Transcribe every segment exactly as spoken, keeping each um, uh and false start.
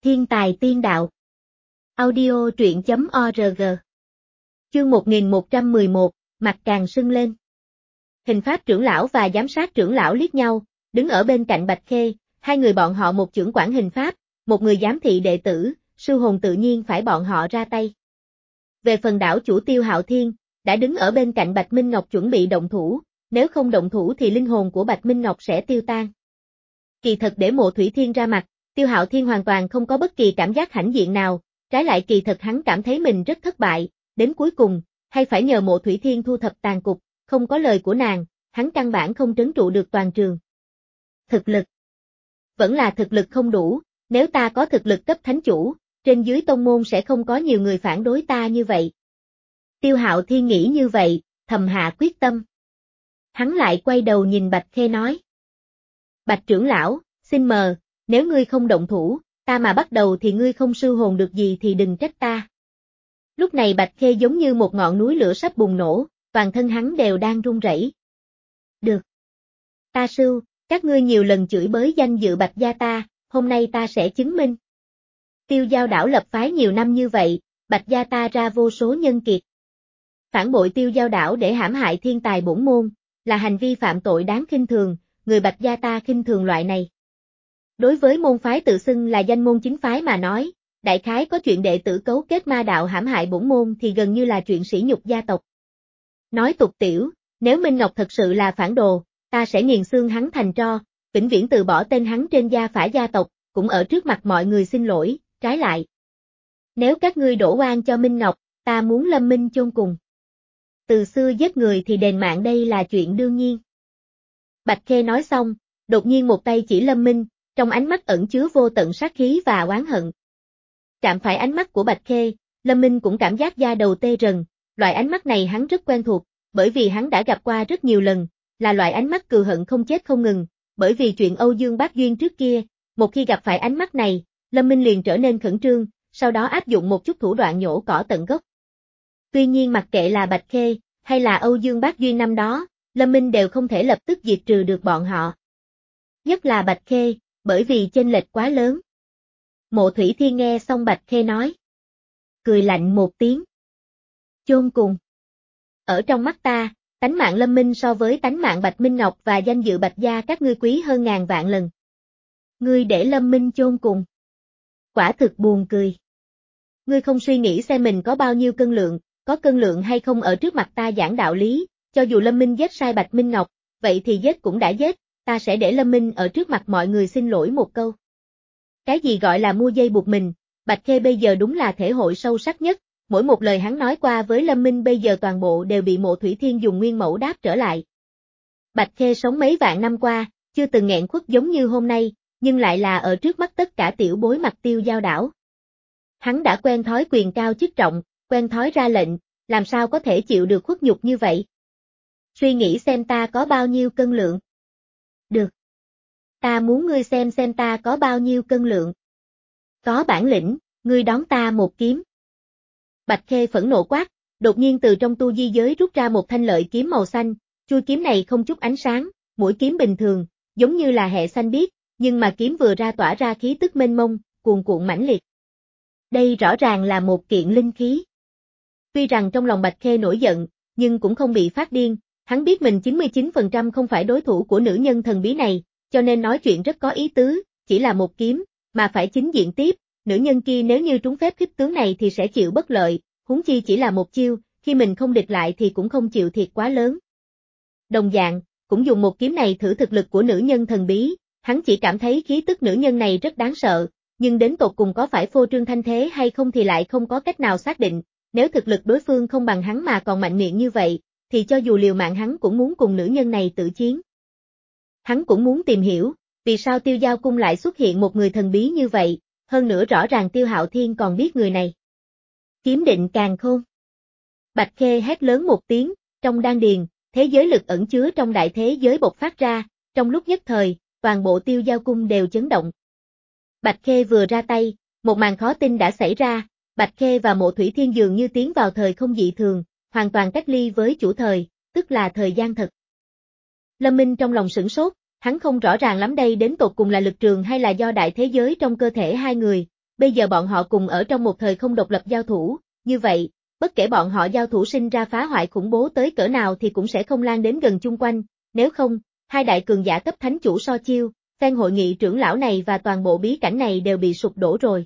Thiên tài tiên đạo. Audio truyện chấm org. Chương một nghìn một trăm mười một, mặt càng sưng lên. Hình pháp trưởng lão và giám sát trưởng lão liếc nhau, đứng ở bên cạnh Bạch Khê, hai người bọn họ một chưởng quản hình pháp, một người giám thị đệ tử, sư hồn tự nhiên phải bọn họ ra tay. Về phần đảo chủ Tiêu Hạo Thiên, đã đứng ở bên cạnh Bạch Minh Ngọc chuẩn bị động thủ, nếu không động thủ thì linh hồn của Bạch Minh Ngọc sẽ tiêu tan. Kỳ thật để Mộ Thủy Thiên ra mặt, Tiêu Hạo Thiên hoàn toàn không có bất kỳ cảm giác hãnh diện nào, trái lại kỳ thật hắn cảm thấy mình rất thất bại, đến cuối cùng, hay phải nhờ Mộ Thủy Thiên thu thập tàn cục, không có lời của nàng, hắn căn bản không trấn trụ được toàn trường. Thực lực. Vẫn là thực lực không đủ, nếu ta có thực lực cấp thánh chủ, trên dưới tông môn sẽ không có nhiều người phản đối ta như vậy. Tiêu Hạo Thiên nghĩ như vậy, thầm hạ quyết tâm. Hắn lại quay đầu nhìn Bạch Khê nói. Bạch trưởng lão, xin mờ, nếu ngươi không động thủ, ta mà bắt đầu thì ngươi không sư hồn được gì thì đừng trách ta. Lúc này Bạch Khê giống như một ngọn núi lửa sắp bùng nổ, toàn thân hắn đều đang run rẩy. Được. Ta sư, các ngươi nhiều lần chửi bới danh dự Bạch gia ta, hôm nay ta sẽ chứng minh. Tiêu Giao đảo lập phái nhiều năm như vậy, Bạch gia ta ra vô số nhân kiệt. Phản bội Tiêu Giao đảo để hãm hại thiên tài bổn môn, là hành vi phạm tội đáng khinh thường, người Bạch gia ta khinh thường loại này. Đối với môn phái tự xưng là danh môn chính phái mà nói, đại khái có chuyện đệ tử cấu kết ma đạo hãm hại bổn môn thì gần như là chuyện sỉ nhục gia tộc. Nói tục tiểu, nếu Minh Ngọc thật sự là phản đồ, ta sẽ nghiền xương hắn thành tro, vĩnh viễn từ bỏ tên hắn trên gia phả gia tộc, cũng ở trước mặt mọi người xin lỗi, trái lại. Nếu các ngươi đổ oan cho Minh Ngọc, ta muốn Lâm Minh chôn cùng. Từ xưa giết người thì đền mạng đây là chuyện đương nhiên. Bạch Khê nói xong, đột nhiên một tay chỉ Lâm Minh, trong ánh mắt ẩn chứa vô tận sát khí và oán hận. Chạm phải ánh mắt của Bạch Khê, Lâm Minh cũng cảm giác da đầu tê rần, loại ánh mắt này hắn rất quen thuộc, bởi vì hắn đã gặp qua rất nhiều lần, là loại ánh mắt cừu hận không chết không ngừng, bởi vì chuyện Âu Dương Bác Duyên trước kia, một khi gặp phải ánh mắt này, Lâm Minh liền trở nên khẩn trương, sau đó áp dụng một chút thủ đoạn nhổ cỏ tận gốc. Tuy nhiên mặc kệ là Bạch Khê, hay là Âu Dương Bác Duyên năm đó, Lâm Minh đều không thể lập tức diệt trừ được bọn họ. Nhất là Bạch Khê, bởi vì chênh lệch quá lớn. Mộ Thủy Thiên nghe xong Bạch Khê nói. Cười lạnh một tiếng. Chôn cùng. Ở trong mắt ta, tánh mạng Lâm Minh so với tánh mạng Bạch Minh Ngọc và danh dự Bạch gia các ngươi quý hơn ngàn vạn lần. Ngươi để Lâm Minh chôn cùng. Quả thực buồn cười. Ngươi không suy nghĩ xem mình có bao nhiêu cân lượng, có cân lượng hay không ở trước mặt ta giảng đạo lý, cho dù Lâm Minh giết sai Bạch Minh Ngọc, vậy thì giết cũng đã giết, ta sẽ để Lâm Minh ở trước mặt mọi người xin lỗi một câu. Cái gì gọi là mua dây buộc mình, Bạch Khê bây giờ đúng là thể hội sâu sắc nhất, mỗi một lời hắn nói qua với Lâm Minh bây giờ toàn bộ đều bị Mộ Thủy Thiên dùng nguyên mẫu đáp trở lại. Bạch Khê sống mấy vạn năm qua, chưa từng nghẹn khuất giống như hôm nay, nhưng lại là ở trước mắt tất cả tiểu bối mặt Tiêu Giao đảo. Hắn đã quen thói quyền cao chức trọng, quen thói ra lệnh, làm sao có thể chịu được khuất nhục như vậy? Suy nghĩ xem ta có bao nhiêu cân lượng. Được. Ta muốn ngươi xem xem ta có bao nhiêu cân lượng. Có bản lĩnh, ngươi đón ta một kiếm. Bạch Khê phẫn nộ quát, đột nhiên từ trong tu di giới rút ra một thanh lợi kiếm màu xanh, chuôi kiếm này không chút ánh sáng, mũi kiếm bình thường, giống như là hệ xanh biếc, nhưng mà kiếm vừa ra tỏa ra khí tức mênh mông, cuồn cuộn mãnh liệt. Đây rõ ràng là một kiện linh khí. Tuy rằng trong lòng Bạch Khê nổi giận, nhưng cũng không bị phát điên, hắn biết mình chín mươi chín phần trăm không phải đối thủ của nữ nhân thần bí này, cho nên nói chuyện rất có ý tứ, chỉ là một kiếm, mà phải chính diện tiếp, nữ nhân kia nếu như trúng phép khích tướng này thì sẽ chịu bất lợi, huống chi chỉ là một chiêu, khi mình không địch lại thì cũng không chịu thiệt quá lớn. Đồng dạng, cũng dùng một kiếm này thử thực lực của nữ nhân thần bí, hắn chỉ cảm thấy khí tức nữ nhân này rất đáng sợ, nhưng đến tột cùng có phải phô trương thanh thế hay không thì lại không có cách nào xác định, nếu thực lực đối phương không bằng hắn mà còn mạnh miệng như vậy, thì cho dù liều mạng hắn cũng muốn cùng nữ nhân này tự chiến. Hắn cũng muốn tìm hiểu, vì sao Tiêu Giao cung lại xuất hiện một người thần bí như vậy, hơn nữa rõ ràng Tiêu Hạo Thiên còn biết người này. Kiếm định càn khôn. Bạch Khê hét lớn một tiếng, trong đan điền, thế giới lực ẩn chứa trong đại thế giới bộc phát ra, trong lúc nhất thời, toàn bộ Tiêu Giao cung đều chấn động. Bạch Khê vừa ra tay, một màn khó tin đã xảy ra, Bạch Khê và Mộ Thủy Thiên dường như tiến vào thời không dị thường, hoàn toàn cách ly với chủ thời, tức là thời gian thật. Lâm Minh trong lòng sửng sốt, hắn không rõ ràng lắm đây đến tột cùng là lực trường hay là do đại thế giới trong cơ thể hai người, bây giờ bọn họ cùng ở trong một thời không độc lập giao thủ, như vậy, bất kể bọn họ giao thủ sinh ra phá hoại khủng bố tới cỡ nào thì cũng sẽ không lan đến gần chung quanh, nếu không, hai đại cường giả cấp thánh chủ so chiêu, phen hội nghị trưởng lão này và toàn bộ bí cảnh này đều bị sụp đổ rồi.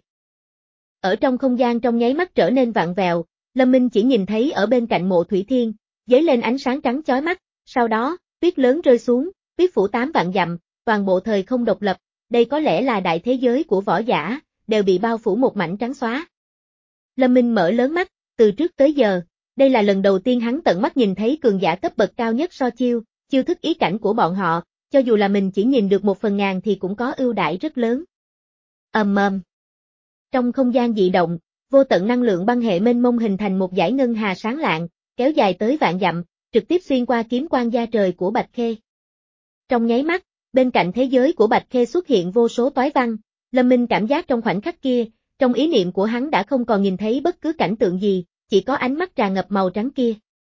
Ở trong không gian trong nháy mắt trở nên vặn vẹo, Lâm Minh chỉ nhìn thấy ở bên cạnh Mộ Thủy Thiên, giấy lên ánh sáng trắng chói mắt, sau đó, tuyết lớn rơi xuống, tuyết phủ tám vạn dặm, toàn bộ thời không độc lập, đây có lẽ là đại thế giới của võ giả, đều bị bao phủ một mảnh trắng xóa. Lâm Minh mở lớn mắt, từ trước tới giờ, đây là lần đầu tiên hắn tận mắt nhìn thấy cường giả cấp bậc cao nhất so chiêu, chiêu thức ý cảnh của bọn họ, cho dù là mình chỉ nhìn được một phần ngàn thì cũng có ưu đãi rất lớn. Ầm ầm. Trong không gian dị động, vô tận năng lượng băng hệ mênh mông hình thành một dải ngân hà sáng lạng, kéo dài tới vạn dặm, trực tiếp xuyên qua kiếm quan da trời của Bạch Khê. Trong nháy mắt, bên cạnh thế giới của Bạch Khê xuất hiện vô số toái văn, Lâm Minh cảm giác trong khoảnh khắc kia, trong ý niệm của hắn đã không còn nhìn thấy bất cứ cảnh tượng gì, chỉ có ánh mắt tràn ngập màu trắng kia.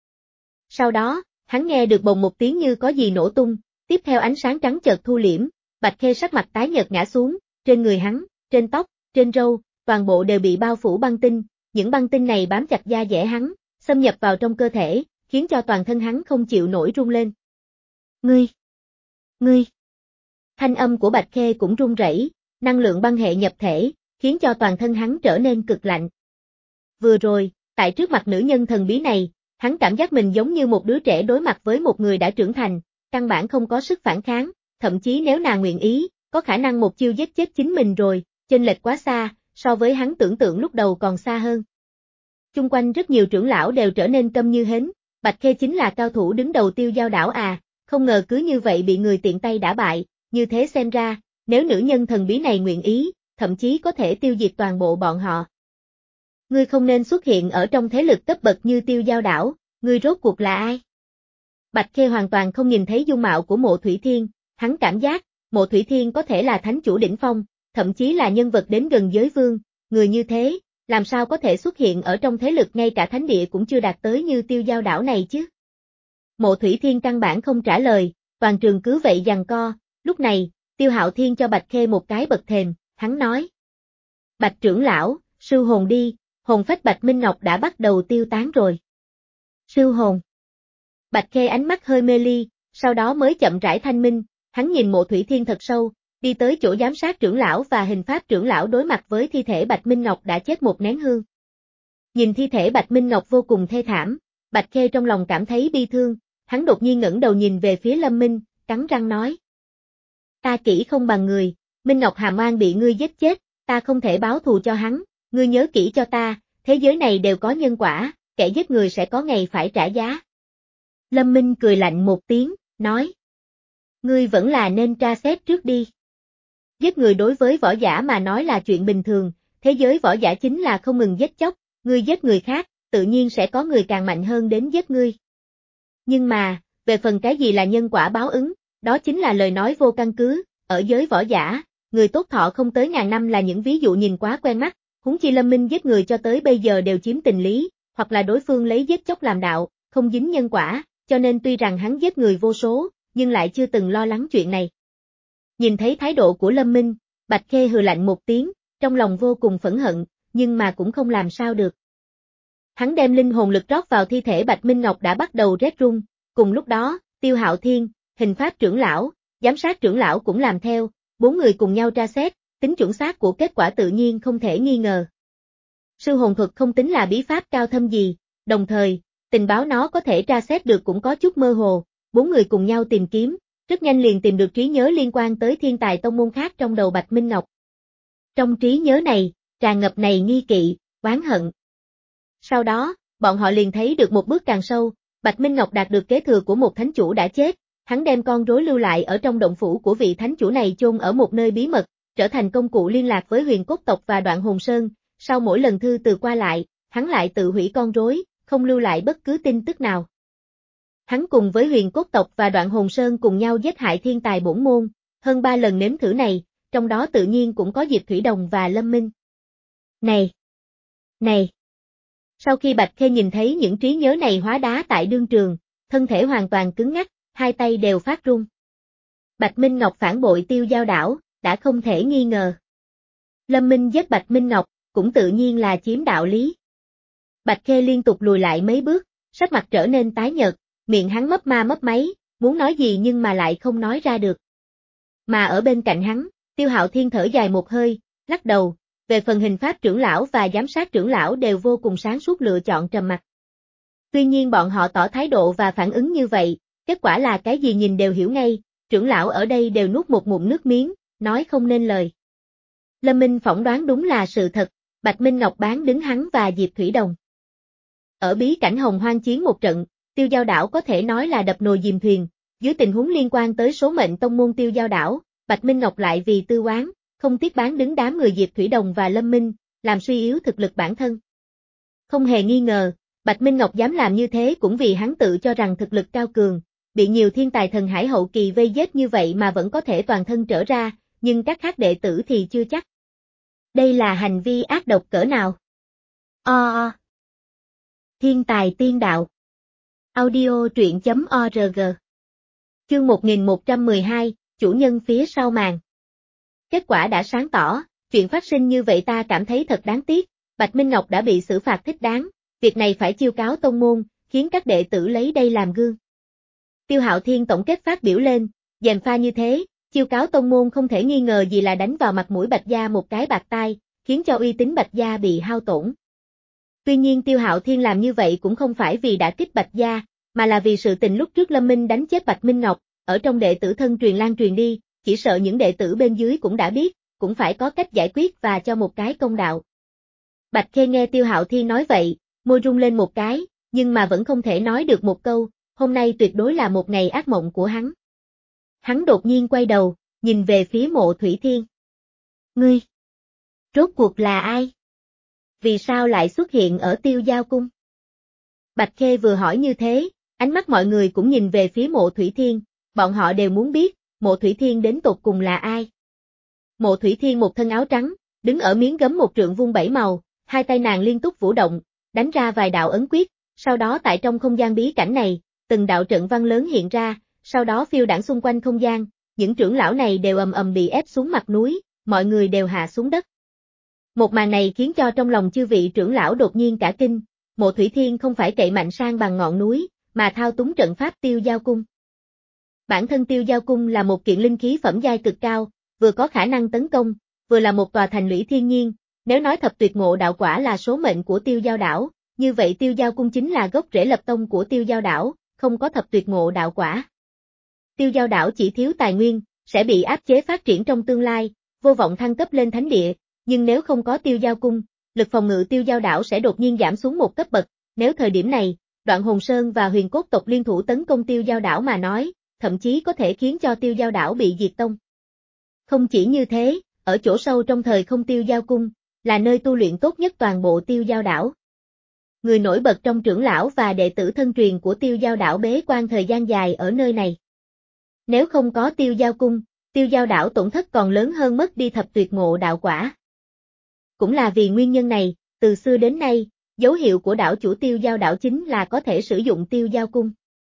Sau đó, hắn nghe được bồng một tiếng như có gì nổ tung, tiếp theo ánh sáng trắng chợt thu liễm, Bạch Khê sắc mặt tái nhợt ngã xuống, trên người hắn, trên tóc, trên râu, toàn bộ đều bị bao phủ băng tinh, những băng tinh này bám chặt da dẻ hắn, xâm nhập vào trong cơ thể, khiến cho toàn thân hắn không chịu nổi run lên. Ngươi! Ngươi! Thanh âm của Bạch Khê cũng run rẩy, năng lượng băng hệ nhập thể, khiến cho toàn thân hắn trở nên cực lạnh. Vừa rồi, tại trước mặt nữ nhân thần bí này, hắn cảm giác mình giống như một đứa trẻ đối mặt với một người đã trưởng thành, căn bản không có sức phản kháng, thậm chí nếu nàng nguyện ý, có khả năng một chiêu giết chết chính mình rồi, chênh lệch quá xa, so với hắn tưởng tượng lúc đầu còn xa hơn. Chung quanh rất nhiều trưởng lão đều trở nên câm như hến, Bạch Khê chính là cao thủ đứng đầu Tiêu Giao đảo à, không ngờ cứ như vậy bị người tiện tay đả bại, như thế xem ra, nếu nữ nhân thần bí này nguyện ý, thậm chí có thể tiêu diệt toàn bộ bọn họ. Ngươi không nên xuất hiện ở trong thế lực cấp bậc như Tiêu Giao đảo, ngươi rốt cuộc là ai? Bạch Khê hoàn toàn không nhìn thấy dung mạo của Mộ Thủy Thiên, hắn cảm giác, Mộ Thủy Thiên có thể là thánh chủ đỉnh phong, thậm chí là nhân vật đến gần giới vương, người như thế, làm sao có thể xuất hiện ở trong thế lực ngay cả thánh địa cũng chưa đạt tới như Tiêu Giao đảo này chứ? Mộ Thủy Thiên căn bản không trả lời, toàn trường cứ vậy giằng co, lúc này, Tiêu Hạo Thiên cho Bạch Khê một cái bật thềm, hắn nói. Bạch trưởng lão, sư hồn đi, hồn phách Bạch Minh Ngọc đã bắt đầu tiêu tán rồi. Sư hồn. Bạch Khê ánh mắt hơi mê ly, sau đó mới chậm rãi thanh minh, hắn nhìn Mộ Thủy Thiên thật sâu, đi tới chỗ giám sát trưởng lão và hình pháp trưởng lão đối mặt với thi thể Bạch Minh Ngọc đã chết một nén hương. Nhìn thi thể Bạch Minh Ngọc vô cùng thê thảm, Bạch Khê trong lòng cảm thấy bi thương, hắn đột nhiên ngẩng đầu nhìn về phía Lâm Minh, cắn răng nói. Ta kỹ không bằng người, Minh Ngọc hàm oan bị ngươi giết chết, ta không thể báo thù cho hắn, ngươi nhớ kỹ cho ta, thế giới này đều có nhân quả, kẻ giết người sẽ có ngày phải trả giá. Lâm Minh cười lạnh một tiếng, nói. Ngươi vẫn là nên tra xét trước đi. Giết người đối với võ giả mà nói là chuyện bình thường, thế giới võ giả chính là không ngừng giết chóc, ngươi giết người khác, tự nhiên sẽ có người càng mạnh hơn đến giết ngươi. Nhưng mà, về phần cái gì là nhân quả báo ứng, đó chính là lời nói vô căn cứ, ở giới võ giả, người tốt thọ không tới ngàn năm là những ví dụ nhìn quá quen mắt, huống chi Lâm Minh giết người cho tới bây giờ đều chiếm tình lý, hoặc là đối phương lấy giết chóc làm đạo, không dính nhân quả, cho nên tuy rằng hắn giết người vô số, nhưng lại chưa từng lo lắng chuyện này. Nhìn thấy thái độ của Lâm Minh, Bạch Khê hừ lạnh một tiếng, trong lòng vô cùng phẫn hận, nhưng mà cũng không làm sao được. Hắn đem linh hồn lực rót vào thi thể Bạch Minh Ngọc đã bắt đầu rét run, cùng lúc đó, Tiêu Hạo Thiên, hình pháp trưởng lão, giám sát trưởng lão cũng làm theo, bốn người cùng nhau tra xét, tính chuẩn xác của kết quả tự nhiên không thể nghi ngờ. Sư hồn thuật không tính là bí pháp cao thâm gì, đồng thời, tình báo nó có thể tra xét được cũng có chút mơ hồ, bốn người cùng nhau tìm kiếm, rất nhanh liền tìm được trí nhớ liên quan tới thiên tài tông môn khác trong đầu Bạch Minh Ngọc. Trong trí nhớ này, tràn ngập này nghi kỵ, oán hận. Sau đó, bọn họ liền thấy được một bước càng sâu, Bạch Minh Ngọc đạt được kế thừa của một thánh chủ đã chết, hắn đem con rối lưu lại ở trong động phủ của vị thánh chủ này chôn ở một nơi bí mật, trở thành công cụ liên lạc với Huyền Cốt tộc và Đoạn Hồn Sơn, sau mỗi lần thư từ qua lại, hắn lại tự hủy con rối, không lưu lại bất cứ tin tức nào. Hắn cùng với Huyền Cốt tộc và Đoạn Hồn Sơn cùng nhau giết hại thiên tài bổn môn, hơn ba lần nếm thử này, trong đó tự nhiên cũng có Diệp Thủy Đồng và Lâm Minh. Này! Này! Sau khi Bạch Khê nhìn thấy những trí nhớ này hóa đá tại đương trường, thân thể hoàn toàn cứng ngắc, hai tay đều phát run. Bạch Minh Ngọc phản bội Tiêu Giao đảo, đã không thể nghi ngờ. Lâm Minh giết Bạch Minh Ngọc, cũng tự nhiên là chiếm đạo lý. Bạch Khê liên tục lùi lại mấy bước, sắc mặt trở nên tái nhợt, miệng hắn mấp ma mấp máy, muốn nói gì nhưng mà lại không nói ra được. Mà ở bên cạnh hắn, Tiêu Hạo Thiên thở dài một hơi, lắc đầu, về phần hình pháp trưởng lão và giám sát trưởng lão đều vô cùng sáng suốt lựa chọn trầm mặc. Tuy nhiên bọn họ tỏ thái độ và phản ứng như vậy, kết quả là cái gì nhìn đều hiểu ngay, trưởng lão ở đây đều nuốt một ngụm nước miếng, nói không nên lời. Lâm Minh phỏng đoán đúng là sự thật, Bạch Minh Ngọc bán đứng hắn và Diệp Thủy Đồng. Ở bí cảnh Hồng Hoang chiến một trận, Tiêu Giao Đảo có thể nói là đập nồi dìm thuyền, dưới tình huống liên quan tới số mệnh tông môn Tiêu Giao Đảo, Bạch Minh Ngọc lại vì tư oán, không tiếc bán đứng đám người Diệp Thủy Đồng và Lâm Minh, làm suy yếu thực lực bản thân. Không hề nghi ngờ, Bạch Minh Ngọc dám làm như thế cũng vì hắn tự cho rằng thực lực cao cường, bị nhiều thiên tài thần hải hậu kỳ vây giết như vậy mà vẫn có thể toàn thân trở ra, nhưng các khác đệ tử thì chưa chắc. Đây là hành vi ác độc cỡ nào? O. Thiên tài tiên đạo. Audio truyện chấm org. Chương một nghìn một trăm mười hai, chủ nhân phía sau màn. Kết quả đã sáng tỏ, chuyện phát sinh như vậy ta cảm thấy thật đáng tiếc, Bạch Minh Ngọc đã bị xử phạt thích đáng, việc này phải chiêu cáo tông môn, khiến các đệ tử lấy đây làm gương. Tiêu Hạo Thiên tổng kết phát biểu lên, gièm pha như thế, chiêu cáo tông môn không thể nghi ngờ gì là đánh vào mặt mũi Bạch Gia một cái bạt tai, khiến cho uy tín Bạch Gia bị hao tổn. Tuy nhiên Tiêu Hạo Thiên làm như vậy cũng không phải vì đã kích Bạch Gia, mà là vì sự tình lúc trước Lâm Minh đánh chết Bạch Minh Ngọc, ở trong đệ tử thân truyền lan truyền đi, chỉ sợ những đệ tử bên dưới cũng đã biết, cũng phải có cách giải quyết và cho một cái công đạo. Bạch Khê nghe Tiêu Hạo Thiên nói vậy, môi rung lên một cái, nhưng mà vẫn không thể nói được một câu, hôm nay tuyệt đối là một ngày ác mộng của hắn. Hắn đột nhiên quay đầu, nhìn về phía Mộ Thủy Thiên. Ngươi, rốt cuộc là ai? Vì sao lại xuất hiện ở Tiêu Giao Cung? Bạch Khê vừa hỏi như thế, ánh mắt mọi người cũng nhìn về phía Mộ Thủy Thiên, bọn họ đều muốn biết, Mộ Thủy Thiên đến tột cùng là ai? Mộ Thủy Thiên một thân áo trắng, đứng ở miếng gấm một trượng vuông bảy màu, hai tay nàng liên tục vũ động, đánh ra vài đạo ấn quyết, sau đó tại trong không gian bí cảnh này, từng đạo trận văn lớn hiện ra, sau đó phiêu đãng xung quanh không gian, những trưởng lão này đều ầm ầm bị ép xuống mặt núi, mọi người đều hạ xuống đất. Một màn này khiến cho trong lòng chư vị trưởng lão đột nhiên cả kinh, Mộ Thủy Thiên không phải cậy mạnh sang bằng ngọn núi, mà thao túng trận pháp Tiêu Giao Cung. Bản thân Tiêu Giao Cung là một kiện linh khí phẩm giai cực cao, vừa có khả năng tấn công, vừa là một tòa thành lũy thiên nhiên, nếu nói thập tuyệt ngộ đạo quả là số mệnh của Tiêu Giao Đảo, như vậy Tiêu Giao Cung chính là gốc rễ lập tông của Tiêu Giao Đảo, không có thập tuyệt ngộ đạo quả. Tiêu Giao Đảo chỉ thiếu tài nguyên, sẽ bị áp chế phát triển trong tương lai, vô vọng thăng cấp lên thánh địa, nhưng nếu không có Tiêu Giao Cung, lực phòng ngự Tiêu Giao Đảo sẽ đột nhiên giảm xuống một cấp bậc, nếu thời điểm này, Đoạn Hồn Sơn và Huyền Cốt tộc liên thủ tấn công Tiêu Giao Đảo mà nói, thậm chí có thể khiến cho Tiêu Giao Đảo bị diệt tông. Không chỉ như thế, ở chỗ sâu trong thời không Tiêu Giao Cung, là nơi tu luyện tốt nhất toàn bộ Tiêu Giao Đảo. Người nổi bật trong trưởng lão và đệ tử thân truyền của Tiêu Giao Đảo bế quan thời gian dài ở nơi này. Nếu không có Tiêu Giao Cung, Tiêu Giao Đảo tổn thất còn lớn hơn mất đi thập tuyệt ngộ đạo quả. Cũng là vì nguyên nhân này, từ xưa đến nay, dấu hiệu của đảo chủ Tiêu Giao Đảo chính là có thể sử dụng Tiêu Giao Cung.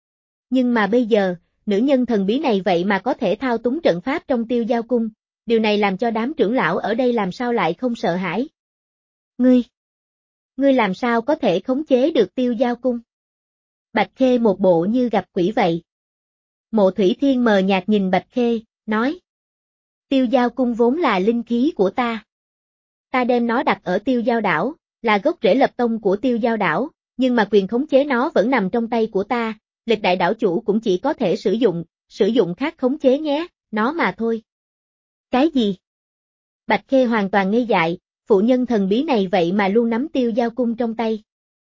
Nhưng mà bây giờ, nữ nhân thần bí này vậy mà có thể thao túng trận pháp trong Tiêu Giao Cung, điều này làm cho đám trưởng lão ở đây làm sao lại không sợ hãi. Ngươi, ngươi làm sao có thể khống chế được Tiêu Giao Cung? Bạch Khê một bộ như gặp quỷ vậy. Mộ Thủy Thiên mờ nhạt nhìn Bạch Khê, nói. Tiêu Giao Cung vốn là linh khí của ta. Ta đem nó đặt ở Tiêu Giao Đảo, là gốc rễ lập tông của Tiêu Giao Đảo, nhưng mà quyền khống chế nó vẫn nằm trong tay của ta, lịch đại đảo chủ cũng chỉ có thể sử dụng, sử dụng khác khống chế nhé, nó mà thôi. Cái gì? Bạch Khê hoàn toàn ngây dại, phụ nhân thần bí này vậy mà luôn nắm Tiêu Giao Cung trong tay.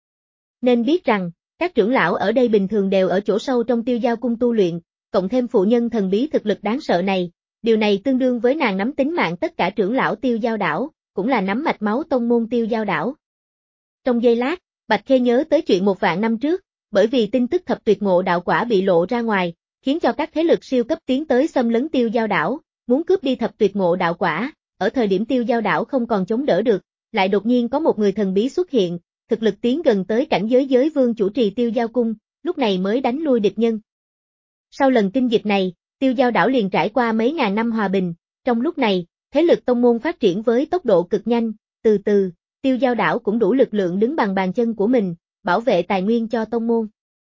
Nên biết rằng, các trưởng lão ở đây bình thường đều ở chỗ sâu trong Tiêu Giao Cung tu luyện, cộng thêm phụ nhân thần bí thực lực đáng sợ này, điều này tương đương với nàng nắm tính mạng tất cả trưởng lão Tiêu Giao Đảo, cũng là nắm mạch máu tông môn Tiêu Giao Đảo. Trong giây lát, Bạch Khê nhớ tới chuyện một vạn năm trước, bởi vì tin tức thập tuyệt ngộ đạo quả bị lộ ra ngoài, khiến cho các thế lực siêu cấp tiến tới xâm lấn Tiêu Giao Đảo, muốn cướp đi thập tuyệt ngộ đạo quả, ở thời điểm Tiêu Giao Đảo không còn chống đỡ được, lại đột nhiên có một người thần bí xuất hiện, thực lực tiến gần tới cảnh giới giới vương chủ trì Tiêu Giao Cung, lúc này mới đánh lui địch nhân. Sau lần kinh dịch này, Tiêu Giao Đảo liền trải qua mấy ngàn năm hòa bình, trong lúc này, thế lực tông môn phát triển với tốc độ cực nhanh, từ từ, Tiêu Giao đảo cũng đủ lực lượng đứng bằng bàn chân của mình, bảo vệ tài nguyên cho tông môn.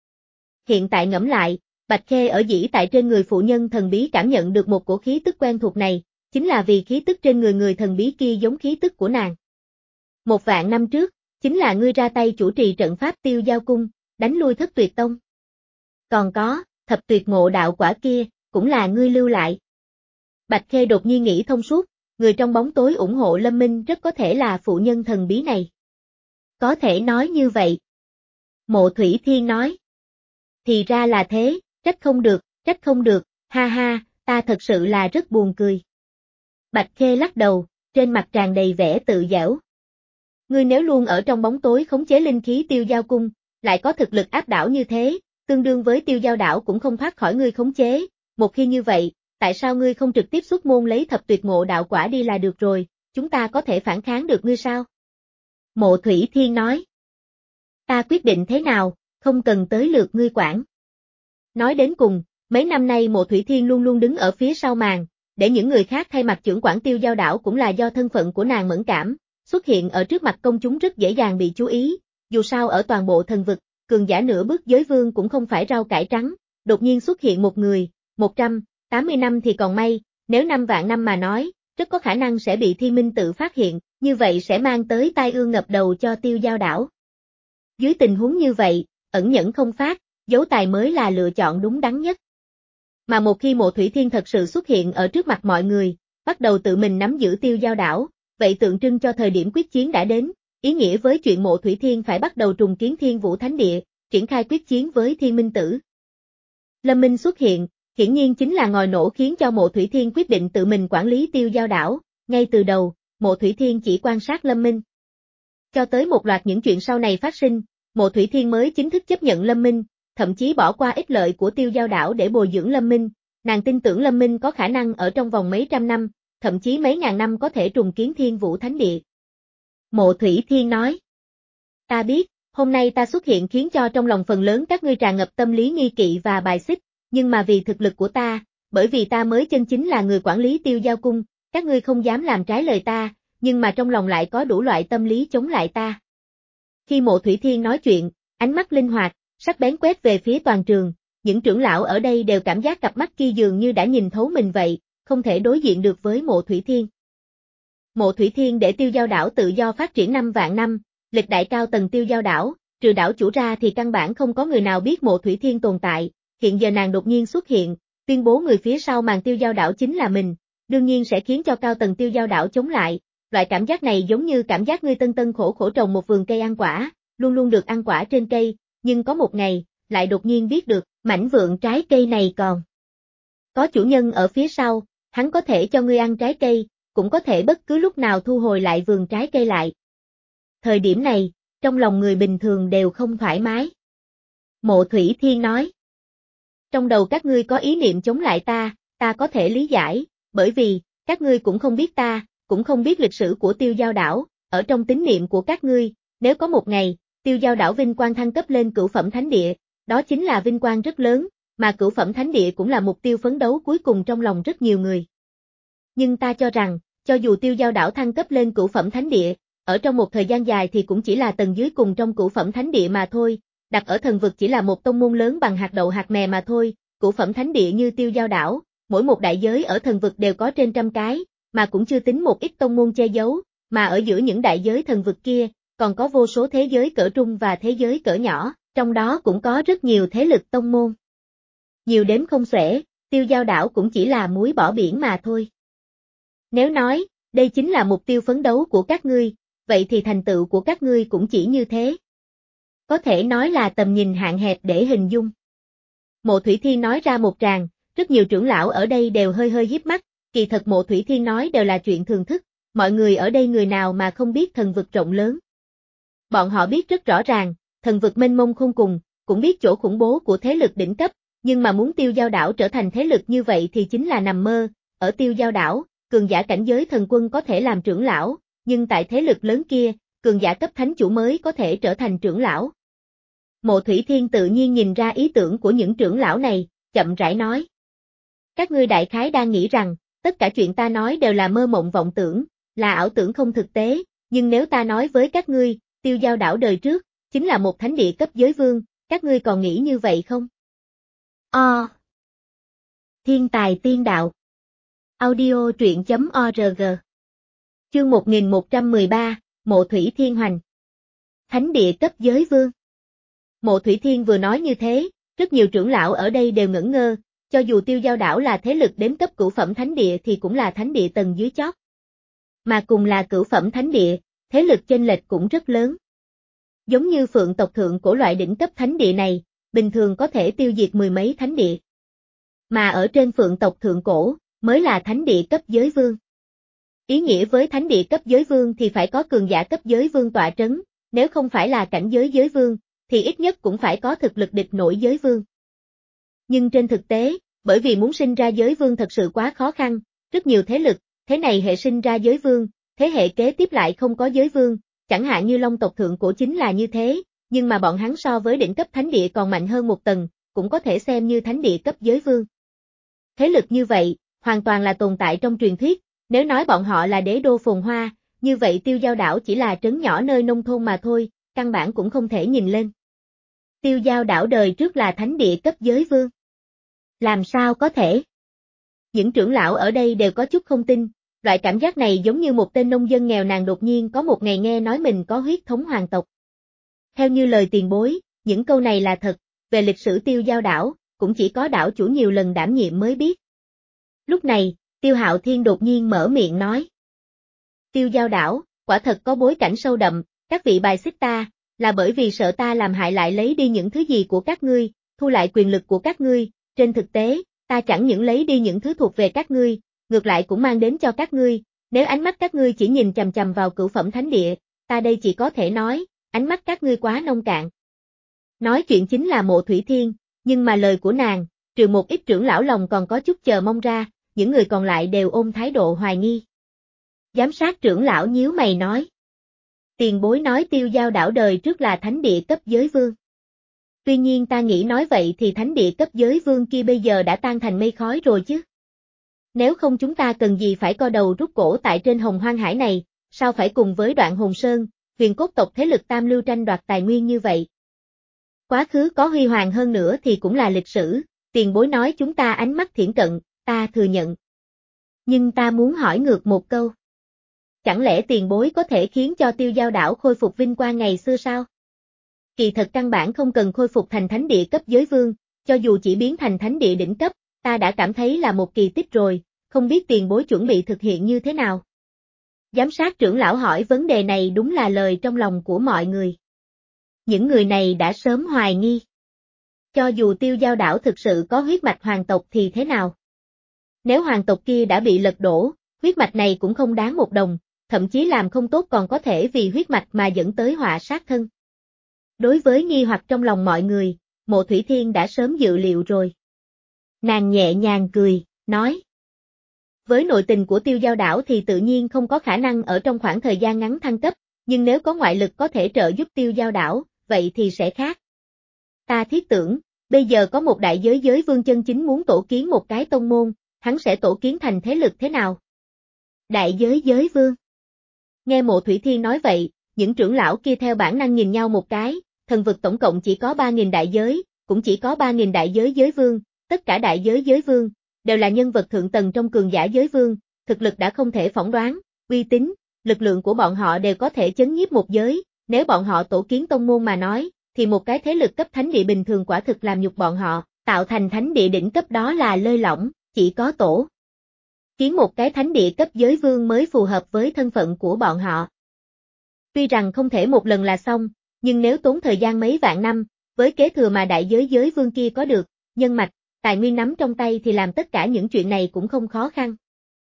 Hiện tại ngẫm lại, Bạch Khê ở dĩ tại trên người phụ nhân thần bí cảm nhận được một cổ khí tức quen thuộc này, chính là vì khí tức trên người người thần bí kia giống khí tức của nàng. Một vạn năm trước, chính là ngươi ra tay chủ trì trận pháp Tiêu Giao cung, đánh lui Thất Tuyệt Tông. Còn có, thập tuyệt ngộ đạo quả kia, cũng là ngươi lưu lại. Bạch Khê đột nhiên nghĩ thông suốt, người trong bóng tối ủng hộ Lâm Minh rất có thể là phụ nhân thần bí này. Có thể nói như vậy. Mộ Thủy Thiên nói. Thì ra là thế, trách không được, trách không được, ha ha, ta thật sự là rất buồn cười. Bạch Khê lắc đầu, trên mặt tràn đầy vẻ tự giễu. Ngươi nếu luôn ở trong bóng tối khống chế linh khí Tiêu Giao cung, lại có thực lực áp đảo như thế, tương đương với Tiêu Giao đảo cũng không thoát khỏi ngươi khống chế, một khi như vậy, tại sao ngươi không trực tiếp xuất môn lấy thập tuyệt ngộ đạo quả đi là được rồi, chúng ta có thể phản kháng được ngươi sao? Mộ Thủy Thiên nói. Ta quyết định thế nào, không cần tới lượt ngươi quản. Nói đến cùng, mấy năm nay Mộ Thủy Thiên luôn luôn đứng ở phía sau màn, để những người khác thay mặt trưởng quản Tiêu Giao đảo cũng là do thân phận của nàng mẫn cảm, xuất hiện ở trước mặt công chúng rất dễ dàng bị chú ý, dù sao ở toàn bộ thần vực, cường giả nửa bước giới vương cũng không phải rau cải trắng, đột nhiên xuất hiện một người, một trăm tám mươi năm thì còn may, nếu năm vạn năm mà nói, rất có khả năng sẽ bị Thiên Minh tự phát hiện, như vậy sẽ mang tới tai ương ngập đầu cho Tiêu Giao đảo. Dưới tình huống như vậy, ẩn nhẫn không phát, giấu tài mới là lựa chọn đúng đắn nhất. Mà một khi Mộ Thủy Thiên thật sự xuất hiện ở trước mặt mọi người, bắt đầu tự mình nắm giữ Tiêu Giao đảo, vậy tượng trưng cho thời điểm quyết chiến đã đến, ý nghĩa với chuyện Mộ Thủy Thiên phải bắt đầu trùng kiến Thiên Vũ Thánh Địa, triển khai quyết chiến với Thiên Minh Tử. Lâm Minh xuất hiện, hiển nhiên chính là ngòi nổ khiến cho Mộ Thủy Thiên quyết định tự mình quản lý Tiêu Giao đảo, ngay từ đầu, Mộ Thủy Thiên chỉ quan sát Lâm Minh. Cho tới một loạt những chuyện sau này phát sinh, Mộ Thủy Thiên mới chính thức chấp nhận Lâm Minh, thậm chí bỏ qua ích lợi của Tiêu Giao đảo để bồi dưỡng Lâm Minh, nàng tin tưởng Lâm Minh có khả năng ở trong vòng mấy trăm năm, thậm chí mấy ngàn năm có thể trùng kiến Thiên Vũ Thánh Địa. Mộ Thủy Thiên nói. Ta biết, hôm nay ta xuất hiện khiến cho trong lòng phần lớn các ngươi tràn ngập tâm lý nghi kỵ và bài xích, nhưng mà vì thực lực của ta, bởi vì ta mới chân chính là người quản lý Tiêu Giao cung, các ngươi không dám làm trái lời ta, nhưng mà trong lòng lại có đủ loại tâm lý chống lại ta. Khi Mộ Thủy Thiên nói chuyện, ánh mắt linh hoạt, sắc bén quét về phía toàn trường, những trưởng lão ở đây đều cảm giác cặp mắt kia dường như đã nhìn thấu mình vậy, không thể đối diện được với Mộ Thủy Thiên. Mộ Thủy Thiên để Tiêu Giao đảo tự do phát triển năm vạn năm, lịch đại cao tầng Tiêu Giao đảo, trừ đảo chủ ra thì căn bản không có người nào biết Mộ Thủy Thiên tồn tại, hiện giờ nàng đột nhiên xuất hiện, tuyên bố người phía sau màn Tiêu Giao đảo chính là mình, đương nhiên sẽ khiến cho cao tầng Tiêu Giao đảo chống lại, loại cảm giác này giống như cảm giác ngươi tân tân khổ khổ trồng một vườn cây ăn quả, luôn luôn được ăn quả trên cây, nhưng có một ngày, lại đột nhiên biết được, mảnh vườn trái cây này còn có chủ nhân ở phía sau, hắn có thể cho ngươi ăn trái cây, cũng có thể bất cứ lúc nào thu hồi lại vườn trái cây lại. Thời điểm này, trong lòng người bình thường đều không thoải mái. Mộ Thủy Thiên nói. Trong đầu các ngươi có ý niệm chống lại ta, ta có thể lý giải, bởi vì, các ngươi cũng không biết ta, cũng không biết lịch sử của Tiêu Giao đảo, ở trong tín niệm của các ngươi, nếu có một ngày, Tiêu Giao đảo vinh quang thăng cấp lên cửu phẩm thánh địa, đó chính là vinh quang rất lớn, mà cửu phẩm thánh địa cũng là mục tiêu phấn đấu cuối cùng trong lòng rất nhiều người. Nhưng ta cho rằng, cho dù Tiêu Giao đảo thăng cấp lên cửu phẩm thánh địa, ở trong một thời gian dài thì cũng chỉ là tầng dưới cùng trong cửu phẩm thánh địa mà thôi, đặt ở thần vực chỉ là một tông môn lớn bằng hạt đậu hạt mè mà thôi, cửu phẩm thánh địa như Tiêu Giao đảo, mỗi một đại giới ở thần vực đều có trên trăm cái, mà cũng chưa tính một ít tông môn che giấu, mà ở giữa những đại giới thần vực kia, còn có vô số thế giới cỡ trung và thế giới cỡ nhỏ, trong đó cũng có rất nhiều thế lực tông môn. Nhiều đếm không xuể, Tiêu Giao đảo cũng chỉ là muối bỏ biển mà thôi. Nếu nói, đây chính là mục tiêu phấn đấu của các ngươi, vậy thì thành tựu của các ngươi cũng chỉ như thế. Có thể nói là tầm nhìn hạn hẹp để hình dung. Mộ Thủy Thiên nói ra một tràng, rất nhiều trưởng lão ở đây đều hơi hơi híp mắt, kỳ thật Mộ Thủy Thiên nói đều là chuyện thường thức, mọi người ở đây người nào mà không biết thần vực rộng lớn. Bọn họ biết rất rõ ràng, thần vực mênh mông không cùng, cũng biết chỗ khủng bố của thế lực đỉnh cấp, nhưng mà muốn Tiêu Giao đảo trở thành thế lực như vậy thì chính là nằm mơ, ở Tiêu Giao đảo, cường giả cảnh giới thần quân có thể làm trưởng lão, nhưng tại thế lực lớn kia, cường giả cấp thánh chủ mới có thể trở thành trưởng lão. Mộ Thủy Thiên tự nhiên nhìn ra ý tưởng của những trưởng lão này, chậm rãi nói. Các ngươi đại khái đang nghĩ rằng, tất cả chuyện ta nói đều là mơ mộng vọng tưởng, là ảo tưởng không thực tế, nhưng nếu ta nói với các ngươi, Tiêu Giao đảo đời trước, chính là một thánh địa cấp giới vương, các ngươi còn nghĩ như vậy không? O. Thiên tài tiên đạo. Audio truyện chấm org. Chương một nghìn một trăm mười ba, Mộ Thủy Thiên Hoành. Thánh địa cấp giới vương. Mộ Thủy Thiên vừa nói như thế, rất nhiều trưởng lão ở đây đều ngẩn ngơ, cho dù Tiêu Giao đảo là thế lực đến cấp cửu phẩm thánh địa thì cũng là thánh địa tầng dưới chót. Mà cùng là cửu phẩm thánh địa, thế lực chênh lệch cũng rất lớn. Giống như Phượng tộc thượng cổ loại đỉnh cấp thánh địa này, bình thường có thể tiêu diệt mười mấy thánh địa. Mà ở trên Phượng tộc thượng cổ, mới là thánh địa cấp giới vương. Ý nghĩa với thánh địa cấp giới vương thì phải có cường giả cấp giới vương tọa trấn, nếu không phải là cảnh giới giới vương, thì ít nhất cũng phải có thực lực địch nổi giới vương. Nhưng trên thực tế, bởi vì muốn sinh ra giới vương thật sự quá khó khăn, rất nhiều thế lực, thế này hệ sinh ra giới vương, thế hệ kế tiếp lại không có giới vương, chẳng hạn như Long tộc thượng cổ chính là như thế, nhưng mà bọn hắn so với đỉnh cấp thánh địa còn mạnh hơn một tầng, cũng có thể xem như thánh địa cấp giới vương. Thế lực như vậy, hoàn toàn là tồn tại trong truyền thuyết, nếu nói bọn họ là đế đô phồn hoa, như vậy Tiêu Giao đảo chỉ là trấn nhỏ nơi nông thôn mà thôi, căn bản cũng không thể nhìn lên. Tiêu Giao đảo đời trước là thánh địa cấp giới vương. Làm sao có thể? Những trưởng lão ở đây đều có chút không tin, loại cảm giác này giống như một tên nông dân nghèo nàn đột nhiên có một ngày nghe nói mình có huyết thống hoàng tộc. Theo như lời tiền bối, những câu này là thật, về lịch sử Tiêu Giao đảo, cũng chỉ có đảo chủ nhiều lần đảm nhiệm mới biết. Lúc này, Tiêu Hạo Thiên đột nhiên mở miệng nói. Tiêu Giao đảo, quả thật có bối cảnh sâu đậm, các vị bài xích ta, là bởi vì sợ ta làm hại lại lấy đi những thứ gì của các ngươi, thu lại quyền lực của các ngươi, trên thực tế, ta chẳng những lấy đi những thứ thuộc về các ngươi, ngược lại cũng mang đến cho các ngươi, nếu ánh mắt các ngươi chỉ nhìn chằm chằm vào cửu phẩm thánh địa, ta đây chỉ có thể nói, ánh mắt các ngươi quá nông cạn. Nói chuyện chính là Mộ Thủy Thiên, nhưng mà lời của nàng, trừ một ít trưởng lão lòng còn có chút chờ mong ra, những người còn lại đều ôm thái độ hoài nghi. Giám sát trưởng lão nhíu mày nói. Tiền bối nói Tiêu Giao đảo đời trước là thánh địa cấp giới vương. Tuy nhiên ta nghĩ nói vậy thì thánh địa cấp giới vương kia bây giờ đã tan thành mây khói rồi chứ. Nếu không chúng ta cần gì phải co đầu rút cổ tại trên Hồng Hoang Hải này, sao phải cùng với Đoạn Hồn Sơn, huyền cốt tộc thế lực tam lưu tranh đoạt tài nguyên như vậy. Quá khứ có huy hoàng hơn nữa thì cũng là lịch sử, tiền bối nói chúng ta ánh mắt thiển cận, ta thừa nhận. Nhưng ta muốn hỏi ngược một câu. Chẳng lẽ tiền bối có thể khiến cho Tiêu Giao đảo khôi phục vinh quang ngày xưa sao? Kỳ thật căn bản không cần khôi phục thành thánh địa cấp giới vương, cho dù chỉ biến thành thánh địa đỉnh cấp, ta đã cảm thấy là một kỳ tích rồi, không biết tiền bối chuẩn bị thực hiện như thế nào. Giám sát trưởng lão hỏi vấn đề này đúng là lời trong lòng của mọi người. Những người này đã sớm hoài nghi. Cho dù Tiêu Giao đảo thực sự có huyết mạch hoàng tộc thì thế nào? Nếu hoàng tộc kia đã bị lật đổ, huyết mạch này cũng không đáng một đồng, thậm chí làm không tốt còn có thể vì huyết mạch mà dẫn tới họa sát thân. Đối với nghi hoặc trong lòng mọi người, Mộ Thủy Thiên đã sớm dự liệu rồi. Nàng nhẹ nhàng cười, nói. Với nội tình của Tiêu Giao đảo thì tự nhiên không có khả năng ở trong khoảng thời gian ngắn thăng cấp, nhưng nếu có ngoại lực có thể trợ giúp Tiêu Giao đảo, vậy thì sẽ khác. Ta thiết tưởng, bây giờ có một đại giới giới vương chân chính muốn tổ kiến một cái tông môn, hắn sẽ tổ kiến thành thế lực thế nào? Đại giới giới vương. Nghe Mộ Thủy Thiên nói vậy, những trưởng lão kia theo bản năng nhìn nhau một cái, thần vực tổng cộng chỉ có ba nghìn đại giới, cũng chỉ có ba nghìn đại giới giới vương, tất cả đại giới giới vương, đều là nhân vật thượng tầng trong cường giả giới vương, thực lực đã không thể phỏng đoán, uy tín, lực lượng của bọn họ đều có thể chấn nhiếp một giới, nếu bọn họ tổ kiến tông môn mà nói, thì một cái thế lực cấp thánh địa bình thường quả thực làm nhục bọn họ, tạo thành thánh địa đỉnh cấp đó là lơi lỏng, chỉ có tổ kiến một cái thánh địa cấp giới vương mới phù hợp với thân phận của bọn họ. Tuy rằng không thể một lần là xong, nhưng nếu tốn thời gian mấy vạn năm, với kế thừa mà đại giới giới vương kia có được, nhân mạch, tài nguyên nắm trong tay thì làm tất cả những chuyện này cũng không khó khăn.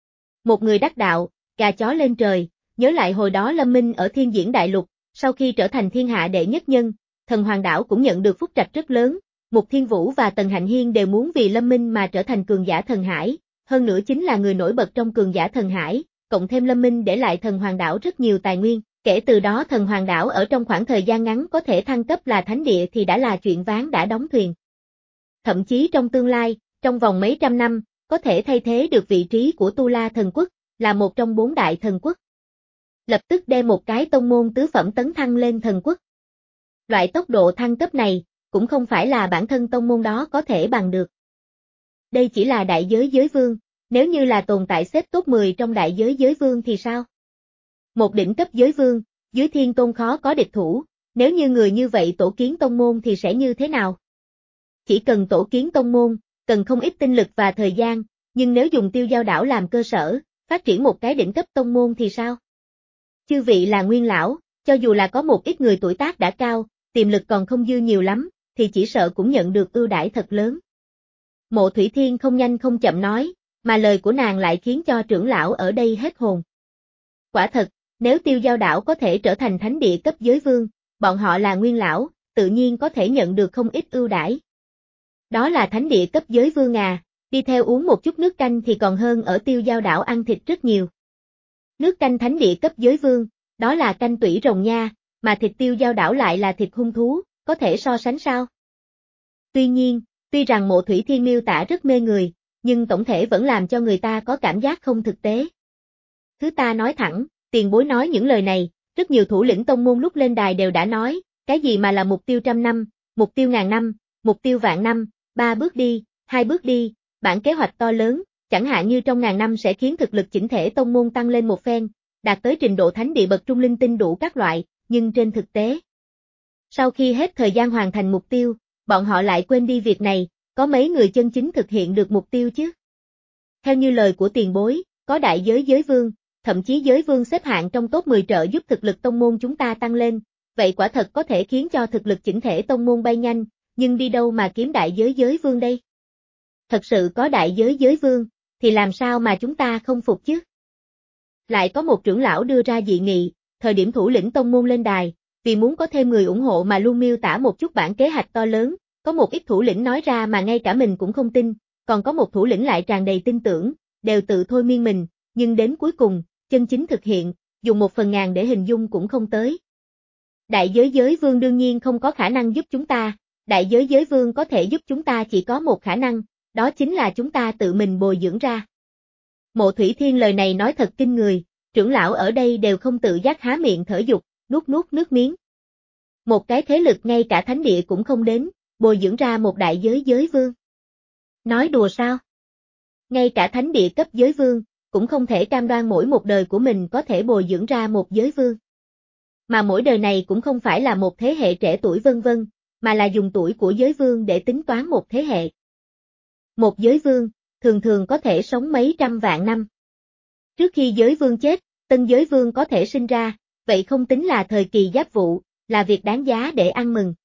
Một người đắc đạo, gà chó lên trời, nhớ lại hồi đó Lâm Minh ở Thiên Diễn Đại Lục, sau khi trở thành thiên hạ đệ nhất nhân, Thần Hoàng đảo cũng nhận được phúc trạch rất lớn, Mục Thiên Vũ và Tần Hạnh Hiên đều muốn vì Lâm Minh mà trở thành cường giả thần hải, hơn nữa chính là người nổi bật trong cường giả thần hải, cộng thêm Lâm Minh để lại Thần Hoàng đảo rất nhiều tài nguyên, kể từ đó Thần Hoàng đảo ở trong khoảng thời gian ngắn có thể thăng cấp là thánh địa thì đã là chuyện ván đã đóng thuyền. Thậm chí trong tương lai, trong vòng mấy trăm năm, có thể thay thế được vị trí của Tu La Thần Quốc, là một trong bốn đại thần quốc. Lập tức đem một cái tông môn tứ phẩm tấn thăng lên thần quốc. Loại tốc độ thăng cấp này, cũng không phải là bản thân tông môn đó có thể bằng được. Đây chỉ là đại giới giới vương, nếu như là tồn tại xếp top mười trong đại giới giới vương thì sao? Một đỉnh cấp giới vương, dưới thiên tôn khó có địch thủ, nếu như người như vậy tổ kiến tông môn thì sẽ như thế nào? Chỉ cần tổ kiến tông môn, cần không ít tinh lực và thời gian, nhưng nếu dùng Tiêu Giao đảo làm cơ sở, phát triển một cái đỉnh cấp tông môn thì sao? Chư vị là nguyên lão, cho dù là có một ít người tuổi tác đã cao, tiềm lực còn không dư nhiều lắm, thì chỉ sợ cũng nhận được ưu đãi thật lớn. Mộ Thủy Thiên không nhanh không chậm nói, mà lời của nàng lại khiến cho trưởng lão ở đây hết hồn. Quả thật, nếu Tiêu Giao đảo có thể trở thành thánh địa cấp giới vương, bọn họ là nguyên lão, tự nhiên có thể nhận được không ít ưu đãi. Đó là thánh địa cấp giới vương à, đi theo uống một chút nước canh thì còn hơn ở Tiêu Giao đảo ăn thịt rất nhiều. Nước canh thánh địa cấp giới vương, đó là canh tủy rồng nha, mà thịt Tiêu Giao đảo lại là thịt hung thú, có thể so sánh sao? Tuy nhiên, tuy rằng Mộ Thủy Thiên miêu tả rất mê người, nhưng tổng thể vẫn làm cho người ta có cảm giác không thực tế. Thứ ta nói thẳng, tiền bối nói những lời này, rất nhiều thủ lĩnh tông môn lúc lên đài đều đã nói, cái gì mà là mục tiêu trăm năm, mục tiêu ngàn năm, mục tiêu vạn năm, ba bước đi, hai bước đi, bản kế hoạch to lớn, chẳng hạn như trong ngàn năm sẽ khiến thực lực chỉnh thể tông môn tăng lên một phen, đạt tới trình độ thánh địa bậc trung linh tinh đủ các loại, nhưng trên thực tế, sau khi hết thời gian hoàn thành mục tiêu, bọn họ lại quên đi việc này, có mấy người chân chính thực hiện được mục tiêu chứ? Theo như lời của tiền bối, có đại giới giới vương, thậm chí giới vương xếp hạng trong top mười trợ giúp thực lực tông môn chúng ta tăng lên, vậy quả thật có thể khiến cho thực lực chỉnh thể tông môn bay nhanh, nhưng đi đâu mà kiếm đại giới giới vương đây? Thật sự có đại giới giới vương, thì làm sao mà chúng ta không phục chứ? Lại có một trưởng lão đưa ra dị nghị, thời điểm thủ lĩnh tông môn lên đài, vì muốn có thêm người ủng hộ mà luôn miêu tả một chút bản kế hoạch to lớn, có một ít thủ lĩnh nói ra mà ngay cả mình cũng không tin, còn có một thủ lĩnh lại tràn đầy tin tưởng, đều tự thôi miên mình, nhưng đến cuối cùng, chân chính thực hiện, dùng một phần ngàn để hình dung cũng không tới. Đại giới giới vương đương nhiên không có khả năng giúp chúng ta, đại giới giới vương có thể giúp chúng ta chỉ có một khả năng, đó chính là chúng ta tự mình bồi dưỡng ra. Mộ Thủy Thiên lời này nói thật kinh người, trưởng lão ở đây đều không tự giác há miệng thở dục, nuốt nuốt nước miếng. Một cái thế lực ngay cả thánh địa cũng không đến, bồi dưỡng ra một đại giới giới vương. Nói đùa sao? Ngay cả thánh địa cấp giới vương, cũng không thể cam đoan mỗi một đời của mình có thể bồi dưỡng ra một giới vương. Mà mỗi đời này cũng không phải là một thế hệ trẻ tuổi vân vân, mà là dùng tuổi của giới vương để tính toán một thế hệ. Một giới vương, thường thường có thể sống mấy trăm vạn năm. Trước khi giới vương chết, tân giới vương có thể sinh ra, vậy không tính là thời kỳ giáp vụ, là việc đáng giá để ăn mừng.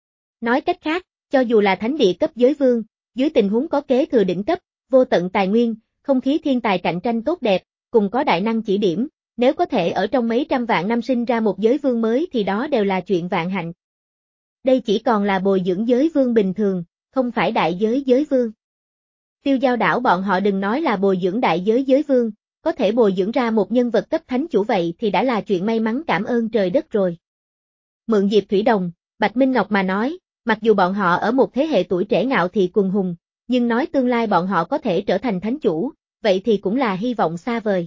Nói cách khác, cho dù là thánh địa cấp giới vương, dưới tình huống có kế thừa đỉnh cấp, vô tận tài nguyên, không khí thiên tài cạnh tranh tốt đẹp, cùng có đại năng chỉ điểm, nếu có thể ở trong mấy trăm vạn năm sinh ra một giới vương mới thì đó đều là chuyện vạn hạnh. Đây chỉ còn là bồi dưỡng giới vương bình thường, không phải đại giới giới vương. Tiêu Giao đảo bọn họ đừng nói là bồi dưỡng đại giới giới vương, có thể bồi dưỡng ra một nhân vật cấp thánh chủ vậy thì đã là chuyện may mắn cảm ơn trời đất rồi. Mượn Diệp Thủy Đồng, Bạch Minh Ngọc mà nói, mặc dù bọn họ ở một thế hệ tuổi trẻ ngạo thị quần hùng, nhưng nói tương lai bọn họ có thể trở thành thánh chủ, vậy thì cũng là hy vọng xa vời.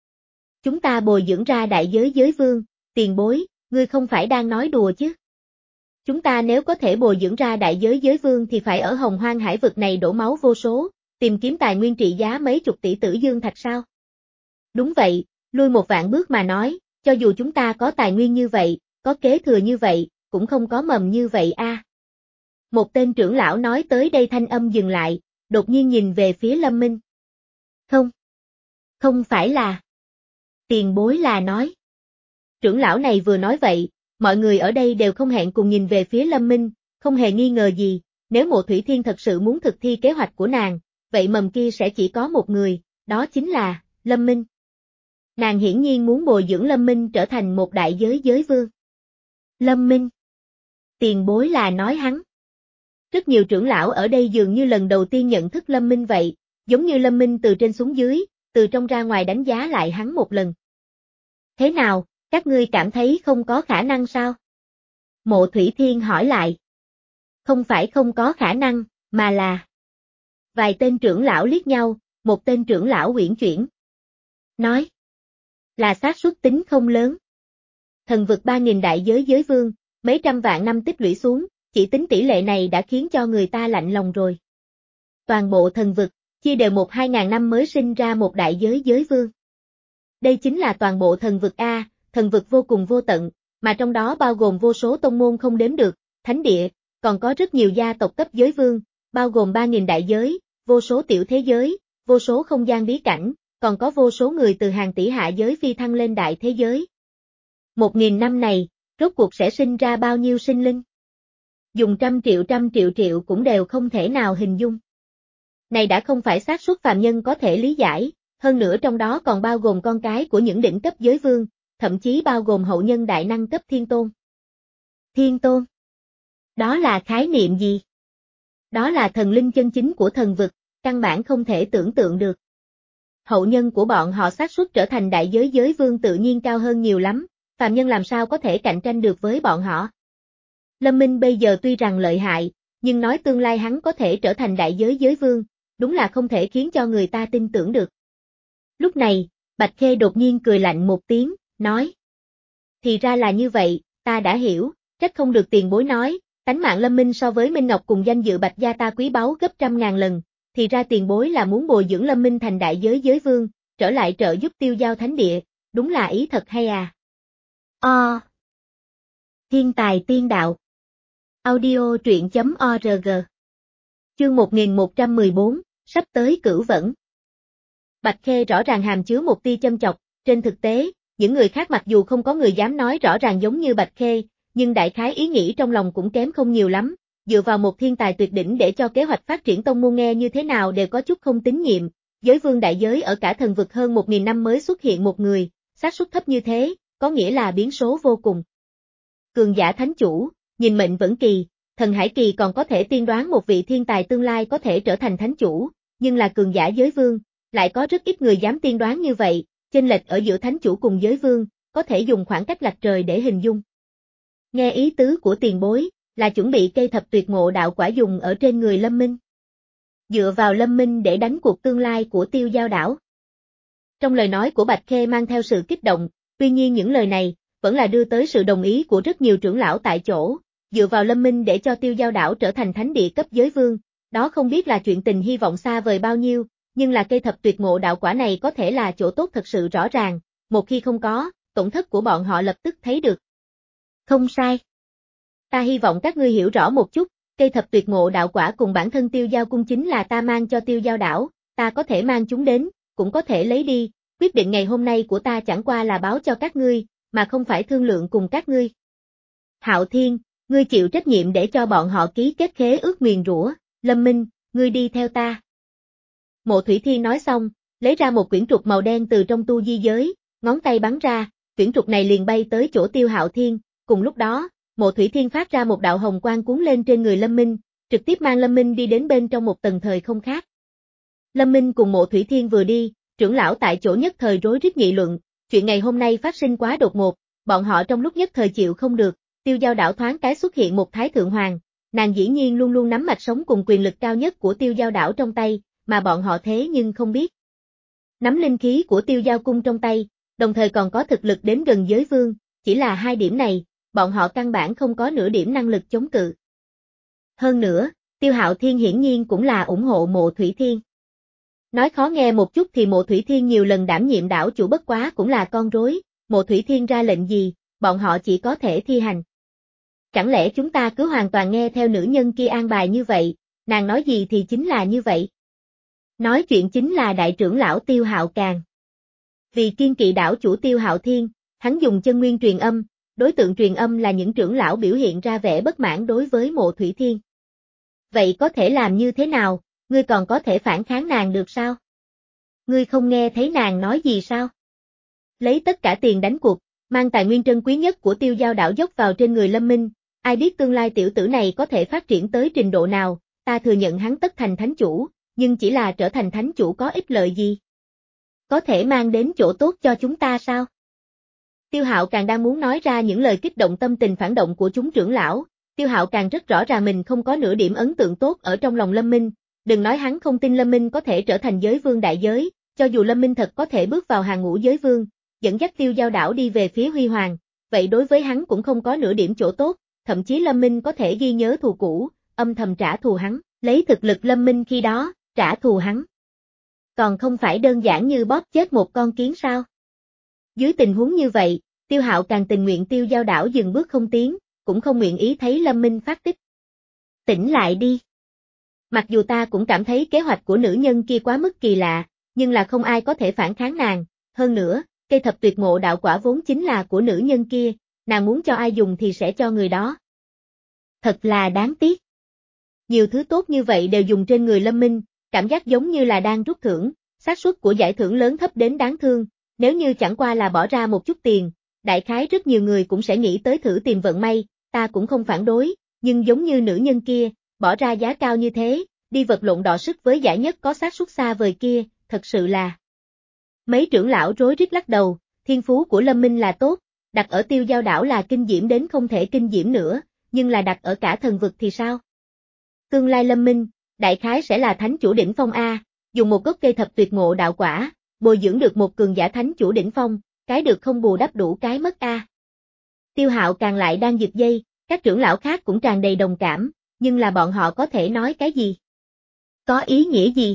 Chúng ta bồi dưỡng ra đại giới giới vương, tiền bối, ngươi không phải đang nói đùa chứ? Chúng ta nếu có thể bồi dưỡng ra đại giới giới vương thì phải ở hồng hoang hải vực này đổ máu vô số, tìm kiếm tài nguyên trị giá mấy chục tỷ tử dương thạch sao? Đúng vậy, lui một vạn bước mà nói, cho dù chúng ta có tài nguyên như vậy, có kế thừa như vậy, cũng không có mầm như vậy a. À. Một tên trưởng lão nói tới đây thanh âm dừng lại, đột nhiên nhìn về phía Lâm Minh. Không, không phải là. Tiền bối là nói. Trưởng lão này vừa nói vậy, mọi người ở đây đều không hẹn cùng nhìn về phía Lâm Minh, không hề nghi ngờ gì, nếu Mộ Thủy Thiên thật sự muốn thực thi kế hoạch của nàng, vậy mầm kia sẽ chỉ có một người, đó chính là Lâm Minh. Nàng hiển nhiên muốn bồi dưỡng Lâm Minh trở thành một đại giới giới vương. Lâm Minh. Tiền bối là nói hắn. Rất nhiều trưởng lão ở đây dường như lần đầu tiên nhận thức Lâm Minh vậy, giống như Lâm Minh từ trên xuống dưới, từ trong ra ngoài đánh giá lại hắn một lần. Thế nào, các ngươi cảm thấy không có khả năng sao? Mộ Thủy Thiên hỏi lại. Không phải không có khả năng, mà là Vài tên trưởng lão liếc nhau, một tên trưởng lão uyển chuyển. Nói. Là xác suất tính không lớn. Thần vực ba nghìn đại giới giới vương, mấy trăm vạn năm tích lũy xuống, chỉ tính tỷ lệ này đã khiến cho người ta lạnh lòng rồi. Toàn bộ thần vực, chia đều một hai ngàn năm mới sinh ra một đại giới giới vương. Đây chính là toàn bộ thần vực A, thần vực vô cùng vô tận, mà trong đó bao gồm vô số tông môn không đếm được, thánh địa, còn có rất nhiều gia tộc cấp giới vương, bao gồm ba nghìn đại giới, vô số tiểu thế giới, vô số không gian bí cảnh, còn có vô số người từ hàng tỷ hạ giới phi thăng lên đại thế giới. Một nghìn năm này, rốt cuộc sẽ sinh ra bao nhiêu sinh linh? Dùng trăm triệu trăm triệu triệu cũng đều không thể nào hình dung. Này đã không phải xác suất phàm nhân có thể lý giải, hơn nữa trong đó còn bao gồm con cái của những đỉnh cấp giới vương, thậm chí bao gồm hậu nhân đại năng cấp thiên tôn. Thiên tôn? Đó là khái niệm gì? Đó là thần linh chân chính của thần vực, căn bản không thể tưởng tượng được. Hậu nhân của bọn họ xác suất trở thành đại giới giới vương tự nhiên cao hơn nhiều lắm, phàm nhân làm sao có thể cạnh tranh được với bọn họ. Lâm Minh bây giờ tuy rằng lợi hại, nhưng nói tương lai hắn có thể trở thành đại giới giới vương, đúng là không thể khiến cho người ta tin tưởng được. Lúc này, Bạch Khê đột nhiên cười lạnh một tiếng, nói. Thì ra là như vậy, ta đã hiểu, trách không được tiền bối nói, tánh mạng Lâm Minh so với Minh Ngọc cùng danh dự Bạch gia ta quý báu gấp trăm ngàn lần, thì ra tiền bối là muốn bồi dưỡng Lâm Minh thành đại giới giới vương, trở lại trợ giúp Tiêu Giao Thánh Địa, đúng là ý thật hay à. O. Thiên tài tiên đạo. Audio truyện chấm org. Chương một nghìn một trăm mười bốn, sắp tới cửu vẫn. Bạch Khê rõ ràng hàm chứa một tia châm chọc, trên thực tế, những người khác mặc dù không có người dám nói rõ ràng giống như Bạch Khê, nhưng đại khái ý nghĩ trong lòng cũng kém không nhiều lắm, dựa vào một thiên tài tuyệt đỉnh để cho kế hoạch phát triển tông môn nghe như thế nào đều có chút không tín nhiệm, giới vương đại giới ở cả thần vực hơn một nghìn năm mới xuất hiện một người, xác suất thấp như thế, có nghĩa là biến số vô cùng. Cường giả thánh chủ, nhìn mệnh vẫn kỳ, thần hải kỳ còn có thể tiên đoán một vị thiên tài tương lai có thể trở thành thánh chủ, nhưng là cường giả giới vương, lại có rất ít người dám tiên đoán như vậy, chênh lệch ở giữa thánh chủ cùng giới vương, có thể dùng khoảng cách lệch trời để hình dung. Nghe ý tứ của tiền bối, là chuẩn bị cây thập tuyệt ngộ đạo quả dùng ở trên người Lâm Minh. Dựa vào Lâm Minh để đánh cuộc tương lai của Tiêu Giao đảo. Trong lời nói của Bạch Khê mang theo sự kích động, tuy nhiên những lời này, vẫn là đưa tới sự đồng ý của rất nhiều trưởng lão tại chỗ, dựa vào Lâm Minh để cho Tiêu Giao đảo trở thành thánh địa cấp giới vương, đó không biết là chuyện tình hy vọng xa vời bao nhiêu, nhưng là cây thập tuyệt ngộ đạo quả này có thể là chỗ tốt thật sự rõ ràng, một khi không có, tổn thất của bọn họ lập tức thấy được. Không sai. Ta hy vọng các ngươi hiểu rõ một chút, cây thập tuyệt ngộ đạo quả cùng bản thân Tiêu Giao cung chính là ta mang cho Tiêu Giao đảo, ta có thể mang chúng đến, cũng có thể lấy đi, quyết định ngày hôm nay của ta chẳng qua là báo cho các ngươi, mà không phải thương lượng cùng các ngươi. Hạo Thiên, ngươi chịu trách nhiệm để cho bọn họ ký kết khế ước nguyền rủa, Lâm Minh, ngươi đi theo ta. Mộ Thủy Thiên nói xong, lấy ra một quyển trục màu đen từ trong tu di giới, ngón tay bắn ra, quyển trục này liền bay tới chỗ Tiêu Hạo Thiên, cùng lúc đó, Mộ Thủy Thiên phát ra một đạo hồng quang cuốn lên trên người Lâm Minh, trực tiếp mang Lâm Minh đi đến bên trong một tầng thời không khác. Lâm Minh cùng Mộ Thủy Thiên vừa đi, trưởng lão tại chỗ nhất thời rối rít nghị luận, chuyện ngày hôm nay phát sinh quá đột ngột, bọn họ trong lúc nhất thời chịu không được, Tiêu Giao đảo thoáng cái xuất hiện một thái thượng hoàng, nàng dĩ nhiên luôn luôn nắm mạch sống cùng quyền lực cao nhất của Tiêu Giao đảo trong tay, mà bọn họ thế nhưng không biết. Nắm linh khí của Tiêu Giao cung trong tay, đồng thời còn có thực lực đến gần giới vương, chỉ là hai điểm này, bọn họ căn bản không có nửa điểm năng lực chống cự. Hơn nữa, Tiêu Hạo Thiên hiển nhiên cũng là ủng hộ Mộ Thủy Thiên. Nói khó nghe một chút thì Mộ Thủy Thiên nhiều lần đảm nhiệm đảo chủ bất quá cũng là con rối, Mộ Thủy Thiên ra lệnh gì, bọn họ chỉ có thể thi hành. Chẳng lẽ chúng ta cứ hoàn toàn nghe theo nữ nhân kia an bài như vậy, nàng nói gì thì chính là như vậy. Nói chuyện chính là đại trưởng lão Tiêu Hạo Càng. Vì kiên kỵ đảo chủ Tiêu Hạo Thiên, hắn dùng chân nguyên truyền âm, đối tượng truyền âm là những trưởng lão biểu hiện ra vẻ bất mãn đối với Mộ Thủy Thiên. Vậy có thể làm như thế nào, ngươi còn có thể phản kháng nàng được sao? Ngươi không nghe thấy nàng nói gì sao? Lấy tất cả tiền đánh cuộc, mang tài nguyên trân quý nhất của Tiêu Giao đảo dốc vào trên người Lâm Minh, ai biết tương lai tiểu tử này có thể phát triển tới trình độ nào, ta thừa nhận hắn tất thành thánh chủ, nhưng chỉ là trở thành thánh chủ có ích lợi gì? Có thể mang đến chỗ tốt cho chúng ta sao? Tiêu Hạo Càng đang muốn nói ra những lời kích động tâm tình phản động của chúng trưởng lão, Tiêu Hạo Càng rất rõ ràng mình không có nửa điểm ấn tượng tốt ở trong lòng Lâm Minh, đừng nói hắn không tin Lâm Minh có thể trở thành giới vương đại giới, cho dù Lâm Minh thật có thể bước vào hàng ngũ giới vương, dẫn dắt Tiêu Giao đảo đi về phía huy hoàng, vậy đối với hắn cũng không có nửa điểm chỗ tốt, thậm chí Lâm Minh có thể ghi nhớ thù cũ, âm thầm trả thù hắn, lấy thực lực Lâm Minh khi đó, trả thù hắn. Còn không phải đơn giản như bóp chết một con kiến sao? Dưới tình huống như vậy, Tiêu Hạo càng tình nguyện Tiêu Giao đảo dừng bước không tiến, cũng không nguyện ý thấy Lâm Minh phát tích. Tỉnh lại đi. Mặc dù ta cũng cảm thấy kế hoạch của nữ nhân kia quá mức kỳ lạ, nhưng là không ai có thể phản kháng nàng, hơn nữa, cây thập tuyệt ngộ đạo quả vốn chính là của nữ nhân kia, nàng muốn cho ai dùng thì sẽ cho người đó. Thật là đáng tiếc. Nhiều thứ tốt như vậy đều dùng trên người Lâm Minh, cảm giác giống như là đang rút thưởng, xác suất của giải thưởng lớn thấp đến đáng thương, nếu như chẳng qua là bỏ ra một chút tiền, đại khái rất nhiều người cũng sẽ nghĩ tới thử tìm vận may, ta cũng không phản đối, nhưng giống như nữ nhân kia, bỏ ra giá cao như thế, đi vật lộn đọ sức với giải nhất có xác suất xa vời kia, thật sự là. Mấy trưởng lão rối rít lắc đầu, thiên phú của Lâm Minh là tốt, đặt ở Tiêu Giao đảo là kinh diễm đến không thể kinh diễm nữa, nhưng là đặt ở cả thần vực thì sao? Tương lai Lâm Minh, đại khái sẽ là thánh chủ đỉnh phong A, dùng một gốc cây thập tuyệt ngộ đạo quả, bồi dưỡng được một cường giả thánh chủ đỉnh phong, cái được không bù đắp đủ cái mất A. Tiêu Hạo càng lại đang giật dây, các trưởng lão khác cũng tràn đầy đồng cảm, nhưng là bọn họ có thể nói cái gì? Có ý nghĩa gì?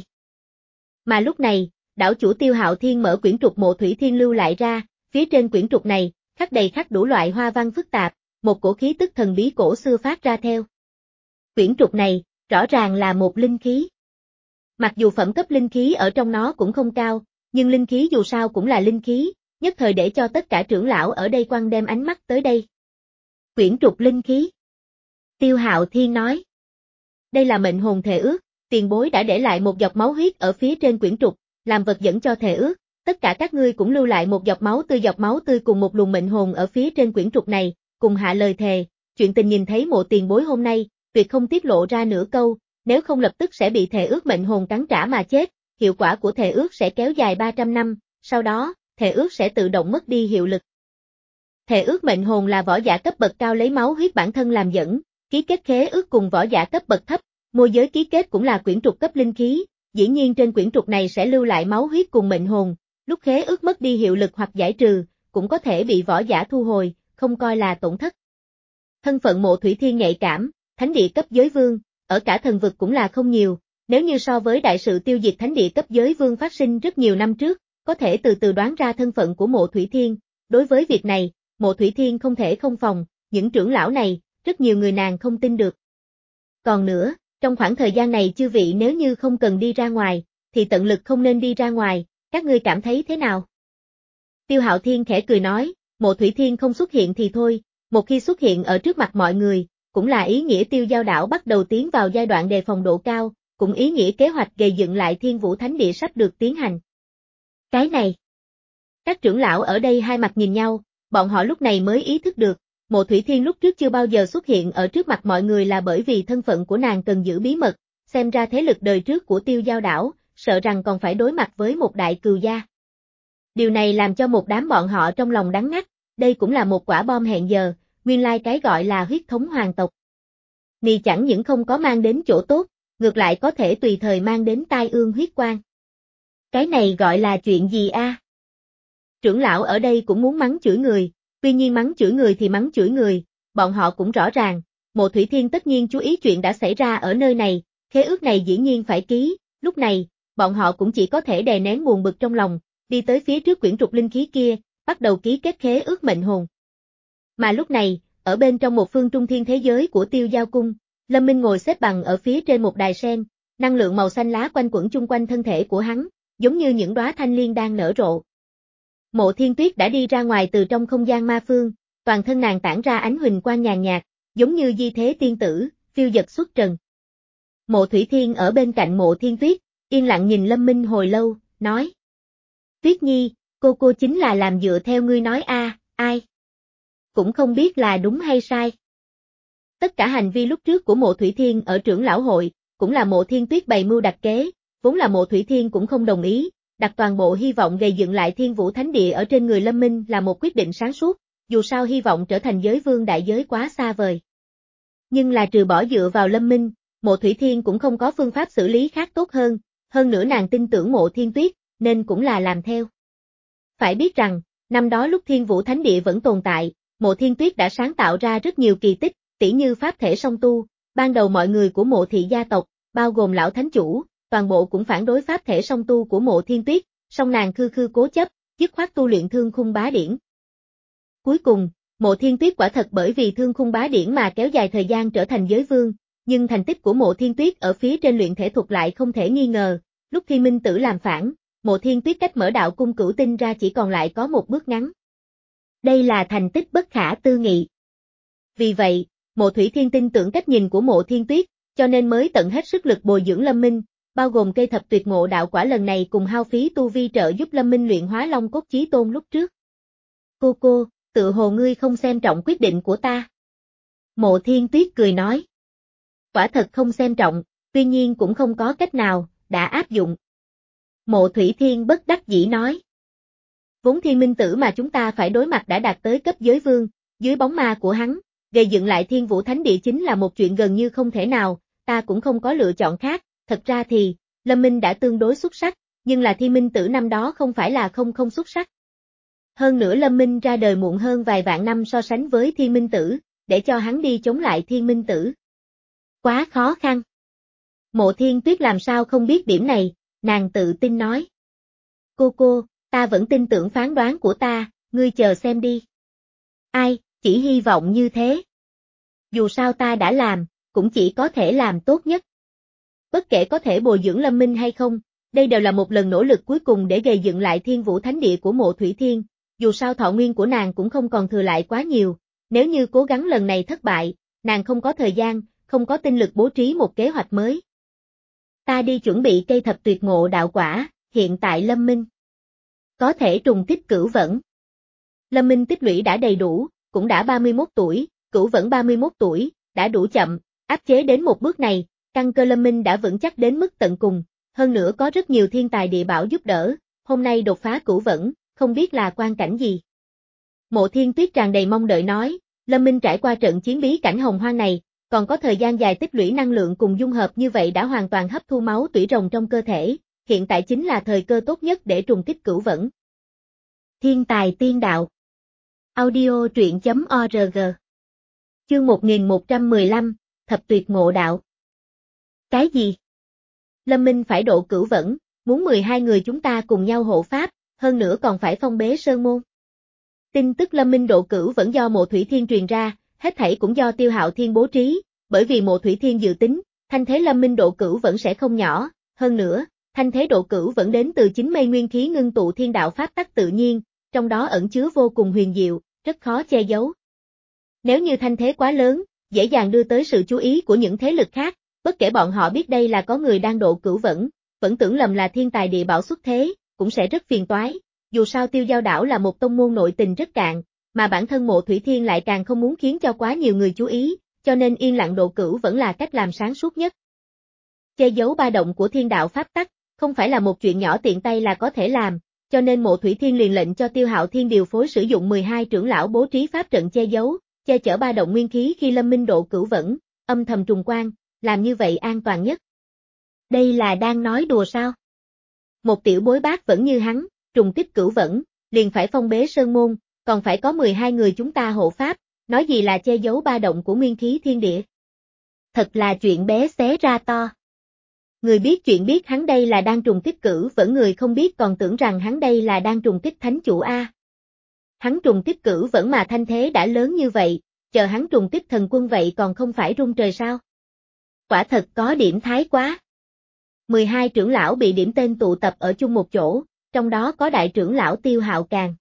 Mà lúc này, đảo chủ Tiêu Hạo Thiên mở quyển trục Mộ Thủy Thiên lưu lại ra, phía trên quyển trục này, khắc đầy khắc đủ loại hoa văn phức tạp, một cổ khí tức thần bí cổ xưa phát ra theo. Quyển trục này, rõ ràng là một linh khí. Mặc dù phẩm cấp linh khí ở trong nó cũng không cao, nhưng linh khí dù sao cũng là linh khí, nhất thời để cho tất cả trưởng lão ở đây quăng đem ánh mắt tới đây. Quyển trục linh khí. Tiêu Hạo Thiên nói. Đây là mệnh hồn thề ước, tiền bối đã để lại một giọt máu huyết ở phía trên quyển trục, làm vật dẫn cho thề ước, tất cả các ngươi cũng lưu lại một giọt máu tươi giọt máu tươi cùng một luồng mệnh hồn ở phía trên quyển trục này, cùng hạ lời thề, chuyện tình nhìn thấy Mộ tiền bối hôm nay, tuyệt không tiết lộ ra nửa câu, nếu không lập tức sẽ bị thề ước mệnh hồn cắn trả mà chết, hiệu quả của thề ước sẽ kéo dài ba trăm năm, sau đó, thề ước sẽ tự động mất đi hiệu lực. Thề ước mệnh hồn là võ giả cấp bậc cao lấy máu huyết bản thân làm dẫn, ký kết khế ước cùng võ giả cấp bậc thấp, môi giới ký kết cũng là quyển trục cấp linh khí, dĩ nhiên trên quyển trục này sẽ lưu lại máu huyết cùng mệnh hồn, lúc khế ước mất đi hiệu lực hoặc giải trừ, cũng có thể bị võ giả thu hồi, không coi là tổn thất. Thân phận Mộ Thủy Thiên nhạy cảm, thánh địa cấp giới vương, ở cả thần vực cũng là không nhiều, nếu như so với đại sự tiêu diệt thánh địa cấp giới vương phát sinh rất nhiều năm trước, có thể từ từ đoán ra thân phận của Mộ Thủy Thiên, đối với việc này, Mộ Thủy Thiên không thể không phòng, những trưởng lão này, rất nhiều người nàng không tin được. Còn nữa, trong khoảng thời gian này chư vị nếu như không cần đi ra ngoài, thì tận lực không nên đi ra ngoài, các ngươi cảm thấy thế nào? Tiêu Hạo Thiên khẽ cười nói, Mộ Thủy Thiên không xuất hiện thì thôi, một khi xuất hiện ở trước mặt mọi người, cũng là ý nghĩa Tiêu Giao đảo bắt đầu tiến vào giai đoạn đề phòng độ cao, cũng ý nghĩa kế hoạch gây dựng lại Thiên Vũ Thánh Địa sắp được tiến hành. Cái này, các trưởng lão ở đây hai mặt nhìn nhau, bọn họ lúc này mới ý thức được, Mộ Thủy Thiên lúc trước chưa bao giờ xuất hiện ở trước mặt mọi người là bởi vì thân phận của nàng cần giữ bí mật, xem ra thế lực đời trước của Tiêu Giao đảo, sợ rằng còn phải đối mặt với một đại cừu gia. Điều này làm cho một đám bọn họ trong lòng đắng ngắt, đây cũng là một quả bom hẹn giờ, nguyên lai cái gọi là huyết thống hoàng tộc. Nì chẳng những không có mang đến chỗ tốt, ngược lại có thể tùy thời mang đến tai ương huyết quan. Cái này gọi là chuyện gì a? À? Trưởng lão ở đây cũng muốn mắng chửi người, tuy nhiên mắng chửi người thì mắng chửi người, bọn họ cũng rõ ràng, Mộ Thủy Thiên tất nhiên chú ý chuyện đã xảy ra ở nơi này, khế ước này dĩ nhiên phải ký, lúc này, bọn họ cũng chỉ có thể đè nén buồn bực trong lòng, đi tới phía trước quyển trục linh khí kia, bắt đầu ký kết khế ước mệnh hồn. Mà lúc này, ở bên trong một phương trung thiên thế giới của Tiêu Giao Cung, Lâm Minh ngồi xếp bằng ở phía trên một đài sen, năng lượng màu xanh lá quanh quẩn chung quanh thân thể của hắn, giống như những đóa thanh liên đang nở rộ. Mộ Thiên Tuyết đã đi ra ngoài từ trong không gian ma phương, toàn thân nàng tản ra ánh huỳnh quang nhàn nhạt, giống như di thế tiên tử, phiêu dật xuất trần. Mộ Thủy Thiên ở bên cạnh Mộ Thiên Tuyết, yên lặng nhìn Lâm Minh hồi lâu, nói. Tuyết Nhi, cô cô chính là làm dựa theo ngươi nói a, à, ai? Cũng không biết là đúng hay sai. Tất cả hành vi lúc trước của Mộ Thủy Thiên ở trưởng lão hội, cũng là Mộ Thiên Tuyết bày mưu đặt kế, vốn là Mộ Thủy Thiên cũng không đồng ý, đặt toàn bộ hy vọng gây dựng lại Thiên Vũ Thánh Địa ở trên người Lâm Minh là một quyết định sáng suốt, dù sao hy vọng trở thành giới vương đại giới quá xa vời. Nhưng là trừ bỏ dựa vào Lâm Minh, Mộ Thủy Thiên cũng không có phương pháp xử lý khác tốt hơn, hơn nữa nàng tin tưởng Mộ Thiên Tuyết, nên cũng là làm theo. Phải biết rằng, năm đó lúc Thiên Vũ Thánh Địa vẫn tồn tại, Mộ Thiên Tuyết đã sáng tạo ra rất nhiều kỳ tích, tỉ như pháp thể song tu, ban đầu mọi người của Mộ thị gia tộc, bao gồm lão thánh chủ, toàn bộ cũng phản đối pháp thể song tu của Mộ Thiên Tuyết, song nàng khư khư cố chấp, dứt khoát tu luyện Thương Khung Bá Điển. Cuối cùng, Mộ Thiên Tuyết quả thật bởi vì Thương Khung Bá Điển mà kéo dài thời gian trở thành giới vương, nhưng thành tích của Mộ Thiên Tuyết ở phía trên luyện thể thuật lại không thể nghi ngờ, lúc Thi Minh Tử làm phản, Mộ Thiên Tuyết cách mở đạo cung cửu tinh ra chỉ còn lại có một bước ngắn. Đây là thành tích bất khả tư nghị. Vì vậy, Mộ Thủy Thiên tin tưởng cách nhìn của Mộ Thiên Tuyết, cho nên mới tận hết sức lực bồi dưỡng Lâm Minh, bao gồm cây thập tuyệt ngộ đạo quả lần này cùng hao phí tu vi trợ giúp Lâm Minh luyện hóa Long Cốt Chí Tôn lúc trước. Cô cô, tự hồ ngươi không xem trọng quyết định của ta. Mộ Thiên Tuyết cười nói. Quả thật không xem trọng, tuy nhiên cũng không có cách nào, đã áp dụng. Mộ Thủy Thiên bất đắc dĩ nói. Vốn Thiên Minh Tử mà chúng ta phải đối mặt đã đạt tới cấp giới vương, dưới bóng ma của hắn, gây dựng lại Thiên Vũ Thánh Địa chính là một chuyện gần như không thể nào, ta cũng không có lựa chọn khác, thật ra thì, Lâm Minh đã tương đối xuất sắc, nhưng là Thiên Minh Tử năm đó không phải là không không xuất sắc. Hơn nữa Lâm Minh ra đời muộn hơn vài vạn năm so sánh với Thiên Minh Tử, để cho hắn đi chống lại Thiên Minh Tử. Quá khó khăn. Mộ Thiên Tuyết làm sao không biết điểm này, nàng tự tin nói. Cô cô, ta vẫn tin tưởng phán đoán của ta, ngươi chờ xem đi. Ai, chỉ hy vọng như thế. Dù sao ta đã làm, cũng chỉ có thể làm tốt nhất. Bất kể có thể bồi dưỡng Lâm Minh hay không, đây đều là một lần nỗ lực cuối cùng để gây dựng lại Thiên Vũ Thánh Địa của Mộ Thủy Thiên, dù sao thọ nguyên của nàng cũng không còn thừa lại quá nhiều, nếu như cố gắng lần này thất bại, nàng không có thời gian, không có tinh lực bố trí một kế hoạch mới. Ta đi chuẩn bị cây thập tuyệt ngộ đạo quả, hiện tại Lâm Minh có thể trùng kích cửu vẫn. Lâm Minh tích lũy đã đầy đủ, cũng đã ba mươi mốt tuổi, cửu vẫn ba mươi mốt tuổi, đã đủ chậm, áp chế đến một bước này, căn cơ Lâm Minh đã vững chắc đến mức tận cùng, hơn nữa có rất nhiều thiên tài địa bảo giúp đỡ, hôm nay đột phá cửu vẫn, không biết là quan cảnh gì. Mộ Thiên Tuyết tràn đầy mong đợi nói, Lâm Minh trải qua trận chiến bí cảnh hồng hoang này, còn có thời gian dài tích lũy năng lượng cùng dung hợp như vậy đã hoàn toàn hấp thu máu tủy rồng trong cơ thể, hiện tại chính là thời cơ tốt nhất để trùng kích cửu vẫn. Thiên tài tiên đạo. Audio truyện chấm org. Chương một nghìn một trăm mười lăm, Thập tuyệt ngộ đạo. Cái gì? Lâm Minh phải độ cửu vẫn, muốn mười hai người chúng ta cùng nhau hộ pháp, hơn nữa còn phải phong bế sơn môn. Tin tức Lâm Minh độ cửu vẫn do Mộ Thủy Thiên truyền ra, hết thảy cũng do Tiêu Hạo Thiên bố trí, bởi vì Mộ Thủy Thiên dự tính, thanh thế Lâm Minh độ cửu vẫn sẽ không nhỏ, hơn nữa, thanh thế độ cửu vẫn đến từ chính mây nguyên khí ngưng tụ thiên đạo pháp tắc tự nhiên, trong đó ẩn chứa vô cùng huyền diệu, rất khó che giấu. Nếu như thanh thế quá lớn, dễ dàng đưa tới sự chú ý của những thế lực khác, bất kể bọn họ biết đây là có người đang độ cửu vẫn, vẫn tưởng lầm là thiên tài địa bảo xuất thế, cũng sẽ rất phiền toái. Dù sao Tiêu Giao Đảo là một tông môn nội tình rất cạn, mà bản thân Mộ Thủy Thiên lại càng không muốn khiến cho quá nhiều người chú ý, cho nên yên lặng độ cửu vẫn là cách làm sáng suốt nhất. Che giấu ba động của thiên đạo pháp tắc, không phải là một chuyện nhỏ tiện tay là có thể làm, cho nên Mộ Thủy Thiên liền lệnh cho Tiêu Hạo Thiên điều phối sử dụng mười hai trưởng lão bố trí pháp trận che giấu, che chở ba động nguyên khí khi Lâm Minh độ cửu vẫn, âm thầm trùng quan, làm như vậy an toàn nhất. Đây là đang nói đùa sao? Một tiểu bối bác vẫn như hắn, trùng kích cửu vẫn, liền phải phong bế sơn môn, còn phải có mười hai người chúng ta hộ pháp, nói gì là che giấu ba động của nguyên khí thiên địa. Thật là chuyện bé xé ra to. Người biết chuyện biết hắn đây là đang trùng kích cửu vẫn, người không biết còn tưởng rằng hắn đây là đang trùng kích thánh chủ A. Hắn trùng kích cửu vẫn mà thanh thế đã lớn như vậy, chờ hắn trùng kích thần quân vậy còn không phải rung trời sao? Quả thật có điểm thái quá. mười hai trưởng lão bị điểm tên tụ tập ở chung một chỗ, trong đó có đại trưởng lão Tiêu Hạo Càng.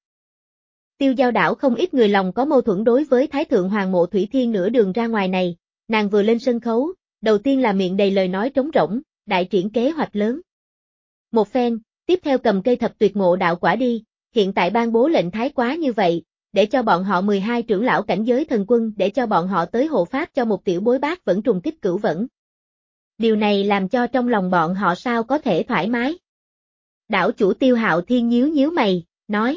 Tiêu Giao Đảo không ít người lòng có mâu thuẫn đối với Thái Thượng Hoàng Mộ Thủy Thiên nửa đường ra ngoài này, nàng vừa lên sân khấu, đầu tiên là miệng đầy lời nói trống rỗng, đại triển kế hoạch lớn. Một phen, tiếp theo cầm cây thập tuyệt ngộ đạo quả đi, hiện tại ban bố lệnh thái quá như vậy, để cho bọn họ mười hai trưởng lão cảnh giới thần quân để cho bọn họ tới hộ pháp cho một tiểu bối bác vẫn trùng kích cửu vẫn. Điều này làm cho trong lòng bọn họ sao có thể thoải mái. Đảo chủ Tiêu Hạo Thiên nhíu nhíu mày, nói.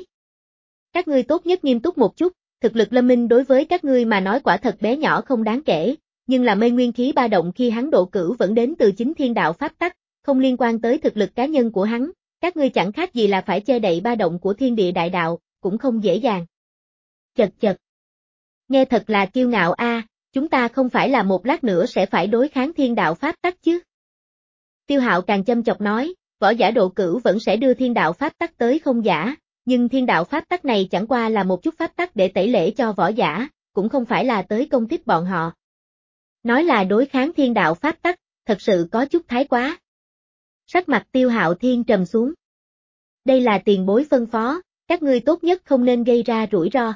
Các ngươi tốt nhất nghiêm túc một chút, thực lực Lâm Minh đối với các ngươi mà nói quả thật bé nhỏ không đáng kể, nhưng là mê nguyên khí ba động khi hắn độ cửu vẫn đến từ chính thiên đạo pháp tắc, không liên quan tới thực lực cá nhân của hắn, các ngươi chẳng khác gì là phải che đậy ba động của thiên địa đại đạo, cũng không dễ dàng. Chật chật. Nghe thật là kiêu ngạo a, chúng ta không phải là một lát nữa sẽ phải đối kháng thiên đạo pháp tắc chứ. Tiêu Hạo càng châm chọc nói, võ giả độ cửu vẫn sẽ đưa thiên đạo pháp tắc tới không giả, nhưng thiên đạo pháp tắc này chẳng qua là một chút pháp tắc để tẩy lễ cho võ giả, cũng không phải là tới công kích bọn họ. Nói là đối kháng thiên đạo pháp tắc, thật sự có chút thái quá. Sắc mặt Tiêu Hạo Thiên trầm xuống. Đây là tiền bối phân phó, các ngươi tốt nhất không nên gây ra rủi ro.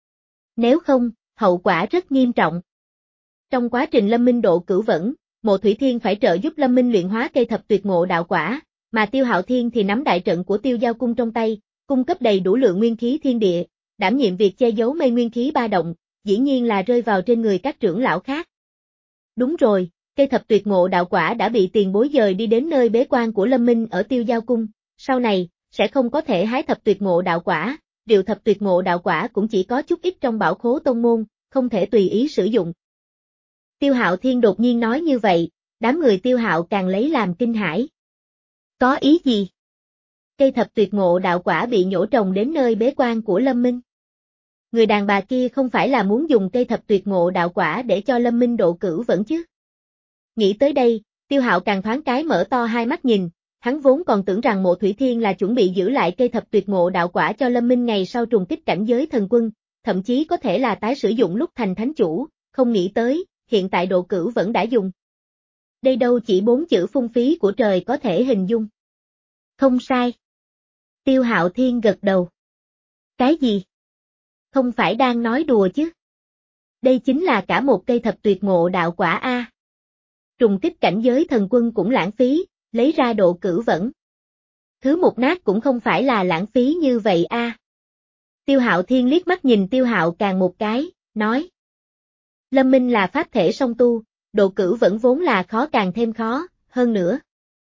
Nếu không, hậu quả rất nghiêm trọng. Trong quá trình Lâm Minh độ cửu vẫn, Mộ Thủy Thiên phải trợ giúp Lâm Minh luyện hóa cây thập tuyệt ngộ đạo quả, mà Tiêu Hạo Thiên thì nắm đại trận của Tiêu Giao Cung trong tay, cung cấp đầy đủ lượng nguyên khí thiên địa, đảm nhiệm việc che giấu mê nguyên khí ba động, dĩ nhiên là rơi vào trên người các trưởng lão khác. Đúng rồi, cây thập tuyệt ngộ đạo quả đã bị tiền bối dời đi đến nơi bế quan của Lâm Minh ở Tiêu Giao Cung, sau này, sẽ không có thể hái thập tuyệt ngộ đạo quả, điều thập tuyệt ngộ đạo quả cũng chỉ có chút ít trong bảo khố tông môn, không thể tùy ý sử dụng. Tiêu Hạo Thiên đột nhiên nói như vậy, đám người Tiêu Hạo càng lấy làm kinh hãi. Có ý gì? Cây thập tuyệt ngộ đạo quả bị nhổ trồng đến nơi bế quan của Lâm Minh. Người đàn bà kia không phải là muốn dùng cây thập tuyệt ngộ đạo quả để cho Lâm Minh độ cửu vẫn chứ? Nghĩ tới đây, Tiêu Hạo càng thoáng cái mở to hai mắt nhìn, hắn vốn còn tưởng rằng Mộ Thủy Thiên là chuẩn bị giữ lại cây thập tuyệt ngộ đạo quả cho Lâm Minh ngày sau trùng kích cảnh giới thần quân, thậm chí có thể là tái sử dụng lúc thành thánh chủ, không nghĩ tới, hiện tại độ cửu vẫn đã dùng. Đây đâu chỉ bốn chữ phung phí của trời có thể hình dung. Không sai. Tiêu Hạo Thiên gật đầu. Cái gì? Không phải đang nói đùa chứ? Đây chính là cả một cây thập tuyệt ngộ đạo quả a. Trùng kích cảnh giới thần quân cũng lãng phí, lấy ra độ cửu vẫn. Thứ một nát cũng không phải là lãng phí như vậy a. Tiêu Hạo Thiên liếc mắt nhìn Tiêu Hạo càng một cái, nói. Lâm Minh là pháp thể song tu, độ cửu vẫn vốn là khó càng thêm khó, hơn nữa.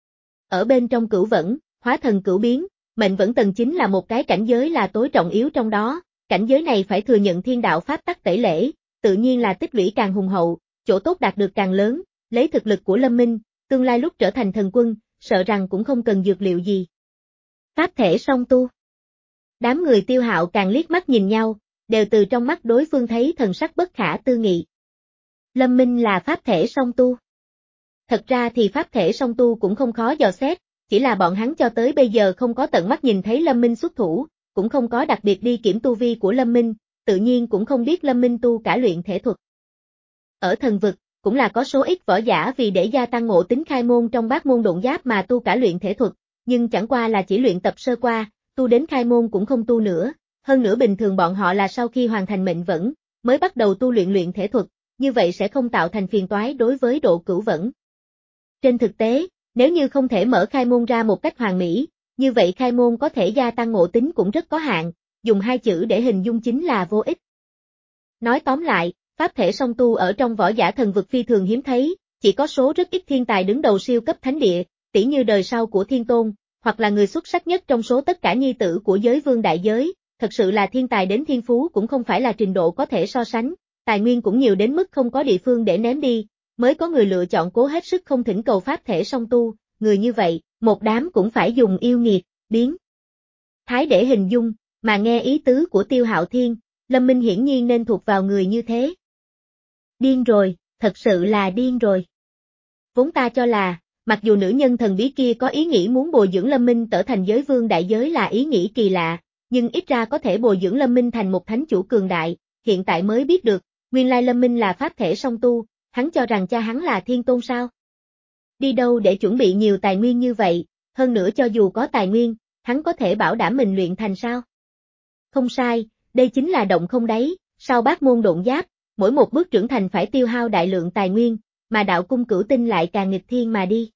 Ở bên trong cửu vẫn, hóa thần cửu biến, mệnh vẫn tầng chính là một cái cảnh giới là tối trọng yếu trong đó, cảnh giới này phải thừa nhận thiên đạo pháp tắc tẩy lễ, tự nhiên là tích lũy càng hùng hậu, chỗ tốt đạt được càng lớn, lấy thực lực của Lâm Minh, tương lai lúc trở thành thần quân, sợ rằng cũng không cần dược liệu gì. Pháp thể song tu. Đám người Tiêu Hạo càng liếc mắt nhìn nhau, đều từ trong mắt đối phương thấy thần sắc bất khả tư nghị. Lâm Minh là pháp thể song tu. Thật ra thì pháp thể song tu cũng không khó dò xét, chỉ là bọn hắn cho tới bây giờ không có tận mắt nhìn thấy Lâm Minh xuất thủ, cũng không có đặc biệt đi kiểm tu vi của Lâm Minh, tự nhiên cũng không biết Lâm Minh tu cả luyện thể thuật. Ở thần vực, cũng là có số ít võ giả vì để gia tăng ngộ tính khai môn trong bát môn độn giáp mà tu cả luyện thể thuật, nhưng chẳng qua là chỉ luyện tập sơ qua, tu đến khai môn cũng không tu nữa, hơn nữa bình thường bọn họ là sau khi hoàn thành mệnh vẫn, mới bắt đầu tu luyện luyện thể thuật, như vậy sẽ không tạo thành phiền toái đối với độ cửu vẫn. Trên thực tế, nếu như không thể mở khai môn ra một cách hoàn mỹ, như vậy khai môn có thể gia tăng ngộ tính cũng rất có hạn, dùng hai chữ để hình dung chính là vô ích. Nói tóm lại, pháp thể song tu ở trong võ giả thần vực phi thường hiếm thấy, chỉ có số rất ít thiên tài đứng đầu siêu cấp thánh địa, tỷ như đời sau của Thiên Tôn, hoặc là người xuất sắc nhất trong số tất cả nhi tử của giới vương đại giới, thật sự là thiên tài đến thiên phú cũng không phải là trình độ có thể so sánh, tài nguyên cũng nhiều đến mức không có địa phương để ném đi, mới có người lựa chọn cố hết sức không thỉnh cầu pháp thể song tu, người như vậy, một đám cũng phải dùng yêu nghiệt, biến thái để hình dung, mà nghe ý tứ của Tiêu Hạo Thiên, Lâm Minh hiển nhiên nên thuộc vào người như thế. Điên rồi, thật sự là điên rồi. Vốn ta cho là, mặc dù nữ nhân thần bí kia có ý nghĩ muốn bồi dưỡng Lâm Minh trở thành giới vương đại giới là ý nghĩ kỳ lạ, nhưng ít ra có thể bồi dưỡng Lâm Minh thành một thánh chủ cường đại, hiện tại mới biết được, nguyên lai Lâm Minh là pháp thể song tu, hắn cho rằng cha hắn là Thiên Tôn sao? Đi đâu để chuẩn bị nhiều tài nguyên như vậy, hơn nữa cho dù có tài nguyên, hắn có thể bảo đảm mình luyện thành sao? Không sai, đây chính là động không đáy, sau bát môn độn giáp, mỗi một bước trưởng thành phải tiêu hao đại lượng tài nguyên, mà đạo cung cửu tinh lại càng nghịch thiên mà đi.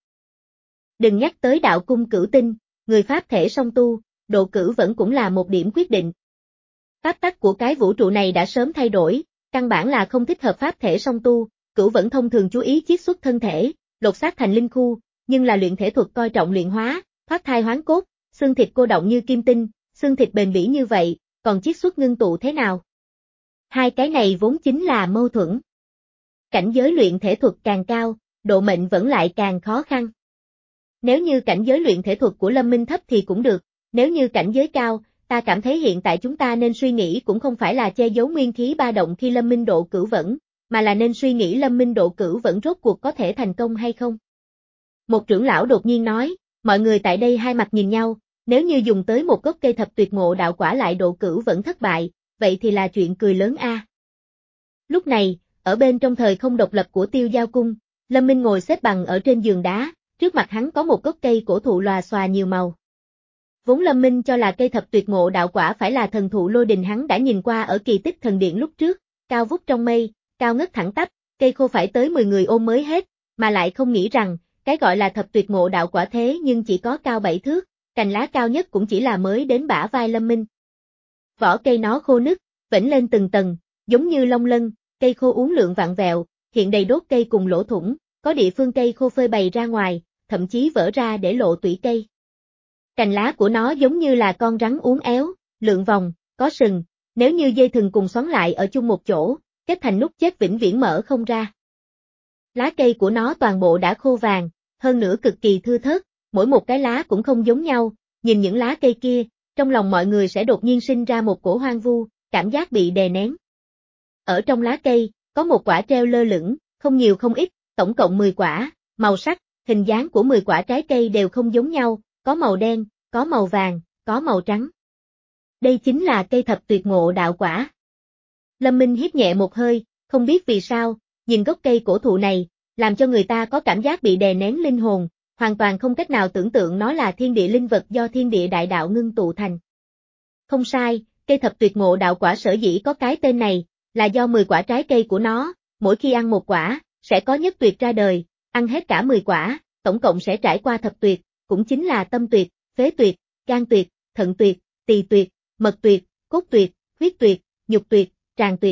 Đừng nhắc tới đạo cung cửu tinh, người pháp thể song tu, độ cửu vẫn cũng là một điểm quyết định. Pháp tắc của cái vũ trụ này đã sớm thay đổi, căn bản là không thích hợp pháp thể song tu, cửu vẫn thông thường chú ý chiết xuất thân thể, lột xác thành linh khu, nhưng là luyện thể thuật coi trọng luyện hóa, thoát thai hoán cốt, xương thịt cô động như kim tinh, xương thịt bền bỉ như vậy, còn chiết xuất ngưng tụ thế nào? Hai cái này vốn chính là mâu thuẫn. Cảnh giới luyện thể thuật càng cao, độ mệnh vẫn lại càng khó khăn. Nếu như cảnh giới luyện thể thuật của Lâm Minh thấp thì cũng được, nếu như cảnh giới cao, ta cảm thấy hiện tại chúng ta nên suy nghĩ cũng không phải là che giấu nguyên khí ba động khi Lâm Minh độ cửu vẫn, mà là nên suy nghĩ Lâm Minh độ cửu vẫn rốt cuộc có thể thành công hay không. Một trưởng lão đột nhiên nói, mọi người tại đây hai mặt nhìn nhau, nếu như dùng tới một gốc cây thập tuyệt ngộ đạo quả lại độ cửu vẫn thất bại, vậy thì là chuyện cười lớn a. Lúc này, ở bên trong thời không độc lập của Tiêu Giao Cung, Lâm Minh ngồi xếp bằng ở trên giường đá, trước mặt hắn có một gốc cây cổ thụ lòa xòa nhiều màu. Vốn Lâm Minh cho là cây thập tuyệt ngộ đạo quả phải là thần thụ lôi đình hắn đã nhìn qua ở kỳ tích thần điện lúc trước, cao vút trong mây, cao ngất thẳng tắp, cây khô phải tới mười người ôm mới hết, mà lại không nghĩ rằng, cái gọi là thập tuyệt ngộ đạo quả thế nhưng chỉ có cao bảy thước, cành lá cao nhất cũng chỉ là mới đến bả vai Lâm Minh. Vỏ cây nó khô nứt, vểnh lên từng tầng, giống như long lân, cây khô uốn lượn vặn vẹo, hiện đầy đốt cây cùng lỗ thủng, có địa phương cây khô phơi bày ra ngoài, thậm chí vỡ ra để lộ tủy cây. Cành lá của nó giống như là con rắn uốn éo, lượn vòng, có sừng, nếu như dây thừng cùng xoắn lại ở chung một chỗ, kết thành nút chết vĩnh viễn mở không ra. Lá cây của nó toàn bộ đã khô vàng, hơn nữa cực kỳ thưa thớt, mỗi một cái lá cũng không giống nhau, nhìn những lá cây kia, trong lòng mọi người sẽ đột nhiên sinh ra một cổ hoang vu, cảm giác bị đè nén. Ở trong lá cây, có một quả treo lơ lửng, không nhiều không ít, tổng cộng mười quả, màu sắc, hình dáng của mười quả trái cây đều không giống nhau, có màu đen, có màu vàng, có màu trắng. Đây chính là cây thập tuyệt ngộ đạo quả. Lâm Minh hít nhẹ một hơi, không biết vì sao, nhìn gốc cây cổ thụ này, làm cho người ta có cảm giác bị đè nén linh hồn, hoàn toàn không cách nào tưởng tượng nó là thiên địa linh vật do thiên địa đại đạo ngưng tụ thành. Không sai, cây thập tuyệt ngộ đạo quả sở dĩ có cái tên này, là do mười quả trái cây của nó, mỗi khi ăn một quả, sẽ có nhất tuyệt ra đời, ăn hết cả mười quả, tổng cộng sẽ trải qua thập tuyệt, cũng chính là tâm tuyệt, phế tuyệt, gan tuyệt, thận tuyệt, tỳ tuyệt, mật tuyệt, cốt tuyệt, huyết tuyệt, nhục tuyệt, tràng tuyệt.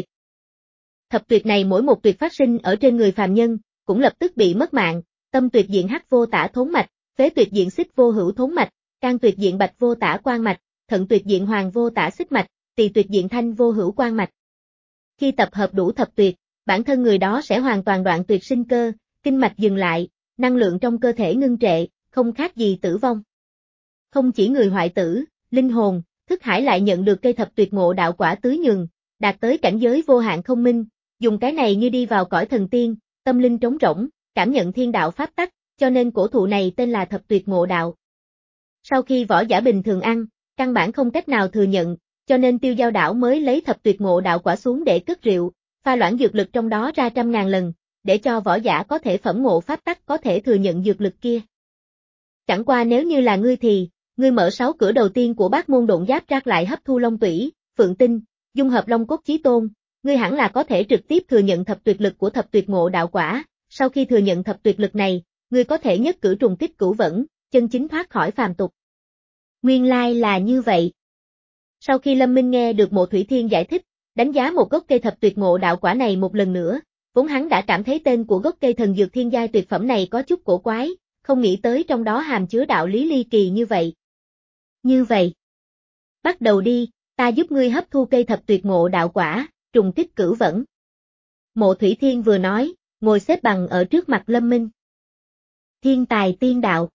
Thập tuyệt này mỗi một tuyệt phát sinh ở trên người phàm nhân, cũng lập tức bị mất mạng, tâm tuyệt diện hắc vô tả thốn mạch, phế tuyệt diện xích vô hữu thốn mạch, can tuyệt diện bạch vô tả quan mạch, thận tuyệt diện hoàng vô tả xích mạch, tỳ tuyệt diện thanh vô hữu quan mạch. Khi tập hợp đủ thập tuyệt, bản thân người đó sẽ hoàn toàn đoạn tuyệt sinh cơ, kinh mạch dừng lại, năng lượng trong cơ thể ngưng trệ, không khác gì tử vong. Không chỉ người hoại tử, linh hồn, thức hải lại nhận được cây thập tuyệt ngộ đạo quả tứ nhường, đạt tới cảnh giới vô hạn không minh, dùng cái này như đi vào cõi thần tiên, tâm linh trống rỗng, cảm nhận thiên đạo pháp tắc, cho nên cổ thụ này tên là thập tuyệt ngộ đạo. Sau khi võ giả bình thường ăn, căn bản không cách nào thừa nhận, cho nên Tiêu Giao đảo mới lấy thập tuyệt ngộ đạo quả xuống để cất rượu, pha loãng dược lực trong đó ra trăm ngàn lần, để cho võ giả có thể phẩm ngộ pháp tắc có thể thừa nhận dược lực kia. Chẳng qua nếu như là ngươi thì, ngươi mở sáu cửa đầu tiên của bát môn độn giáp trác lại hấp thu long tủy, phượng tinh, dung hợp long cốt chí tôn, ngươi hẳn là có thể trực tiếp thừa nhận thập tuyệt lực của thập tuyệt ngộ đạo quả, sau khi thừa nhận thập tuyệt lực này, ngươi có thể nhất cử trùng kích cửu vẫn, chân chính thoát khỏi phàm tục. Nguyên lai là như vậy. Sau khi Lâm Minh nghe được Mộ Thủy Thiên giải thích, đánh giá một gốc cây thập tuyệt ngộ đạo quả này một lần nữa, vốn hắn đã cảm thấy tên của gốc cây thần dược thiên giai tuyệt phẩm này có chút cổ quái, không nghĩ tới trong đó hàm chứa đạo lý ly kỳ như vậy. Như vậy. Bắt đầu đi, ta giúp ngươi hấp thu cây thập tuyệt ngộ đạo quả, trùng kích cửu vẫn. Mộ Thủy Thiên vừa nói, ngồi xếp bằng ở trước mặt Lâm Minh. Thiên tài tiên đạo.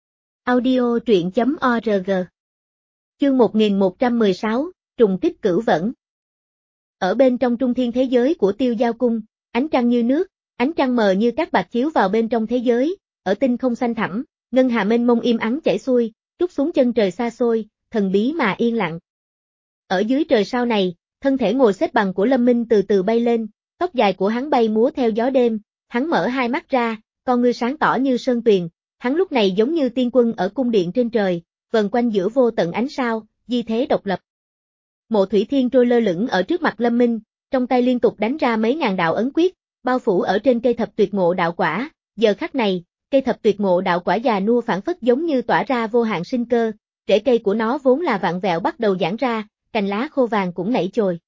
Audio truyện chấm org. Chương một nghìn một trăm mười sáu, trùng kích cửu vẫn. Ở bên trong trung thiên thế giới của Tiêu Giao Cung, ánh trăng như nước, ánh trăng mờ như các bạc chiếu vào bên trong thế giới, ở tinh không xanh thẳm, ngân hà mênh mông im ắng chảy xuôi, trút xuống chân trời xa xôi, thần bí mà yên lặng. Ở dưới trời sao này, thân thể ngồi xếp bằng của Lâm Minh từ từ bay lên, tóc dài của hắn bay múa theo gió đêm, hắn mở hai mắt ra, con ngươi sáng tỏ như sơn tuyền, hắn lúc này giống như tiên quân ở cung điện trên trời, vần quanh giữa vô tận ánh sao, di thế độc lập. Mộ Thủy Thiên trôi lơ lửng ở trước mặt Lâm Minh, trong tay liên tục đánh ra mấy ngàn đạo ấn quyết, bao phủ ở trên cây thập tuyệt ngộ đạo quả, giờ khắc này, cây thập tuyệt ngộ đạo quả già nua phản phất giống như tỏa ra vô hạn sinh cơ, rễ cây của nó vốn là vặn vẹo bắt đầu giãn ra, cành lá khô vàng cũng nảy chồi.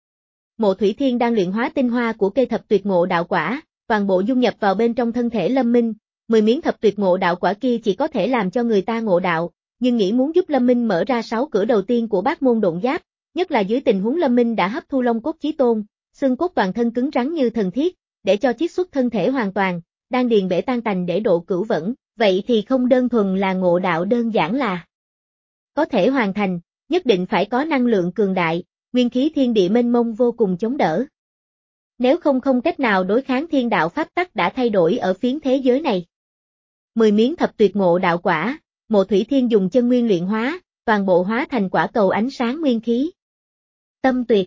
Mộ Thủy Thiên đang luyện hóa tinh hoa của cây thập tuyệt ngộ đạo quả, toàn bộ dung nhập vào bên trong thân thể Lâm Minh, mười miếng thập tuyệt ngộ đạo quả kia chỉ có thể làm cho người ta ngộ đạo, nhưng nghĩ muốn giúp Lâm Minh mở ra sáu cửa đầu tiên của bát môn độn giáp, nhất là dưới tình huống Lâm Minh đã hấp thu long cốt chí tôn, xương cốt toàn thân cứng rắn như thần thiết, để cho chiết xuất thân thể hoàn toàn, đan điền bể tan tành để độ cửu vẫn, vậy thì không đơn thuần là ngộ đạo đơn giản là có thể hoàn thành, nhất định phải có năng lượng cường đại, nguyên khí thiên địa mênh mông vô cùng chống đỡ. Nếu không không cách nào đối kháng thiên đạo pháp tắc đã thay đổi ở phiến thế giới này. Mười miếng thập tuyệt ngộ đạo quả, Mộ Thủy Thiên dùng chân nguyên luyện hóa, toàn bộ hóa thành quả cầu ánh sáng nguyên khí. Tâm tuyệt.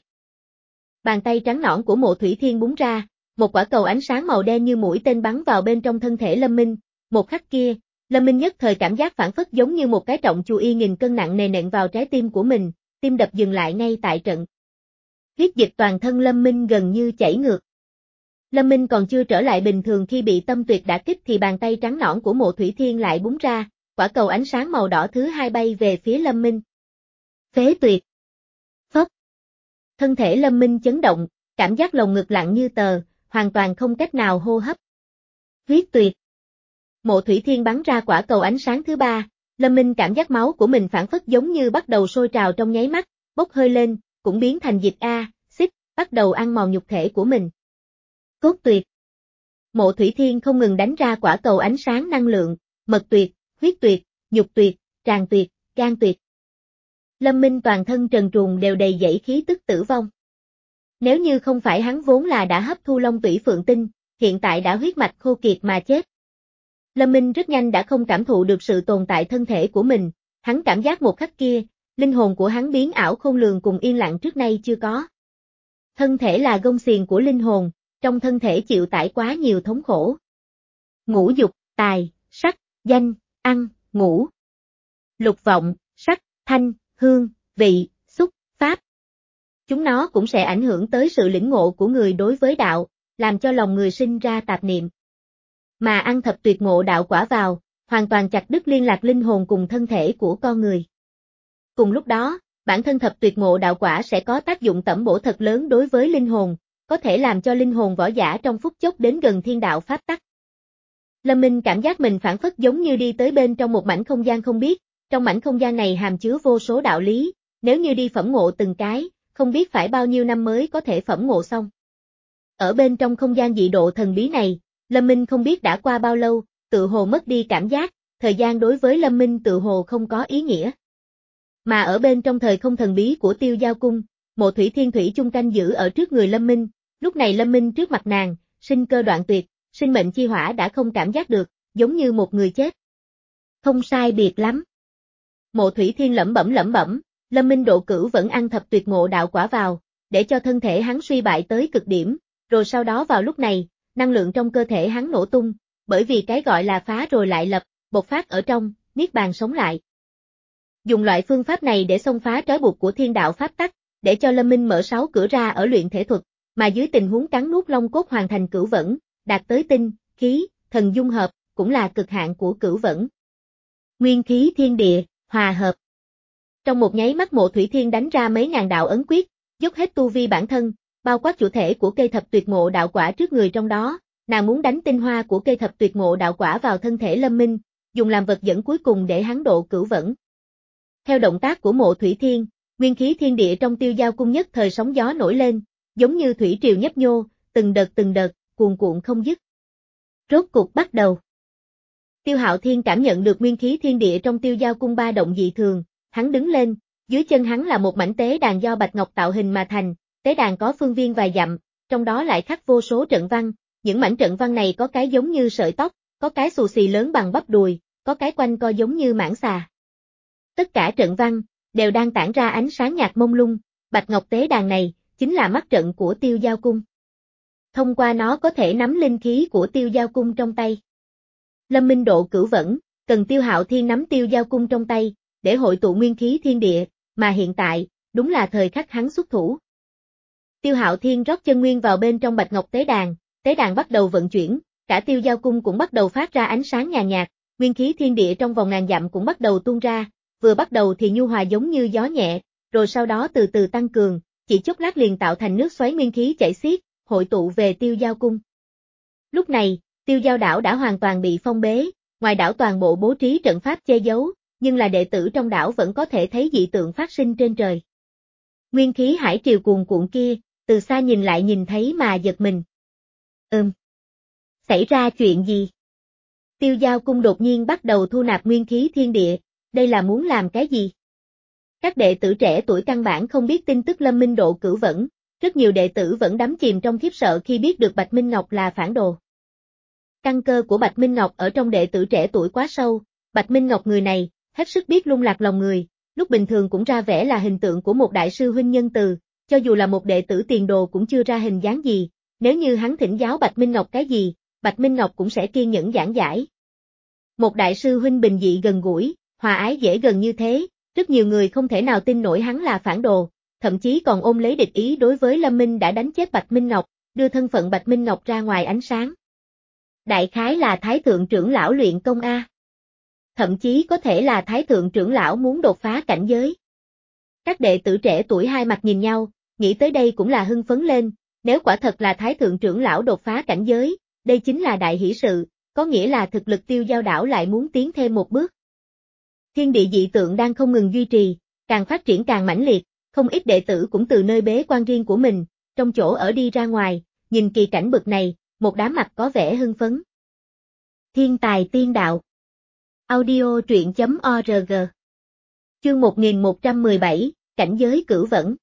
Bàn tay trắng nõn của Mộ Thủy Thiên búng ra, một quả cầu ánh sáng màu đen như mũi tên bắn vào bên trong thân thể Lâm Minh, một khắc kia, Lâm Minh nhất thời cảm giác phản phất giống như một cái trọng chù y nghìn cân nặng nề nện vào trái tim của mình, tim đập dừng lại ngay tại trận. Huyết dịch toàn thân Lâm Minh gần như chảy ngược. Lâm Minh còn chưa trở lại bình thường khi bị tâm tuyệt đả kích thì bàn tay trắng nõn của Mộ Thủy Thiên lại búng ra, quả cầu ánh sáng màu đỏ thứ hai bay về phía Lâm Minh. Phế tuyệt. Phốc. Thân thể Lâm Minh chấn động, cảm giác lồng ngực lặng như tờ, hoàn toàn không cách nào hô hấp. Huyết tuyệt. Mộ Thủy Thiên bắn ra quả cầu ánh sáng thứ ba, Lâm Minh cảm giác máu của mình phản phất giống như bắt đầu sôi trào trong nháy mắt, bốc hơi lên, cũng biến thành dịch A, xích, bắt đầu ăn mòn nhục thể của mình. Cốt tuyệt. Mộ Thủy Thiên không ngừng đánh ra quả cầu ánh sáng năng lượng, mật tuyệt, huyết tuyệt, nhục tuyệt, tràng tuyệt, gan tuyệt. Lâm Minh toàn thân trần truồng đều đầy dẫy khí tức tử vong. Nếu như không phải hắn vốn là đã hấp thu Long Tủy Phượng Tinh, hiện tại đã huyết mạch khô kiệt mà chết. Lâm Minh rất nhanh đã không cảm thụ được sự tồn tại thân thể của mình, hắn cảm giác một khắc kia, linh hồn của hắn biến ảo khôn lường cùng yên lặng trước nay chưa có. Thân thể là gông xiềng của linh hồn, trong thân thể chịu tải quá nhiều thống khổ. Ngũ dục, tài, sắc, danh, ăn, ngủ. Lục vọng, sắc, thanh, hương, vị, xúc, pháp. Chúng nó cũng sẽ ảnh hưởng tới sự lĩnh ngộ của người đối với đạo, làm cho lòng người sinh ra tạp niệm. Mà ăn thập tuyệt ngộ đạo quả vào, hoàn toàn chặt đứt liên lạc linh hồn cùng thân thể của con người. Cùng lúc đó, bản thân thập tuyệt ngộ đạo quả sẽ có tác dụng tẩm bổ thật lớn đối với linh hồn, có thể làm cho linh hồn võ giả trong phút chốc đến gần thiên đạo pháp tắc. Lâm Minh cảm giác mình phản phất giống như đi tới bên trong một mảnh không gian không biết, trong mảnh không gian này hàm chứa vô số đạo lý, nếu như đi phẩm ngộ từng cái, không biết phải bao nhiêu năm mới có thể phẩm ngộ xong. Ở bên trong không gian dị độ thần bí này, Lâm Minh không biết đã qua bao lâu, tự hồ mất đi cảm giác, thời gian đối với Lâm Minh tự hồ không có ý nghĩa. Mà ở bên trong thời không thần bí của Tiêu Giao Cung, Mộ Thủy Thiên thủy chung canh giữ ở trước người Lâm Minh, lúc này Lâm Minh trước mặt nàng, sinh cơ đoạn tuyệt, sinh mệnh chi hỏa đã không cảm giác được, giống như một người chết. Không sai biệt lắm. Mộ Thủy Thiên lẩm bẩm lẩm bẩm, Lâm Minh độ cửu vẫn ăn thập tuyệt ngộ đạo quả vào, để cho thân thể hắn suy bại tới cực điểm, rồi sau đó vào lúc này, năng lượng trong cơ thể hắn nổ tung, bởi vì cái gọi là phá rồi lại lập, bộc phát ở trong, niết bàn sống lại. Dùng loại phương pháp này để xông phá trói buộc của thiên đạo pháp tắc, để cho Lâm Minh mở sáu cửa ra ở luyện thể thuật, mà dưới tình huống cắn nuốt long cốt hoàn thành cửu vẫn, đạt tới tinh, khí, thần dung hợp, cũng là cực hạn của cửu vẫn. Nguyên khí thiên địa, hòa hợp. Trong một nháy mắt Mộ Thủy Thiên đánh ra mấy ngàn đạo ấn quyết, dốc hết tu vi bản thân, bao quát chủ thể của cây thập tuyệt ngộ đạo quả trước người trong đó, nàng muốn đánh tinh hoa của cây thập tuyệt ngộ đạo quả vào thân thể Lâm Minh, dùng làm vật dẫn cuối cùng để hắn độ cửu vẫn. Theo động tác của Mộ Thủy Thiên, nguyên khí thiên địa trong Tiêu Giao Cung nhất thời sóng gió nổi lên, giống như thủy triều nhấp nhô, từng đợt từng đợt, cuồn cuộn không dứt. Rốt cục bắt đầu. Tiêu Hạo Thiên cảm nhận được nguyên khí thiên địa trong Tiêu Giao Cung ba động dị thường, hắn đứng lên, dưới chân hắn là một mảnh tế đàn do bạch ngọc tạo hình mà thành, tế đàn có phương viên vài dặm, trong đó lại khắc vô số trận văn, những mảnh trận văn này có cái giống như sợi tóc, có cái xù xì lớn bằng bắp đùi, có cái quanh co giống như mãng xà. Tất cả trận văn đều đang tản ra ánh sáng nhạt mông lung, bạch ngọc tế đàn này chính là mắt trận của Tiêu Giao Cung. Thông qua nó có thể nắm linh khí của Tiêu Giao Cung trong tay. Lâm Minh độ cửu vẫn, cần Tiêu Hạo Thiên nắm Tiêu Giao Cung trong tay, để hội tụ nguyên khí thiên địa, mà hiện tại, đúng là thời khắc hắn xuất thủ. Tiêu Hạo Thiên rót chân nguyên vào bên trong bạch ngọc tế đàn, tế đàn bắt đầu vận chuyển, cả Tiêu Giao Cung cũng bắt đầu phát ra ánh sáng nhàn nhạt, nguyên khí thiên địa trong vòng ngàn dặm cũng bắt đầu tuôn ra, vừa bắt đầu thì nhu hòa giống như gió nhẹ, rồi sau đó từ từ tăng cường, chỉ chốc lát liền tạo thành nước xoáy nguyên khí chảy xiết, hội tụ về Tiêu Giao Cung. Lúc này, Tiêu Giao đảo đã hoàn toàn bị phong bế, ngoài đảo toàn bộ bố trí trận pháp che giấu, nhưng là đệ tử trong đảo vẫn có thể thấy dị tượng phát sinh trên trời. Nguyên khí hải triều cuồn cuộn kia, từ xa nhìn lại nhìn thấy mà giật mình. Ừm. Xảy ra chuyện gì? Tiêu Giao Cung đột nhiên bắt đầu thu nạp nguyên khí thiên địa, đây là muốn làm cái gì? Các đệ tử trẻ tuổi căn bản không biết tin tức Lâm Minh độ cửu vẫn, rất nhiều đệ tử vẫn đắm chìm trong khiếp sợ khi biết được Bạch Minh Ngọc là phản đồ. Căn cơ của Bạch Minh Ngọc ở trong đệ tử trẻ tuổi quá sâu, Bạch Minh Ngọc người này, hết sức biết lung lạc lòng người, lúc bình thường cũng ra vẻ là hình tượng của một đại sư huynh nhân từ, cho dù là một đệ tử tiền đồ cũng chưa ra hình dáng gì, nếu như hắn thỉnh giáo Bạch Minh Ngọc cái gì, Bạch Minh Ngọc cũng sẽ kiên nhẫn giảng giải. Một đại sư huynh bình dị gần gũi, hòa ái dễ gần như thế, rất nhiều người không thể nào tin nổi hắn là phản đồ, thậm chí còn ôm lấy địch ý đối với Lâm Minh đã đánh chết Bạch Minh Ngọc, đưa thân phận Bạch Minh Ngọc ra ngoài ánh sáng. Đại khái là Thái Thượng trưởng lão luyện công A. Thậm chí có thể là Thái Thượng trưởng lão muốn đột phá cảnh giới. Các đệ tử trẻ tuổi hai mặt nhìn nhau, nghĩ tới đây cũng là hưng phấn lên, nếu quả thật là Thái Thượng trưởng lão đột phá cảnh giới, đây chính là đại hỷ sự, có nghĩa là thực lực Tiêu Giao đảo lại muốn tiến thêm một bước. Thiên địa dị tượng đang không ngừng duy trì, càng phát triển càng mãnh liệt, không ít đệ tử cũng từ nơi bế quan riêng của mình, trong chỗ ở đi ra ngoài, nhìn kỳ cảnh bực này, một đám mặt có vẻ hưng phấn. Thiên tài tiên đạo. Audio truyện chấm org. Chương một nghìn một trăm mười bảy, cảnh giới cửu vẫn.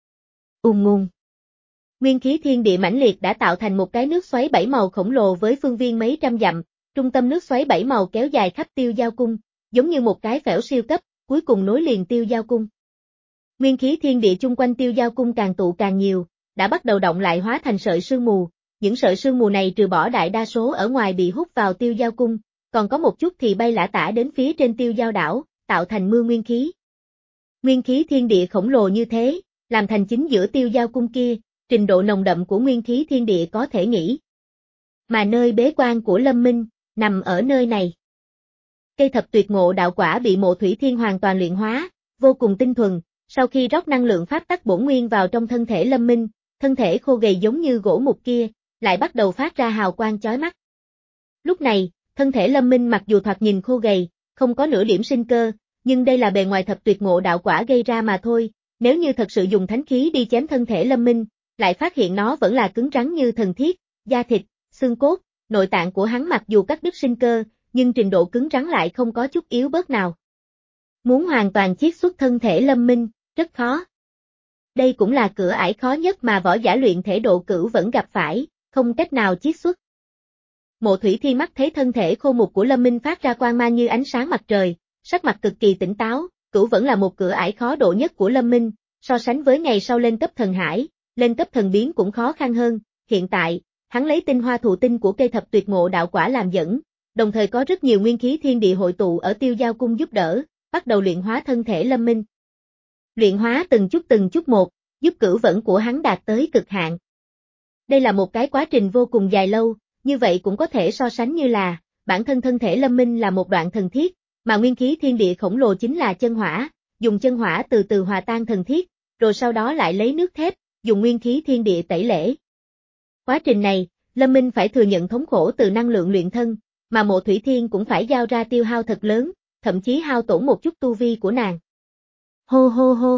Ùn ngùng. Nguyên khí thiên địa mãnh liệt đã tạo thành một cái nước xoáy bảy màu khổng lồ với phương viên mấy trăm dặm, trung tâm nước xoáy bảy màu kéo dài khắp Tiêu Giao Cung, giống như một cái phễu siêu cấp, cuối cùng nối liền Tiêu Giao Cung. Nguyên khí thiên địa chung quanh Tiêu Giao Cung càng tụ càng nhiều, đã bắt đầu động lại hóa thành sợi sương mù, những sợi sương mù này trừ bỏ đại đa số ở ngoài bị hút vào Tiêu Giao Cung, còn có một chút thì bay lả tả đến phía trên Tiêu Giao đảo, tạo thành mưa nguyên khí. Nguyên khí thiên địa khổng lồ như thế, làm thành chính giữa Tiêu Giao Cung kia, trình độ nồng đậm của nguyên khí thiên địa có thể nghĩ. Mà nơi bế quan của Lâm Minh, nằm ở nơi này. Cây thập tuyệt ngộ đạo quả bị Mộ Thủy Thiên hoàn toàn luyện hóa, vô cùng tinh thuần, sau khi rót năng lượng pháp tắc bổn nguyên vào trong thân thể Lâm Minh, thân thể khô gầy giống như gỗ mục kia, lại bắt đầu phát ra hào quang chói mắt. Lúc này, thân thể Lâm Minh mặc dù thoạt nhìn khô gầy, không có nửa điểm sinh cơ, nhưng đây là bề ngoài thập tuyệt ngộ đạo quả gây ra mà thôi, nếu như thật sự dùng thánh khí đi chém thân thể Lâm Minh, lại phát hiện nó vẫn là cứng rắn như thần thiết, da thịt, xương cốt, nội tạng của hắn mặc dù cắt đứt sinh cơ, nhưng trình độ cứng rắn lại không có chút yếu bớt nào. Muốn hoàn toàn chiết xuất thân thể Lâm Minh, rất khó. Đây cũng là cửa ải khó nhất mà võ giả luyện thể độ cửu vẫn gặp phải, không cách nào chiết xuất. Mộ Thủy Thiên mắt thấy thân thể khô mục của Lâm Minh phát ra quang mang như ánh sáng mặt trời, sắc mặt cực kỳ tỉnh táo, cửu vẫn là một cửa ải khó độ nhất của Lâm Minh, so sánh với ngày sau lên cấp thần hải, lên cấp thần biến cũng khó khăn hơn, hiện tại, hắn lấy tinh hoa thụ tinh của cây thập tuyệt ngộ đạo quả làm dẫn, đồng thời có rất nhiều nguyên khí thiên địa hội tụ ở Tiêu Giao Cung giúp đỡ, bắt đầu luyện hóa thân thể Lâm Minh. Luyện hóa từng chút từng chút một, giúp cửu vẫn của hắn đạt tới cực hạn. Đây là một cái quá trình vô cùng dài lâu, như vậy cũng có thể so sánh như là, bản thân thân thể Lâm Minh là một đoạn thần thiết, mà nguyên khí thiên địa khổng lồ chính là chân hỏa, dùng chân hỏa từ từ hòa tan thần thiết, rồi sau đó lại lấy nước thép, dùng nguyên khí thiên địa tẩy lễ. Quá trình này, Lâm Minh phải thừa nhận thống khổ từ năng lượng luyện thân, mà Mộ Thủy Thiên cũng phải giao ra tiêu hao thật lớn, thậm chí hao tổn một chút tu vi của nàng. Hô hô hô.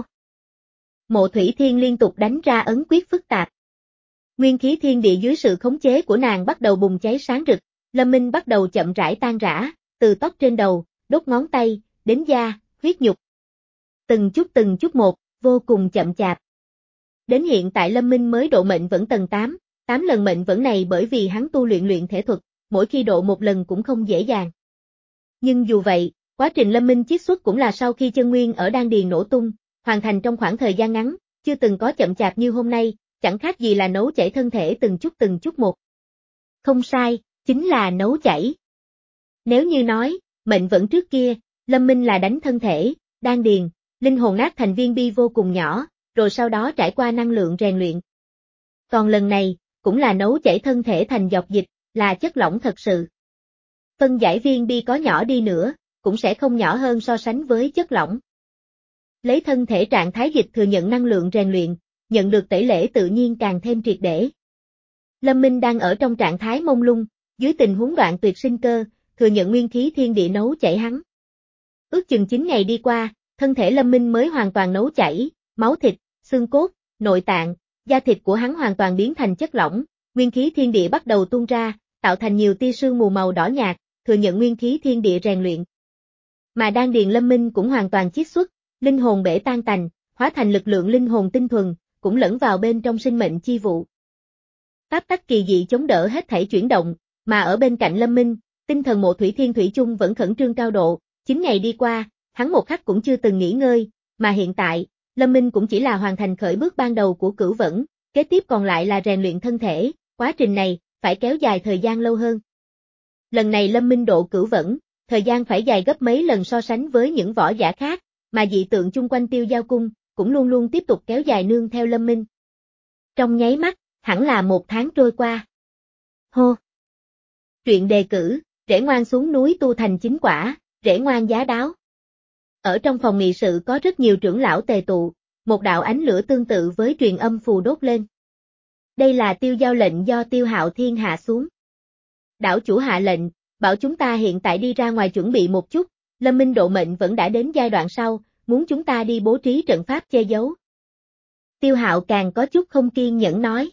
Mộ Thủy Thiên liên tục đánh ra ấn quyết phức tạp. Nguyên khí thiên địa dưới sự khống chế của nàng bắt đầu bùng cháy sáng rực, Lâm Minh bắt đầu chậm rãi tan rã, từ tóc trên đầu, đốt ngón tay, đến da, huyết nhục. Từng chút từng chút một, vô cùng chậm chạp. Đến hiện tại Lâm Minh mới độ mệnh vẫn tầng tám, tám lần mệnh vẫn này bởi vì hắn tu luyện luyện thể thuật, mỗi khi độ một lần cũng không dễ dàng. Nhưng dù vậy, quá trình Lâm Minh chiết xuất cũng là sau khi chân nguyên ở đan điền nổ tung, hoàn thành trong khoảng thời gian ngắn, chưa từng có chậm chạp như hôm nay, chẳng khác gì là nấu chảy thân thể từng chút từng chút một. Không sai, chính là nấu chảy. Nếu như nói, mệnh vẫn trước kia, Lâm Minh là đánh thân thể, đan điền, linh hồn nát thành viên bi vô cùng nhỏ, rồi sau đó trải qua năng lượng rèn luyện. Còn lần này, cũng là nấu chảy thân thể thành giọt dịch, là chất lỏng thật sự. Phân giải viên bi có nhỏ đi nữa, cũng sẽ không nhỏ hơn so sánh với chất lỏng. Lấy thân thể trạng thái dịch thừa nhận năng lượng rèn luyện, nhận được tẩy lễ tự nhiên càng thêm triệt để. Lâm Minh đang ở trong trạng thái mông lung, dưới tình huống đoạn tuyệt sinh cơ, thừa nhận nguyên khí thiên địa nấu chảy hắn. Ước chừng chín ngày đi qua, thân thể Lâm Minh mới hoàn toàn nấu chảy, máu thịt, xương cốt, nội tạng, da thịt của hắn hoàn toàn biến thành chất lỏng, nguyên khí thiên địa bắt đầu tuôn ra, tạo thành nhiều tia sương mù màu đỏ nhạt, thừa nhận nguyên khí thiên địa rèn luyện. Mà đan điền Lâm Minh cũng hoàn toàn chiết xuất, linh hồn bể tan tành, hóa thành lực lượng linh hồn tinh thuần, cũng lẫn vào bên trong sinh mệnh chi vụ. Pháp tắc kỳ dị chống đỡ hết thảy chuyển động, mà ở bên cạnh Lâm Minh, tinh thần Mộ Thủy Thiên thủy chung vẫn khẩn trương cao độ, chín ngày đi qua, hắn một khắc cũng chưa từng nghỉ ngơi, mà hiện tại, Lâm Minh cũng chỉ là hoàn thành khởi bước ban đầu của cửu vẫn, kế tiếp còn lại là rèn luyện thân thể, quá trình này, phải kéo dài thời gian lâu hơn. Lần này Lâm Minh độ cửu vẫn, thời gian phải dài gấp mấy lần so sánh với những võ giả khác, mà dị tượng chung quanh Tiêu Giao Cung, cũng luôn luôn tiếp tục kéo dài nương theo Lâm Minh. Trong nháy mắt, hẳn là một tháng trôi qua. Hô! Truyện đề cử, rễ ngoan xuống núi tu thành chính quả, rễ ngoan giá đáo. Ở trong phòng nghị sự có rất nhiều trưởng lão tề tụ, một đạo ánh lửa tương tự với truyền âm phù đốt lên. Đây là tiêu giao lệnh do Tiêu Hạo Thiên hạ xuống. Đảo chủ hạ lệnh, bảo chúng ta hiện tại đi ra ngoài chuẩn bị một chút, Lâm Minh độ mệnh vẫn đã đến giai đoạn sau, muốn chúng ta đi bố trí trận pháp che giấu. Tiêu Hạo càng có chút không kiên nhẫn nói.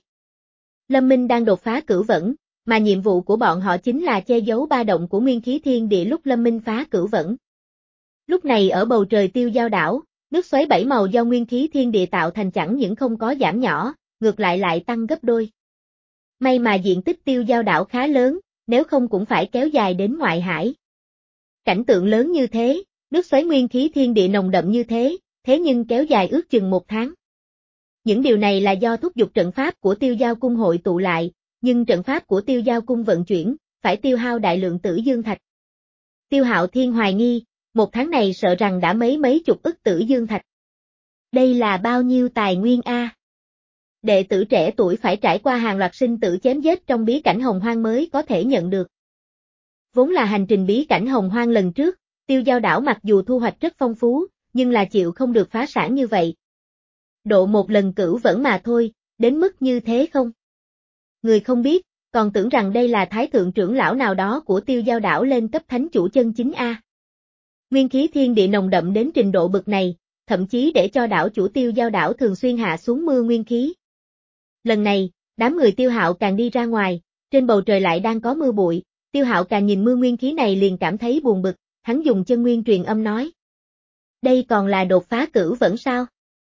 Lâm Minh đang đột phá cửu vẫn, mà nhiệm vụ của bọn họ chính là che giấu ba động của nguyên khí thiên địa lúc Lâm Minh phá cửu vẫn. Lúc này ở bầu trời Tiêu Giao đảo, nước xoáy bảy màu do nguyên khí thiên địa tạo thành chẳng những không có giảm nhỏ, ngược lại lại tăng gấp đôi. May mà diện tích Tiêu Giao đảo khá lớn, nếu không cũng phải kéo dài đến ngoại hải. Cảnh tượng lớn như thế, nước xoáy nguyên khí thiên địa nồng đậm như thế, thế nhưng kéo dài ước chừng một tháng. Những điều này là do thúc giục trận pháp của Tiêu Giao Cung hội tụ lại, nhưng trận pháp của Tiêu Giao Cung vận chuyển, phải tiêu hao đại lượng tử dương thạch. Tiêu Hạo Thiên hoài nghi, một tháng này sợ rằng đã mấy mấy chục ức tử dương thạch. Đây là bao nhiêu tài nguyên a? Đệ tử trẻ tuổi phải trải qua hàng loạt sinh tử chém giết trong bí cảnh hồng hoang mới có thể nhận được. Vốn là hành trình bí cảnh hồng hoang lần trước, Tiêu Giao đảo mặc dù thu hoạch rất phong phú, nhưng là chịu không được phá sản như vậy. Độ một lần cửu vẫn mà thôi, đến mức như thế không? Người không biết, còn tưởng rằng đây là thái thượng trưởng lão nào đó của Tiêu Giao đảo lên cấp thánh chủ chân chính a. Nguyên khí thiên địa nồng đậm đến trình độ bực này, thậm chí để cho đảo chủ Tiêu Giao đảo thường xuyên hạ xuống mưa nguyên khí. Lần này, đám người Tiêu Hạo càng đi ra ngoài, trên bầu trời lại đang có mưa bụi, Tiêu Hạo càng nhìn mưa nguyên khí này liền cảm thấy buồn bực, hắn dùng chân nguyên truyền âm nói. Đây còn là đột phá cửu vẫn sao?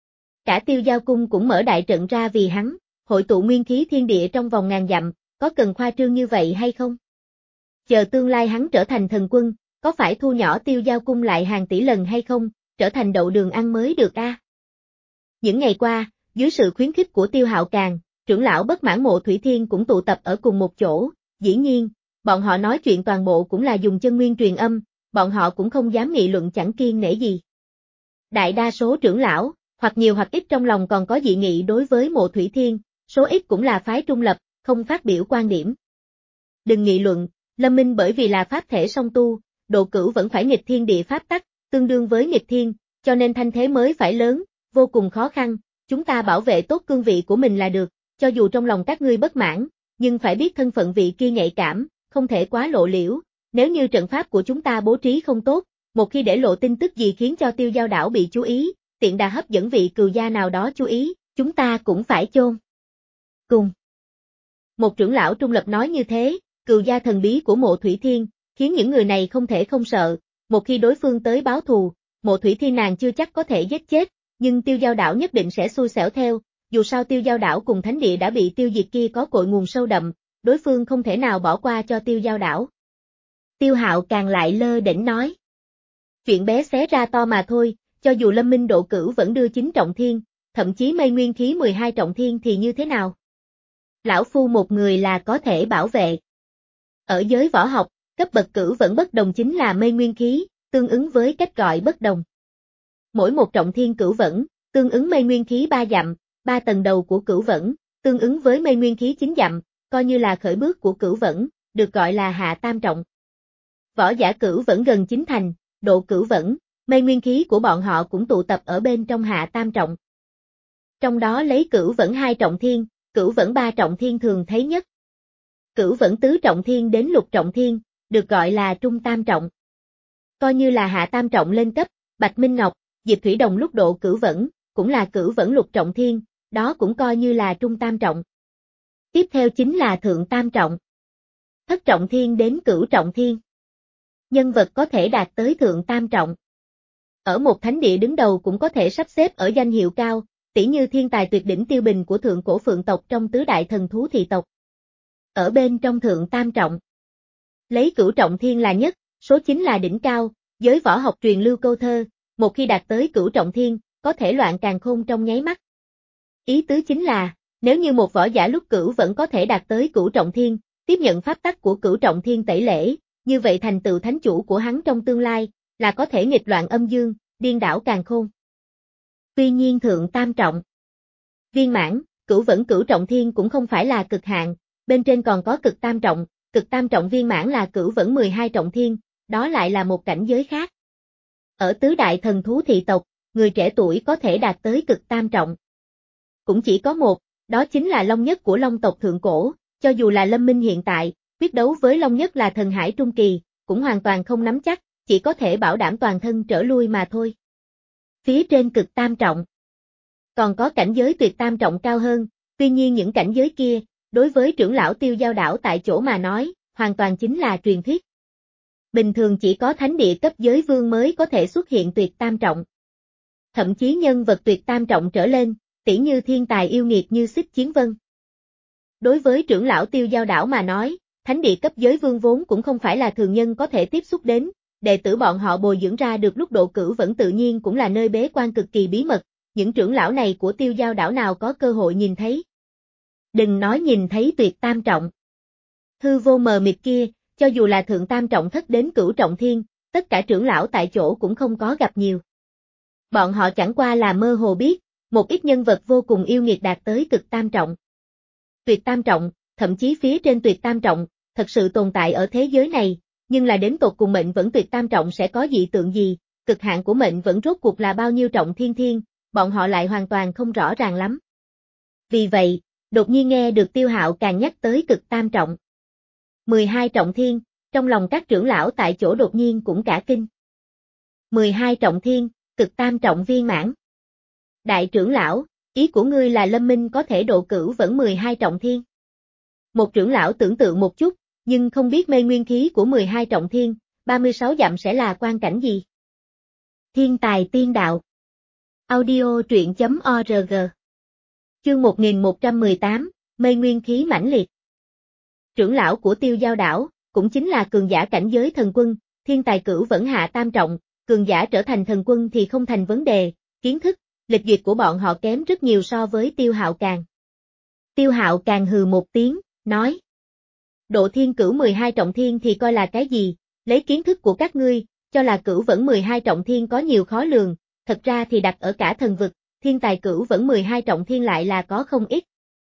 Cả Tiêu Giao Cung cũng mở đại trận ra vì hắn, hội tụ nguyên khí thiên địa trong vòng ngàn dặm, có cần khoa trương như vậy hay không? Chờ tương lai hắn trở thành thần quân, có phải thu nhỏ Tiêu Giao Cung lại hàng tỷ lần hay không, trở thành đậu đường ăn mới được a? Những ngày qua, dưới sự khuyến khích của Tiêu Hạo Càng, trưởng lão bất mãn Mộ Thủy Thiên cũng tụ tập ở cùng một chỗ, dĩ nhiên, bọn họ nói chuyện toàn bộ cũng là dùng chân nguyên truyền âm, bọn họ cũng không dám nghị luận chẳng kiêng nể gì. Đại đa số trưởng lão, hoặc nhiều hoặc ít trong lòng còn có dị nghị đối với Mộ Thủy Thiên, số ít cũng là phái trung lập, không phát biểu quan điểm. Đừng nghị luận, Lâm Minh bởi vì là pháp thể song tu, độ cửu vẫn phải nghịch thiên địa pháp tắc, tương đương với nghịch thiên, cho nên thanh thế mới phải lớn, vô cùng khó khăn, chúng ta bảo vệ tốt cương vị của mình là được, cho dù trong lòng các ngươi bất mãn, nhưng phải biết thân phận vị kia nhạy cảm, không thể quá lộ liễu, nếu như trận pháp của chúng ta bố trí không tốt, một khi để lộ tin tức gì khiến cho Tiêu Giao đảo bị chú ý, tiện đà hấp dẫn vị cừu gia nào đó chú ý, chúng ta cũng phải chôn cùng. Một trưởng lão trung lập nói như thế, cừu gia thần bí của Mộ Thủy Thiên, khiến những người này không thể không sợ, một khi đối phương tới báo thù, Mộ Thủy Thiên nàng chưa chắc có thể giết chết, nhưng Tiêu Giao đảo nhất định sẽ xui xẻo theo, dù sao Tiêu Giao đảo cùng thánh địa đã bị tiêu diệt kia có cội nguồn sâu đậm, đối phương không thể nào bỏ qua cho Tiêu Giao đảo. Tiêu Hạo càng lại lơ đễnh nói. Chuyện bé xé ra to mà thôi, cho dù Lâm Minh độ cửu vẫn đưa chín trọng thiên, thậm chí mây nguyên khí mười hai trọng thiên thì như thế nào? Lão phu một người là có thể bảo vệ. Ở giới võ học, cấp bậc cửu vẫn bất đồng chính là mây nguyên khí, tương ứng với cách gọi bất đồng. Mỗi một trọng thiên cửu vẫn, tương ứng mây nguyên khí ba dặm, ba tầng đầu của cửu vẫn, tương ứng với mây nguyên khí chín dặm, coi như là khởi bước của cửu vẫn, được gọi là hạ tam trọng. Võ giả cửu vẫn gần chín thành, độ cửu vẫn, mây nguyên khí của bọn họ cũng tụ tập ở bên trong hạ tam trọng. Trong đó lấy cửu vẫn hai trọng thiên, cửu vẫn ba trọng thiên thường thấy nhất. Cửu vẫn tứ trọng thiên đến lục trọng thiên, được gọi là trung tam trọng. Coi như là hạ tam trọng lên cấp, Bạch Minh Ngọc, Diệp Thủy Đồng lúc độ cửu vẫn, cũng là cửu vẫn lục trọng thiên, đó cũng coi như là trung tam trọng. Tiếp theo chính là thượng tam trọng. Thất trọng thiên đến cửu trọng thiên. Nhân vật có thể đạt tới thượng tam trọng. Ở một thánh địa đứng đầu cũng có thể sắp xếp ở danh hiệu cao, tỉ như thiên tài tuyệt đỉnh Tiêu Bình của thượng cổ phượng tộc trong tứ đại thần thú thị tộc. Ở bên trong thượng tam trọng, lấy cửu trọng thiên là nhất, số chín là đỉnh cao, giới võ học truyền lưu câu thơ, một khi đạt tới cửu trọng thiên, có thể loạn càn khôn trong nháy mắt. Ý tứ chính là, nếu như một võ giả lúc cửu vẫn có thể đạt tới cửu trọng thiên, tiếp nhận pháp tắc của cửu trọng thiên tẩy lễ, như vậy thành tựu thánh chủ của hắn trong tương lai, là có thể nghịch loạn âm dương, điên đảo càn khôn. Tuy nhiên thượng tam trọng, viên mãn, cửu vẫn cửu trọng thiên cũng không phải là cực hạn, bên trên còn có cực tam trọng, cực tam trọng viên mãn là cửu vẫn mười hai trọng thiên, đó lại là một cảnh giới khác. Ở tứ đại thần thú thị tộc, người trẻ tuổi có thể đạt tới cực tam trọng. Cũng chỉ có một, đó chính là Long Nhất của Long tộc thượng cổ, cho dù là Lâm Minh hiện tại, quyết đấu với Long Nhất là thần hải trung kỳ, cũng hoàn toàn không nắm chắc, chỉ có thể bảo đảm toàn thân trở lui mà thôi. Phía trên cực tam trọng, còn có cảnh giới tuyệt tam trọng cao hơn, tuy nhiên những cảnh giới kia, đối với trưởng lão Tiêu Giao đảo tại chỗ mà nói, hoàn toàn chính là truyền thuyết. Bình thường chỉ có thánh địa cấp giới vương mới có thể xuất hiện tuyệt tam trọng. Thậm chí nhân vật tuyệt tam trọng trở lên, tỉ như thiên tài yêu nghiệt như Xích Chiến Vân. Đối với trưởng lão Tiêu Giao đảo mà nói, thánh địa cấp giới vương vốn cũng không phải là thường nhân có thể tiếp xúc đến, đệ tử bọn họ bồi dưỡng ra được lúc độ cửu vẫn tự nhiên cũng là nơi bế quan cực kỳ bí mật, những trưởng lão này của Tiêu Giao đảo nào có cơ hội nhìn thấy. Đừng nói nhìn thấy tuyệt tam trọng. Hư vô mờ mịt kia, cho dù là thượng tam trọng thất đến cửu trọng thiên, tất cả trưởng lão tại chỗ cũng không có gặp nhiều. Bọn họ chẳng qua là mơ hồ biết, một ít nhân vật vô cùng yêu nghiệt đạt tới cực tam trọng. Tuyệt tam trọng, thậm chí phía trên tuyệt tam trọng, thật sự tồn tại ở thế giới này, nhưng là đến tột cùng mệnh vẫn tuyệt tam trọng sẽ có dị tượng gì, cực hạn của mệnh vẫn rốt cuộc là bao nhiêu trọng thiên thiên, bọn họ lại hoàn toàn không rõ ràng lắm. Vì vậy, đột nhiên nghe được Tiêu Hạo càng nhắc tới cực tam trọng. mười hai trọng thiên, trong lòng các trưởng lão tại chỗ đột nhiên cũng cả kinh. mười hai trọng thiên, cực tam trọng viên mãn. Đại trưởng lão, ý của ngươi là Lâm Minh có thể độ cửu vẫn mười hai trọng thiên. Một trưởng lão tưởng tượng một chút, nhưng không biết mê nguyên khí của mười hai trọng thiên, ba mươi sáu dặm sẽ là quan cảnh gì. Thiên tài tiên đạo. Audio truyện chấm org. Chương một nghìn một trăm mười tám, mê nguyên khí mãnh liệt. Trưởng lão của Tiêu Giao đảo, cũng chính là cường giả cảnh giới thần quân, thiên tài cửu vẫn hạ tam trọng, cường giả trở thành thần quân thì không thành vấn đề, kiến thức, lịch duyệt của bọn họ kém rất nhiều so với Tiêu Hạo Càng. Tiêu Hạo Càng hừ một tiếng, nói. Độ thiên cửu mười hai trọng thiên thì coi là cái gì, lấy kiến thức của các ngươi, cho là cửu vẫn mười hai trọng thiên có nhiều khó lường, thật ra thì đặt ở cả thần vực, thiên tài cửu vẫn mười hai trọng thiên lại là có không ít.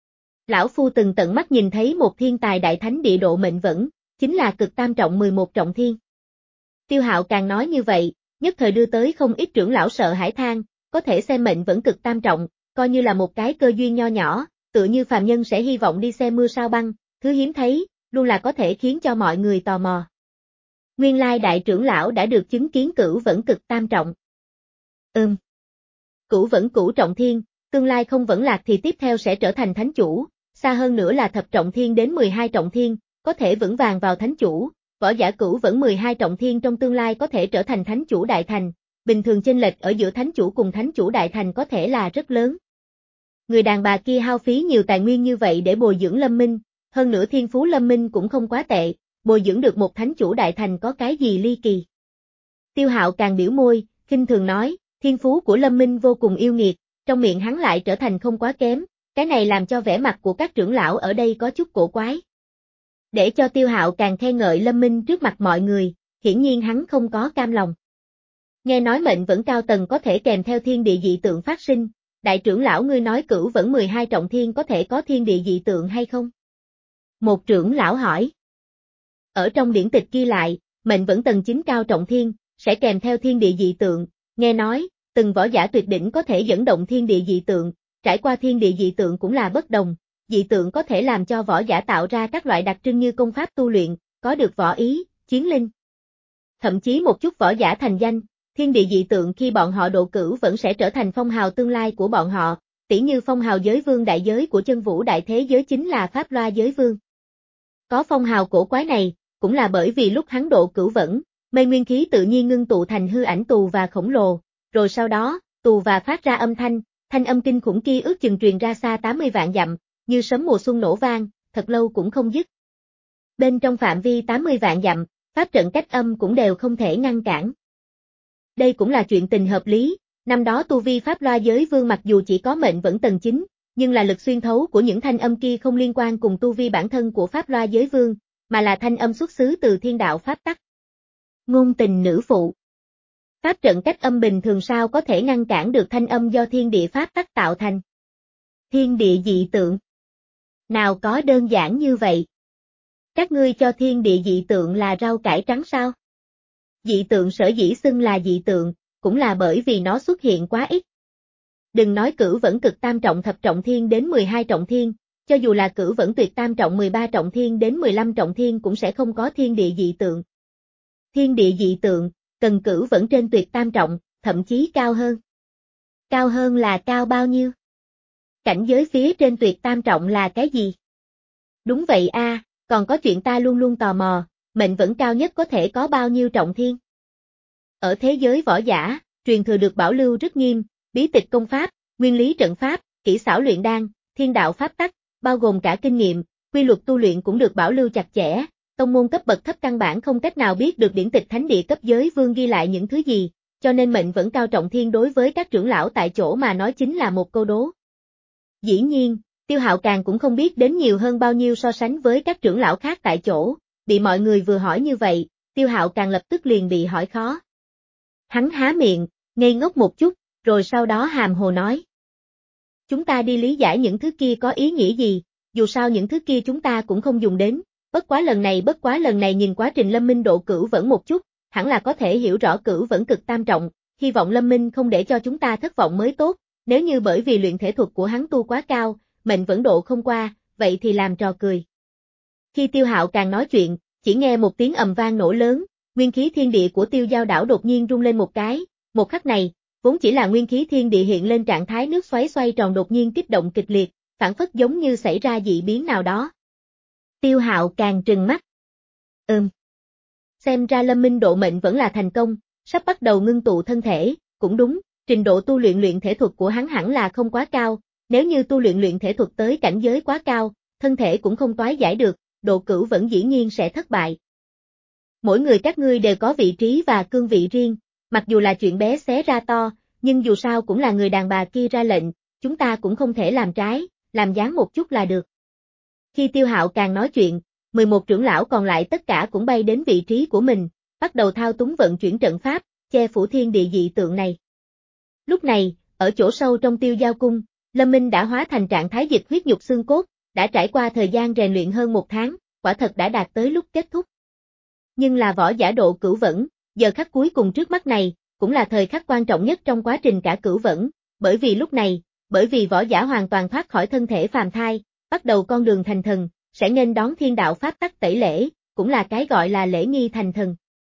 Lão Phu từng tận mắt nhìn thấy một thiên tài đại thánh địa độ mệnh vẫn, chính là cực tam trọng mười một trọng thiên. Tiêu Hạo Càng nói như vậy, nhất thời đưa tới không ít trưởng lão sợ hãi than, có thể xem mệnh vẫn cực tam trọng, coi như là một cái cơ duyên nho nhỏ, tựa như phàm nhân sẽ hy vọng đi xem mưa sao băng, thứ hiếm thấy, luôn là có thể khiến cho mọi người tò mò. Nguyên lai đại trưởng lão đã được chứng kiến cửu vẫn cực tam trọng. Ừm. Cửu vẫn cửu trọng thiên, tương lai không vẫn lạc thì tiếp theo sẽ trở thành thánh chủ, xa hơn nữa là thập trọng thiên đến mười hai trọng thiên, có thể vững vàng vào thánh chủ, võ giả cửu vẫn mười hai trọng thiên trong tương lai có thể trở thành thánh chủ đại thành, bình thường chênh lệch ở giữa thánh chủ cùng thánh chủ đại thành có thể là rất lớn. Người đàn bà kia hao phí nhiều tài nguyên như vậy để bồi dưỡng Lâm Minh, hơn nữa thiên phú Lâm Minh cũng không quá tệ, bồi dưỡng được một thánh chủ đại thành có cái gì ly kỳ. Tiêu Hạo Càng biểu môi, khinh thường nói, thiên phú của Lâm Minh vô cùng yêu nghiệt, trong miệng hắn lại trở thành không quá kém, cái này làm cho vẻ mặt của các trưởng lão ở đây có chút cổ quái. Để cho Tiêu Hạo Càng khen ngợi Lâm Minh trước mặt mọi người, hiển nhiên hắn không có cam lòng. Nghe nói mệnh vẫn cao tầng có thể kèm theo thiên địa dị tượng phát sinh, đại trưởng lão ngươi nói cửu vẫn mười hai trọng thiên có thể có thiên địa dị tượng hay không? Một trưởng lão hỏi. Ở trong điển tịch ghi lại, mệnh vẫn tầng chín cao trọng thiên, sẽ kèm theo thiên địa dị tượng, nghe nói, từng võ giả tuyệt đỉnh có thể dẫn động thiên địa dị tượng, trải qua thiên địa dị tượng cũng là bất đồng, dị tượng có thể làm cho võ giả tạo ra các loại đặc trưng như công pháp tu luyện, có được võ ý, chiến linh. Thậm chí một chút võ giả thành danh, thiên địa dị tượng khi bọn họ độ cửu vẫn sẽ trở thành phong hào tương lai của bọn họ, tỉ như phong hào giới vương đại giới của chân vũ đại thế giới chính là Pháp Loa giới vương. Có phong hào cổ quái này, cũng là bởi vì lúc hắn độ cửu vẫn, mây nguyên khí tự nhiên ngưng tụ thành hư ảnh tù và khổng lồ, rồi sau đó, tù và phát ra âm thanh, thanh âm kinh khủng kia ước chừng truyền ra xa tám mươi vạn dặm, như sấm mùa xuân nổ vang, thật lâu cũng không dứt. Bên trong phạm vi tám mươi vạn dặm, pháp trận cách âm cũng đều không thể ngăn cản. Đây cũng là chuyện tình hợp lý, năm đó tu vi Pháp Loa giới vương mặc dù chỉ có mệnh vẫn tầng chín, nhưng là lực xuyên thấu của những thanh âm kia không liên quan cùng tu vi bản thân của Pháp Loa giới vương, mà là thanh âm xuất xứ từ thiên đạo pháp tắc. Ngôn tình nữ phụ. Pháp trận cách âm bình thường sao có thể ngăn cản được thanh âm do thiên địa pháp tắc tạo thành? Thiên địa dị tượng. Nào có đơn giản như vậy. Các ngươi cho thiên địa dị tượng là rau cải trắng sao? Dị tượng sở dĩ xưng là dị tượng, cũng là bởi vì nó xuất hiện quá ít. Đừng nói cửu vẫn cực tam trọng thập trọng thiên đến mười hai trọng thiên, cho dù là cửu vẫn tuyệt tam trọng mười ba trọng thiên đến mười lăm trọng thiên cũng sẽ không có thiên địa dị tượng. Thiên địa dị tượng, cần cửu vẫn trên tuyệt tam trọng, thậm chí cao hơn. Cao hơn là cao bao nhiêu? Cảnh giới phía trên tuyệt tam trọng là cái gì? Đúng vậy a, à, còn có chuyện ta luôn luôn tò mò, mệnh vẫn cao nhất có thể có bao nhiêu trọng thiên? Ở thế giới võ giả, truyền thừa được bảo lưu rất nghiêm, bí tịch công pháp, nguyên lý trận pháp, kỹ xảo luyện đan, thiên đạo pháp tắc, bao gồm cả kinh nghiệm, quy luật tu luyện cũng được bảo lưu chặt chẽ, tông môn cấp bậc thấp căn bản không cách nào biết được điển tịch thánh địa cấp giới vương ghi lại những thứ gì, cho nên mệnh vẫn cao trọng thiên đối với các trưởng lão tại chỗ mà nói chính là một câu đố. Dĩ nhiên, Tiêu Hạo Càng cũng không biết đến nhiều hơn bao nhiêu so sánh với các trưởng lão khác tại chỗ, bị mọi người vừa hỏi như vậy, Tiêu Hạo Càng lập tức liền bị hỏi khó. Hắn há miệng, ngây ngốc một chút, rồi sau đó hàm hồ nói. Chúng ta đi lý giải những thứ kia có ý nghĩa gì, dù sao những thứ kia chúng ta cũng không dùng đến, bất quá lần này bất quá lần này nhìn quá trình Lâm Minh độ cửu vẫn một chút, hẳn là có thể hiểu rõ cửu vẫn cực tam trọng, hy vọng Lâm Minh không để cho chúng ta thất vọng mới tốt, nếu như bởi vì luyện thể thuật của hắn tu quá cao, mệnh vẫn độ không qua, vậy thì làm trò cười. Khi Tiêu Hạo Càng nói chuyện, chỉ nghe một tiếng ầm vang nổ lớn, nguyên khí thiên địa của Tiêu Giao đảo đột nhiên rung lên một cái, một khắc này, vốn chỉ là nguyên khí thiên địa hiện lên trạng thái nước xoáy xoay tròn đột nhiên kích động kịch liệt, phản phất giống như xảy ra dị biến nào đó. Tiêu Hạo Càng trừng mắt. Ừm. Xem ra Lâm Minh độ mệnh vẫn là thành công, sắp bắt đầu ngưng tụ thân thể, cũng đúng, trình độ tu luyện luyện thể thuật của hắn hẳn là không quá cao, nếu như tu luyện luyện thể thuật tới cảnh giới quá cao, thân thể cũng không toái giải được, độ cửu vẫn dĩ nhiên sẽ thất bại. Mỗi người các ngươi đều có vị trí và cương vị riêng, mặc dù là chuyện bé xé ra to, nhưng dù sao cũng là người đàn bà kia ra lệnh, chúng ta cũng không thể làm trái, làm gián một chút là được. Khi Tiêu Hạo Càng nói chuyện, mười một trưởng lão còn lại tất cả cũng bay đến vị trí của mình, bắt đầu thao túng vận chuyển trận pháp, che phủ thiên địa dị tượng này. Lúc này, ở chỗ sâu trong Tiêu Giao cung, Lâm Minh đã hóa thành trạng thái dịch huyết nhục xương cốt, đã trải qua thời gian rèn luyện hơn một tháng, quả thật đã đạt tới lúc kết thúc. Nhưng là võ giả độ cửu vẫn, giờ khắc cuối cùng trước mắt này, cũng là thời khắc quan trọng nhất trong quá trình cả cửu vẫn, bởi vì lúc này, bởi vì võ giả hoàn toàn thoát khỏi thân thể phàm thai, bắt đầu con đường thành thần, sẽ nên đón thiên đạo pháp tắc tẩy lễ, cũng là cái gọi là lễ nghi thành thần.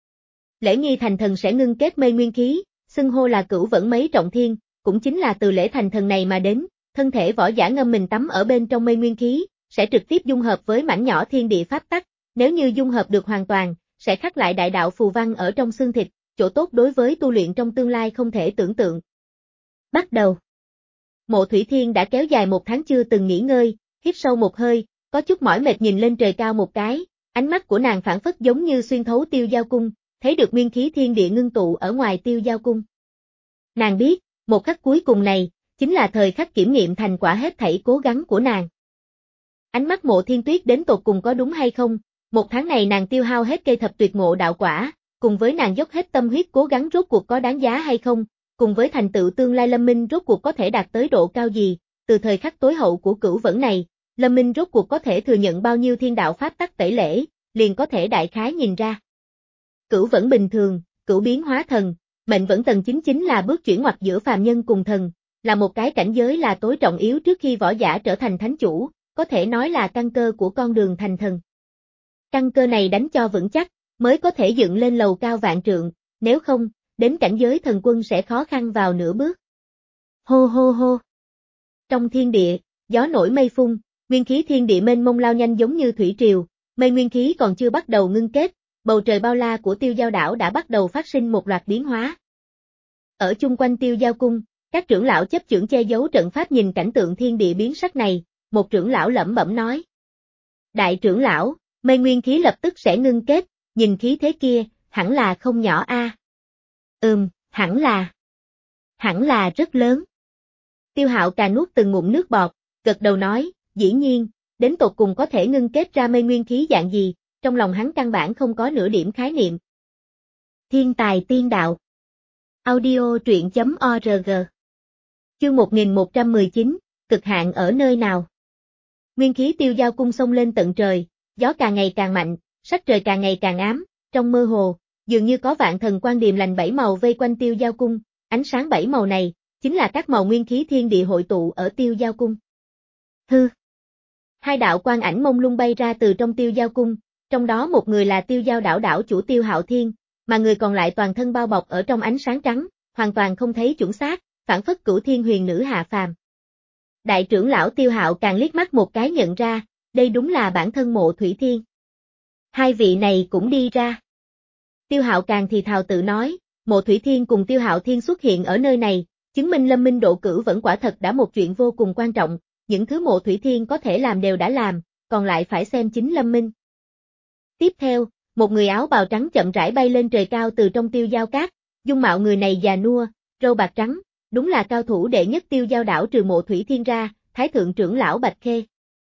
Lễ nghi thành thần sẽ ngưng kết mây nguyên khí, xưng hô là cửu vẫn mấy trọng thiên, cũng chính là từ lễ thành thần này mà đến, thân thể võ giả ngâm mình tắm ở bên trong mây nguyên khí, sẽ trực tiếp dung hợp với mảnh nhỏ thiên địa pháp tắc, nếu như dung hợp được hoàn toàn, sẽ khắc lại đại đạo phù văn ở trong xương thịt, chỗ tốt đối với tu luyện trong tương lai không thể tưởng tượng. Bắt đầu. Mộ Thủy Thiên đã kéo dài một tháng chưa từng nghỉ ngơi, hít sâu một hơi, có chút mỏi mệt nhìn lên trời cao một cái, ánh mắt của nàng phản phất giống như xuyên thấu Tiêu Giao cung, thấy được nguyên khí thiên địa ngưng tụ ở ngoài Tiêu Giao cung. Nàng biết, một khắc cuối cùng này, chính là thời khắc kiểm nghiệm thành quả hết thảy cố gắng của nàng. Ánh mắt Mộ Thiên Tuyết đến tột cùng có đúng hay không, một tháng này nàng tiêu hao hết cây thập tuyệt ngộ đạo quả, cùng với nàng dốc hết tâm huyết cố gắng rốt cuộc có đáng giá hay không, cùng với thành tựu tương lai Lâm Minh rốt cuộc có thể đạt tới độ cao gì, từ thời khắc tối hậu của cửu vẫn này, Lâm Minh rốt cuộc có thể thừa nhận bao nhiêu thiên đạo pháp tắc tẩy lễ, liền có thể đại khái nhìn ra. Cửu vẫn bình thường, cửu biến hóa thần, mệnh vẫn tầng chín chính là bước chuyển ngoặt giữa phàm nhân cùng thần, là một cái cảnh giới là tối trọng yếu trước khi võ giả trở thành thánh chủ, có thể nói là căn cơ của con đường thành thần. Căn cơ này đánh cho vững chắc, mới có thể dựng lên lầu cao vạn trượng, nếu không, đến cảnh giới thần quân sẽ khó khăn vào nửa bước. Hô hô hô. Trong thiên địa, gió nổi mây phun, nguyên khí thiên địa mênh mông lao nhanh giống như thủy triều, mây nguyên khí còn chưa bắt đầu ngưng kết, bầu trời bao la của Tiêu Giao đảo đã bắt đầu phát sinh một loạt biến hóa. Ở chung quanh Tiêu Giao cung, các trưởng lão chấp chưởng che giấu trận pháp nhìn cảnh tượng thiên địa biến sắc này, một trưởng lão lẩm bẩm nói. Đại trưởng lão, mây nguyên khí lập tức sẽ ngưng kết, nhìn khí thế kia, hẳn là không nhỏ a. À. Ừm, hẳn là. Hẳn là rất lớn. Tiêu Hạo càng nuốt từng ngụm nước bọt, gật đầu nói, dĩ nhiên, đến tột cùng có thể ngưng kết ra mây nguyên khí dạng gì, trong lòng hắn căn bản không có nửa điểm khái niệm. Thiên tài tiên đạo. Audio truyện chấm org. Chương một nghìn một trăm mười chín, cực hạn ở nơi nào? Nguyên khí Tiêu Giao cung xông lên tận trời, gió càng ngày càng mạnh, sắc trời càng ngày càng ám, trong mơ hồ, dường như có vạn thần quan điềm lành bảy màu vây quanh Tiêu Giao cung, ánh sáng bảy màu này, chính là các màu nguyên khí thiên địa hội tụ ở Tiêu Giao cung. Hư. Hai đạo quang ảnh mông lung bay ra từ trong Tiêu Giao cung, trong đó một người là Tiêu Giao đảo đảo chủ Tiêu Hạo Thiên, mà người còn lại toàn thân bao bọc ở trong ánh sáng trắng, hoàn toàn không thấy chuẩn xác, phản phất cửu thiên huyền nữ hạ phàm. Đại trưởng lão Tiêu Hạo càng liếc mắt một cái nhận ra, đây đúng là bản thân Mộ Thủy Thiên. Hai vị này cũng đi ra. Tiêu Hạo càng thì thào tự nói, Mộ Thủy Thiên cùng Tiêu Hạo Thiên xuất hiện ở nơi này, chứng minh Lâm Minh độ cửu vẫn quả thật đã một chuyện vô cùng quan trọng, những thứ Mộ Thủy Thiên có thể làm đều đã làm, còn lại phải xem chính Lâm Minh. Tiếp theo, một người áo bào trắng chậm rãi bay lên trời cao từ trong Tiêu Giao cát, dung mạo người này già nua, râu bạc trắng, đúng là cao thủ đệ nhất Tiêu Giao đảo trừ Mộ Thủy Thiên ra, Thái thượng trưởng lão Bạch Khê.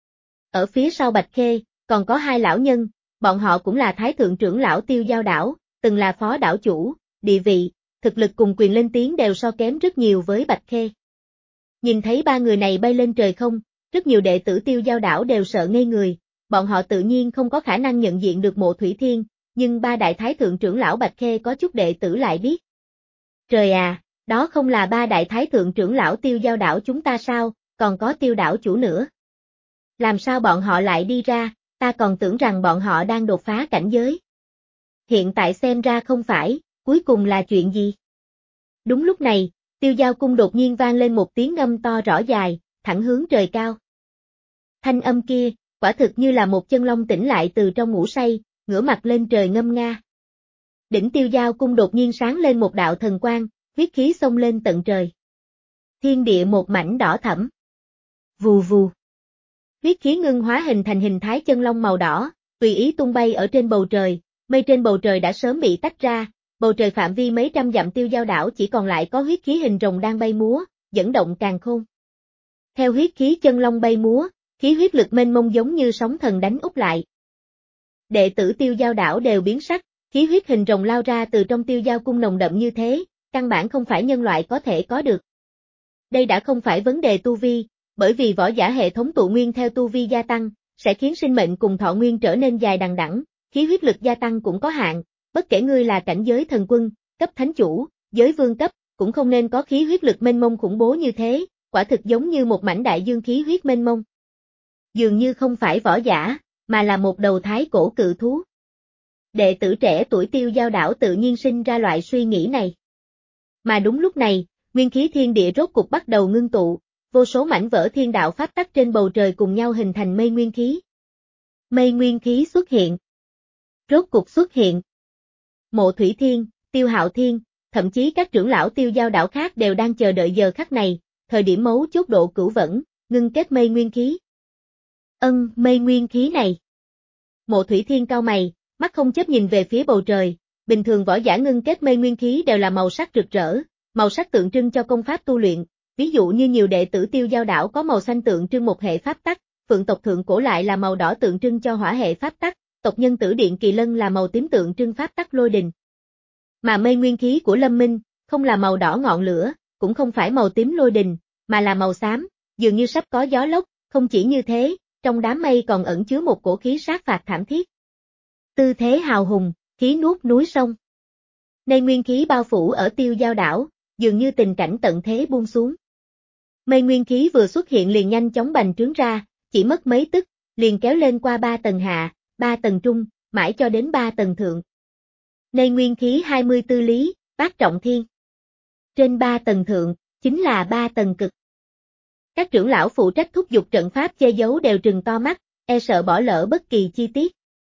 Ở phía sau Bạch Khê, còn có hai lão nhân, bọn họ cũng là Thái thượng trưởng lão Tiêu Giao đảo, từng là phó đảo chủ, địa vị, thực lực cùng quyền lên tiếng đều so kém rất nhiều với Bạch Khê. Nhìn thấy ba người này bay lên trời không, rất nhiều đệ tử Tiêu Giao đảo đều sợ ngây người, bọn họ tự nhiên không có khả năng nhận diện được Mộ Thủy Thiên, nhưng ba đại thái thượng trưởng lão Bạch Khê có chút đệ tử lại biết. Trời à, đó không là ba đại thái thượng trưởng lão Tiêu Giao đảo chúng ta sao, còn có Tiêu đảo chủ nữa. Làm sao bọn họ lại đi ra, ta còn tưởng rằng bọn họ đang đột phá cảnh giới. Hiện tại xem ra không phải, cuối cùng là chuyện gì? Đúng lúc này, Tiêu Giao cung đột nhiên vang lên một tiếng ngâm to rõ dài, thẳng hướng trời cao. Thanh âm kia, quả thực như là một chân long tỉnh lại từ trong ngủ say, ngửa mặt lên trời ngâm nga. Đỉnh Tiêu Giao cung đột nhiên sáng lên một đạo thần quang, huyết khí xông lên tận trời. Thiên địa một mảnh đỏ thẫm. Vù vù. Huyết khí ngưng hóa hình thành hình thái chân long màu đỏ, tùy ý tung bay ở trên bầu trời, mây trên bầu trời đã sớm bị tách ra, bầu trời phạm vi mấy trăm dặm Tiêu Giao đảo chỉ còn lại có huyết khí hình rồng đang bay múa, dẫn động càn khôn. Theo huyết khí chân long bay múa, khí huyết lực mênh mông giống như sóng thần đánh úp lại. Đệ tử Tiêu Giao đảo đều biến sắc, khí huyết hình rồng lao ra từ trong Tiêu Giao cung nồng đậm như thế, căn bản không phải nhân loại có thể có được. Đây đã không phải vấn đề tu vi, bởi vì võ giả hệ thống tụ nguyên theo tu vi gia tăng, sẽ khiến sinh mệnh cùng thọ nguyên trở nên dài đằng đẵng, khí huyết lực gia tăng cũng có hạn, bất kể ngươi là cảnh giới thần quân, cấp thánh chủ, giới vương cấp, cũng không nên có khí huyết lực mênh mông khủng bố như thế, quả thực giống như một mảnh đại dương khí huyết mênh mông. Dường như không phải võ giả, mà là một đầu thái cổ cự thú. Đệ tử trẻ tuổi Tiêu Giao đảo tự nhiên sinh ra loại suy nghĩ này. Mà đúng lúc này, nguyên khí thiên địa rốt cục bắt đầu ngưng tụ, vô số mảnh vỡ thiên đạo pháp tắc trên bầu trời cùng nhau hình thành mây nguyên khí. Mây nguyên khí xuất hiện. Rốt cục xuất hiện. Mộ Thủy Thiên, Tiêu Hạo Thiên, thậm chí các trưởng lão Tiêu Giao đảo khác đều đang chờ đợi giờ khắc này, thời điểm mấu chốt độ cửu vẫn, ngưng kết mây nguyên khí. Ân, mây nguyên khí này. Mộ Thủy Thiên cau mày, mắt không chấp nhìn về phía bầu trời, bình thường võ giả ngưng kết mây nguyên khí đều là màu sắc rực rỡ, màu sắc tượng trưng cho công pháp tu luyện, ví dụ như nhiều đệ tử Tiêu Giao đảo có màu xanh tượng trưng một hệ pháp tắc, Phượng tộc thượng cổ lại là màu đỏ tượng trưng cho hỏa hệ pháp tắc, tộc nhân Tử Điện Kỳ Lân là màu tím tượng trưng pháp tắc lôi đình. Mà mây nguyên khí của Lâm Minh, không là màu đỏ ngọn lửa, cũng không phải màu tím lôi đình, mà là màu xám, dường như sắp có gió lốc, không chỉ như thế, trong đám mây còn ẩn chứa một cổ khí sát phạt thảm thiết. Tư thế hào hùng, khí nuốt núi sông. Nay nguyên khí bao phủ ở Tiêu Giao đảo, dường như tình cảnh tận thế buông xuống. Mây nguyên khí vừa xuất hiện liền nhanh chóng bành trướng ra, chỉ mất mấy tức, liền kéo lên qua ba tầng hạ, ba tầng trung, mãi cho đến ba tầng thượng. Nay nguyên khí hai mươi tư lý, bát trọng thiên. Trên ba tầng thượng, chính là ba tầng cực. Các trưởng lão phụ trách thúc giục trận pháp che giấu đều trừng to mắt, e sợ bỏ lỡ bất kỳ chi tiết.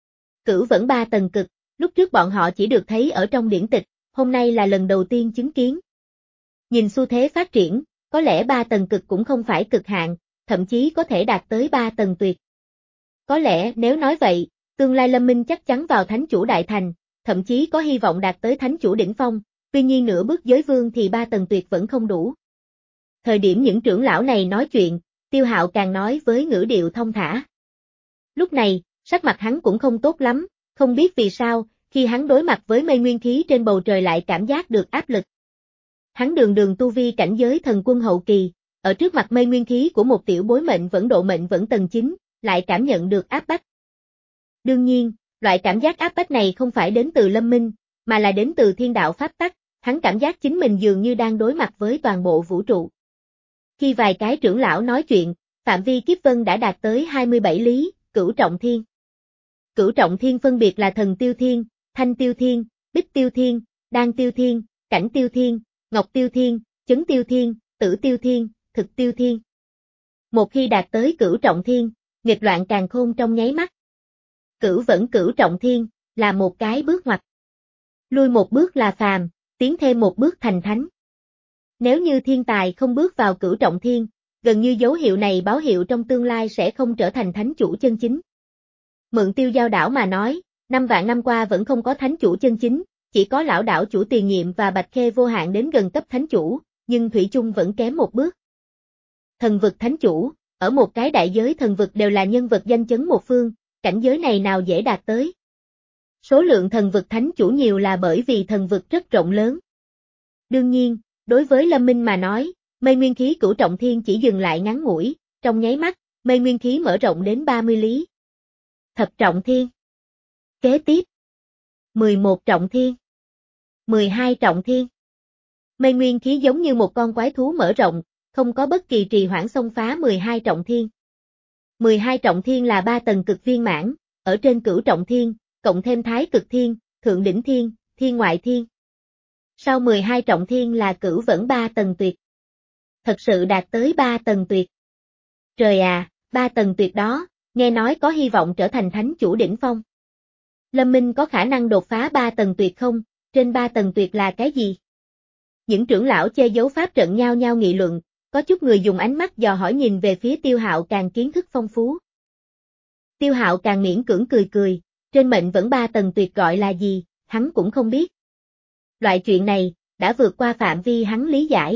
Cửu vẫn ba tầng cực, lúc trước bọn họ chỉ được thấy ở trong điển tịch, hôm nay là lần đầu tiên chứng kiến. Nhìn xu thế phát triển, có lẽ ba tầng cực cũng không phải cực hạn, thậm chí có thể đạt tới ba tầng tuyệt. Có lẽ nếu nói vậy, tương lai Lâm Minh chắc chắn vào thánh chủ đại thành, thậm chí có hy vọng đạt tới thánh chủ đỉnh phong, tuy nhiên nửa bước giới vương thì ba tầng tuyệt vẫn không đủ. Thời điểm những trưởng lão này nói chuyện, Tiêu Hạo càng nói với ngữ điệu thông thả. Lúc này, sắc mặt hắn cũng không tốt lắm, không biết vì sao, khi hắn đối mặt với mây nguyên khí trên bầu trời lại cảm giác được áp lực. Hắn đường đường tu vi cảnh giới thần quân hậu kỳ, ở trước mặt mây nguyên khí của một tiểu bối mệnh vẫn độ mệnh vẫn tầng chín, lại cảm nhận được áp bách. Đương nhiên, loại cảm giác áp bách này không phải đến từ Lâm Minh, mà là đến từ thiên đạo pháp tắc, hắn cảm giác chính mình dường như đang đối mặt với toàn bộ vũ trụ. Khi vài cái trưởng lão nói chuyện, phạm vi kiếp vân đã đạt tới hai mươi bảy lý, cửu trọng thiên. Cửu trọng thiên phân biệt là thần tiêu thiên, thanh tiêu thiên, bích tiêu thiên, đan tiêu thiên, cảnh tiêu thiên, ngọc tiêu thiên, chấn tiêu thiên, tử tiêu thiên, thực tiêu thiên. Một khi đạt tới cửu trọng thiên, nghịch loạn càn khôn trong nháy mắt. Cửu vẫn cửu trọng thiên, là một cái bước ngoặt. Lui một bước là phàm, tiến thêm một bước thành thánh. Nếu như thiên tài không bước vào cửu trọng thiên, gần như dấu hiệu này báo hiệu trong tương lai sẽ không trở thành thánh chủ chân chính. Mượn Tiêu Giao đảo mà nói, năm vạn năm qua vẫn không có thánh chủ chân chính, chỉ có lão đảo chủ Tiền Nhiệm và Bạch Khê vô hạn đến gần cấp thánh chủ, nhưng thủy chung vẫn kém một bước. Thần vực thánh chủ, ở một cái đại giới thần vực đều là nhân vật danh chấn một phương, cảnh giới này nào dễ đạt tới. Số lượng thần vực thánh chủ nhiều là bởi vì thần vực rất rộng lớn. Đương nhiên, đối với Lâm Minh mà nói, mây nguyên khí cửu trọng thiên chỉ dừng lại ngắn ngủi, trong nháy mắt, mây nguyên khí mở rộng đến ba mươi lý. Thập trọng thiên. Kế tiếp. mười một trọng thiên. mười hai trọng thiên. Mây nguyên khí giống như một con quái thú mở rộng, không có bất kỳ trì hoãn xông phá mười hai trọng thiên. mười hai trọng thiên là ba tầng cực viên mãn, ở trên cửu trọng thiên, cộng thêm thái cực thiên, thượng đỉnh thiên, thiên ngoại thiên. Sau mười hai trọng thiên là cửu vẫn ba tầng tuyệt. Thật sự đạt tới ba tầng tuyệt. Trời à, ba tầng tuyệt đó, nghe nói có hy vọng trở thành thánh chủ đỉnh phong. Lâm Minh có khả năng đột phá ba tầng tuyệt không? Trên ba tầng tuyệt là cái gì? Những trưởng lão che giấu pháp trận nhao nhao nghị luận, có chút người dùng ánh mắt dò hỏi nhìn về phía Tiêu Hạo càng kiến thức phong phú. Tiêu Hạo càng miễn cưỡng cười cười, trên mệnh vẫn ba tầng tuyệt gọi là gì, hắn cũng không biết. Loại chuyện này, đã vượt qua phạm vi hắn lý giải.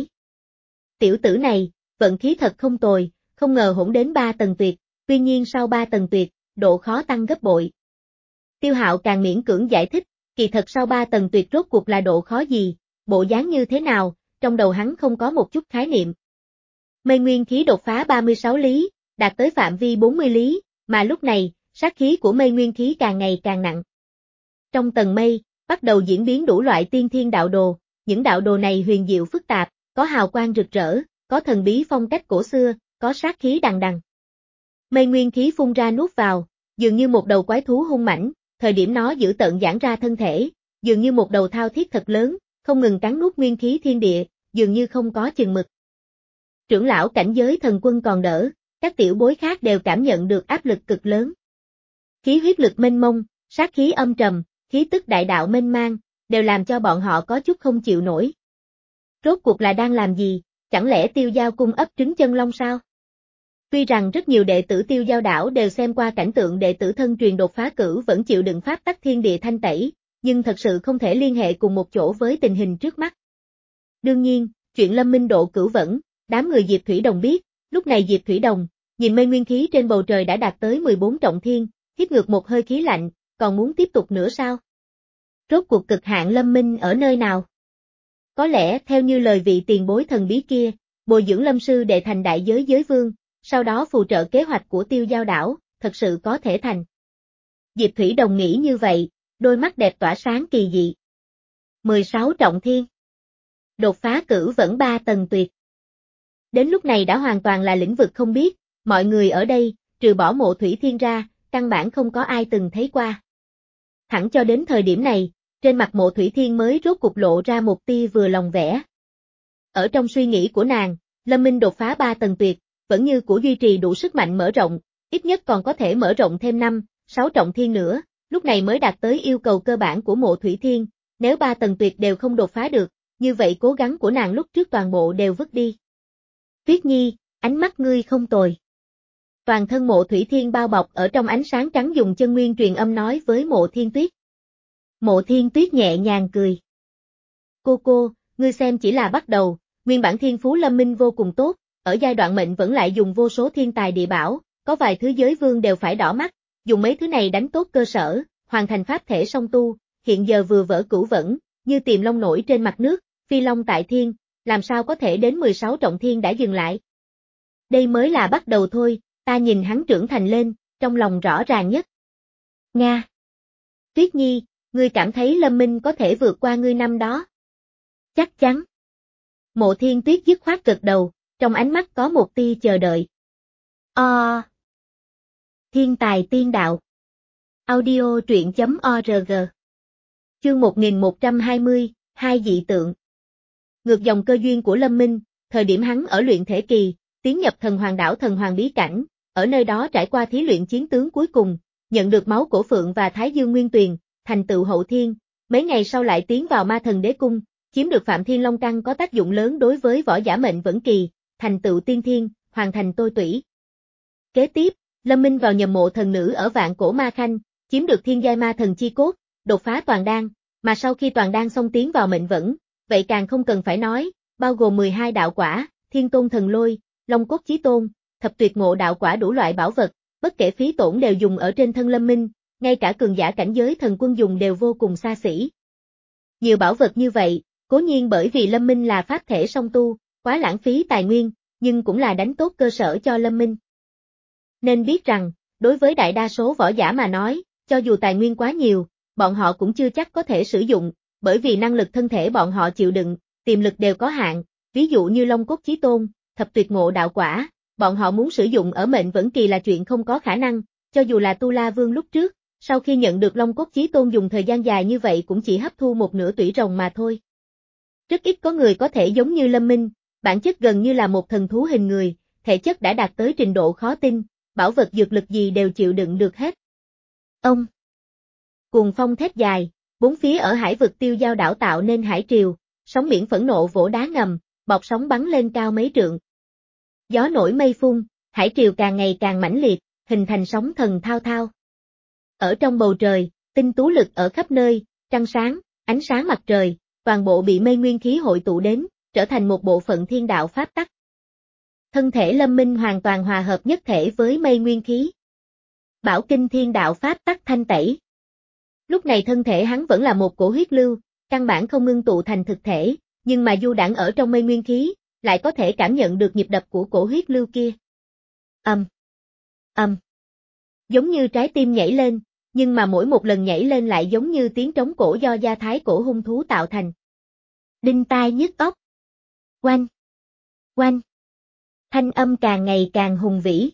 Tiểu tử này, vận khí thật không tồi, không ngờ hỗn đến ba tầng tuyệt, tuy nhiên sau ba tầng tuyệt, độ khó tăng gấp bội. Tiêu Hạo càng miễn cưỡng giải thích, kỳ thật sau ba tầng tuyệt rốt cuộc là độ khó gì, bộ dáng như thế nào, trong đầu hắn không có một chút khái niệm. Mây nguyên khí đột phá ba mươi sáu lý, đạt tới phạm vi bốn mươi lý, mà lúc này, sát khí của mây nguyên khí càng ngày càng nặng. Trong tầng mây, bắt đầu diễn biến đủ loại tiên thiên đạo đồ, những đạo đồ này huyền diệu phức tạp, có hào quang rực rỡ, có thần bí phong cách cổ xưa, có sát khí đằng đằng. Mây nguyên khí phun ra nuốt vào, dường như một đầu quái thú hung mãnh, thời điểm nó giữ tợn giãn ra thân thể, dường như một đầu thao thiết thật lớn, không ngừng cắn nuốt nguyên khí thiên địa, dường như không có chừng mực. Trưởng lão cảnh giới thần quân còn đỡ, các tiểu bối khác đều cảm nhận được áp lực cực lớn. Khí huyết lực mênh mông, sát khí âm trầm, khí tức đại đạo mênh mang, đều làm cho bọn họ có chút không chịu nổi. Rốt cuộc là đang làm gì, chẳng lẽ Tiêu Giao cung ấp trứng chân long sao? Tuy rằng rất nhiều đệ tử Tiêu Giao đảo đều xem qua cảnh tượng đệ tử thân truyền đột phá cửu vẫn chịu đựng pháp tắc thiên địa thanh tẩy, nhưng thật sự không thể liên hệ cùng một chỗ với tình hình trước mắt. Đương nhiên, chuyện Lâm Minh độ cửu vẫn, đám người Diệp Thủy Đồng biết, lúc này Diệp Thủy Đồng, nhìn mây nguyên khí trên bầu trời đã đạt tới mười bốn trọng thiên, hít ngược một hơi khí lạnh, còn muốn tiếp tục nữa sao? Rốt cuộc cực hạn Lâm Minh ở nơi nào? Có lẽ theo như lời vị tiền bối thần bí kia, bồi dưỡng Lâm sư đệ thành đại giới giới vương, sau đó phù trợ kế hoạch của Tiêu Giao đảo, thật sự có thể thành. Diệp Thủy Đồng nghĩ như vậy, đôi mắt đẹp tỏa sáng kỳ dị. mười sáu trọng thiên. Đột phá cửu vẫn ba tầng tuyệt. Đến lúc này đã hoàn toàn là lĩnh vực không biết, mọi người ở đây, trừ bỏ Mộ Thủy Thiên ra, căn bản không có ai từng thấy qua. Thẳng cho đến thời điểm này, trên mặt Mộ Thủy Thiên mới rốt cục lộ ra một tia vừa lòng vẻ. Ở trong suy nghĩ của nàng, Lâm Minh đột phá ba tầng tuyệt, vẫn như của duy trì đủ sức mạnh mở rộng, ít nhất còn có thể mở rộng thêm năm, sáu trọng thiên nữa, lúc này mới đạt tới yêu cầu cơ bản của Mộ Thủy Thiên, nếu ba tầng tuyệt đều không đột phá được, như vậy cố gắng của nàng lúc trước toàn bộ đều vứt đi. Tuyết Nhi, ánh mắt ngươi không tồi. Toàn thân Mộ Thủy Thiên bao bọc ở trong ánh sáng trắng dùng chân nguyên truyền âm nói với Mộ Thiên Tuyết. Mộ Thiên Tuyết nhẹ nhàng cười. Cô cô, ngươi xem chỉ là bắt đầu, nguyên bản thiên phú Lâm Minh vô cùng tốt, ở giai đoạn mệnh vẫn lại dùng vô số thiên tài địa bảo, có vài thứ giới vương đều phải đỏ mắt, dùng mấy thứ này đánh tốt cơ sở, hoàn thành pháp thể song tu, hiện giờ vừa vỡ cửu vẫn, như tiềm long nổi trên mặt nước, phi long tại thiên, làm sao có thể đến mười sáu trọng thiên đã dừng lại. Đây mới là bắt đầu thôi, ta nhìn hắn trưởng thành lên, trong lòng rõ ràng nhất. Nga. Tuyết Nhi, ngươi cảm thấy Lâm Minh có thể vượt qua ngươi năm đó? Chắc chắn. Mộ Thiên Tuyết dứt khoát gật đầu, trong ánh mắt có một tia chờ đợi. O. Thiên tài tiên đạo. Audio truyện chấm org. Chương một nghìn một trăm hai mươi, hai dị tượng. Ngược dòng cơ duyên của Lâm Minh, thời điểm hắn ở luyện thể kỳ, tiến nhập thần hoàng đảo thần hoàng bí cảnh, ở nơi đó trải qua thí luyện chiến tướng cuối cùng, nhận được máu cổ phượng và thái dương nguyên tuyền, thành tựu hậu thiên, mấy ngày sau lại tiến vào ma thần đế cung, chiếm được Phạm Thiên Long Căn có tác dụng lớn đối với võ giả mệnh vẫn kỳ, thành tựu tiên thiên, hoàn thành tôi tủy. Kế tiếp, Lâm Minh vào nhầm mộ thần nữ ở Vạn Cổ Ma Khanh, chiếm được thiên giai ma thần chi cốt, đột phá toàn đan, mà sau khi toàn đan xong tiến vào mệnh vẫn, vậy càng không cần phải nói, bao gồm mười hai đạo quả, thiên tôn thần lôi, long cốt chí tôn, thập tuyệt ngộ đạo quả đủ loại bảo vật, bất kể phí tổn đều dùng ở trên thân Lâm Minh, ngay cả cường giả cảnh giới thần quân dùng đều vô cùng xa xỉ. Nhiều bảo vật như vậy, cố nhiên bởi vì Lâm Minh là pháp thể song tu, quá lãng phí tài nguyên, nhưng cũng là đánh tốt cơ sở cho Lâm Minh. Nên biết rằng, đối với đại đa số võ giả mà nói, cho dù tài nguyên quá nhiều, bọn họ cũng chưa chắc có thể sử dụng, bởi vì năng lực thân thể bọn họ chịu đựng, tiềm lực đều có hạn, ví dụ như long cốt chí tôn, thập tuyệt ngộ đạo quả, bọn họ muốn sử dụng ở mệnh vẫn kỳ là chuyện không có khả năng, cho dù là Tu La Vương lúc trước, sau khi nhận được long cốt chí tôn dùng thời gian dài như vậy cũng chỉ hấp thu một nửa tủy rồng mà thôi. Rất ít có người có thể giống như Lâm Minh, bản chất gần như là một thần thú hình người, thể chất đã đạt tới trình độ khó tin, bảo vật dược lực gì đều chịu đựng được hết. Ông cuồng phong thét dài, bốn phía ở hải vực tiêu giao đảo tạo nên hải triều, sóng biển phẫn nộ vỗ đá ngầm, bọt sóng bắn lên cao mấy trượng. Gió nổi mây phun, hải triều càng ngày càng mãnh liệt, hình thành sóng thần thao thao. Ở trong bầu trời, tinh tú lực ở khắp nơi, trăng sáng, ánh sáng mặt trời, toàn bộ bị mây nguyên khí hội tụ đến, trở thành một bộ phận thiên đạo pháp tắc. Thân thể Lâm Minh hoàn toàn hòa hợp nhất thể với mây nguyên khí. Bảo kinh thiên đạo pháp tắc thanh tẩy. Lúc này thân thể hắn vẫn là một cổ huyết lưu, căn bản không ngưng tụ thành thực thể, nhưng mà du đãng ở trong mây nguyên khí, lại có thể cảm nhận được nhịp đập của cổ huyết lưu kia. Ầm, ầm, giống như trái tim nhảy lên, nhưng mà mỗi một lần nhảy lên lại giống như tiếng trống cổ do gia thái cổ hung thú tạo thành. Đinh tai nhức óc. Oanh, oanh. Thanh âm càng ngày càng hùng vĩ.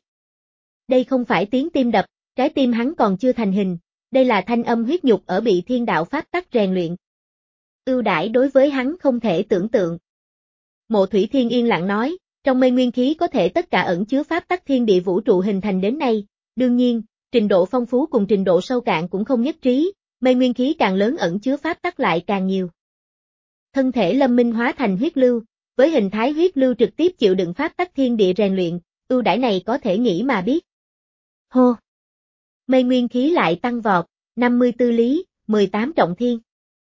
Đây không phải tiếng tim đập, trái tim hắn còn chưa thành hình, đây là thanh âm huyết nhục ở bị thiên đạo pháp tắc rèn luyện. Ưu đãi đối với hắn không thể tưởng tượng. Mộ Thủy Thiên yên lặng nói, trong mây nguyên khí có thể tất cả ẩn chứa pháp tắc thiên địa vũ trụ hình thành đến nay, đương nhiên, trình độ phong phú cùng trình độ sâu cạn cũng không nhất trí, mây nguyên khí càng lớn ẩn chứa pháp tắc lại càng nhiều. Thân thể Lâm Minh hóa thành huyết lưu, với hình thái huyết lưu trực tiếp chịu đựng pháp tắc thiên địa rèn luyện, ưu đãi này có thể nghĩ mà biết. Hô! Mây nguyên khí lại tăng vọt, năm mươi tư lý, mười tám trọng thiên.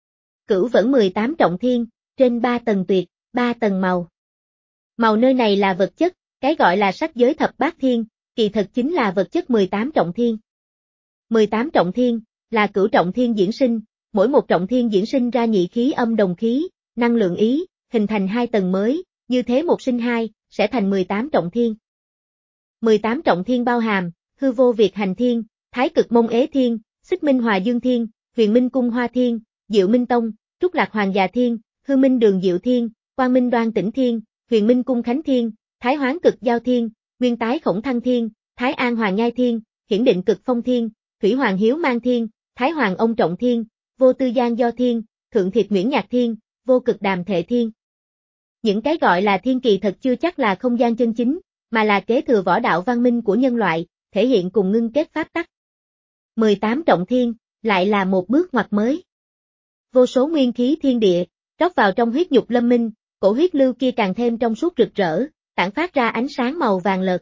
Cửu vẫn mười tám trọng thiên, trên ba tầng tuyệt, ba tầng màu. Màu nơi này là vật chất, cái gọi là sắc giới thập bát thiên, kỳ thật chính là vật chất mười tám trọng thiên. mười tám trọng thiên, là cửu trọng thiên diễn sinh, mỗi một trọng thiên diễn sinh ra nhị khí âm đồng khí, năng lượng ý, hình thành hai tầng mới, như thế một sinh hai, sẽ thành mười tám trọng thiên. mười tám trọng thiên bao hàm, hư vô việt hành thiên, thái cực mông ế thiên, xích minh hòa dương thiên, huyền minh cung hoa thiên, diệu minh tông, trúc lạc hoàng già thiên, hư minh đường diệu thiên, quang minh đoan tĩnh thiên, huyền minh cung khánh thiên, thái hoán cực giao thiên, nguyên tái khổng thăng thiên, thái an hoàng nhai thiên, hiển định cực phong thiên, thủy hoàng hiếu mang thiên, thái hoàng ông trọng thiên, vô tư giang do thiên, thượng thiệt nguyễn nhạc thiên, vô cực đàm thệ thiên. Những cái gọi là thiên kỳ thật chưa chắc là không gian chân chính, mà là kế thừa võ đạo văn minh của nhân loại, thể hiện cùng ngưng kết pháp tắc. mười tám trọng thiên, lại là một bước ngoặt mới. Vô số nguyên khí thiên địa, rót vào trong huyết nhục Lâm Minh, cổ huyết lưu kia càng thêm trong suốt rực rỡ, tản phát ra ánh sáng màu vàng lợt.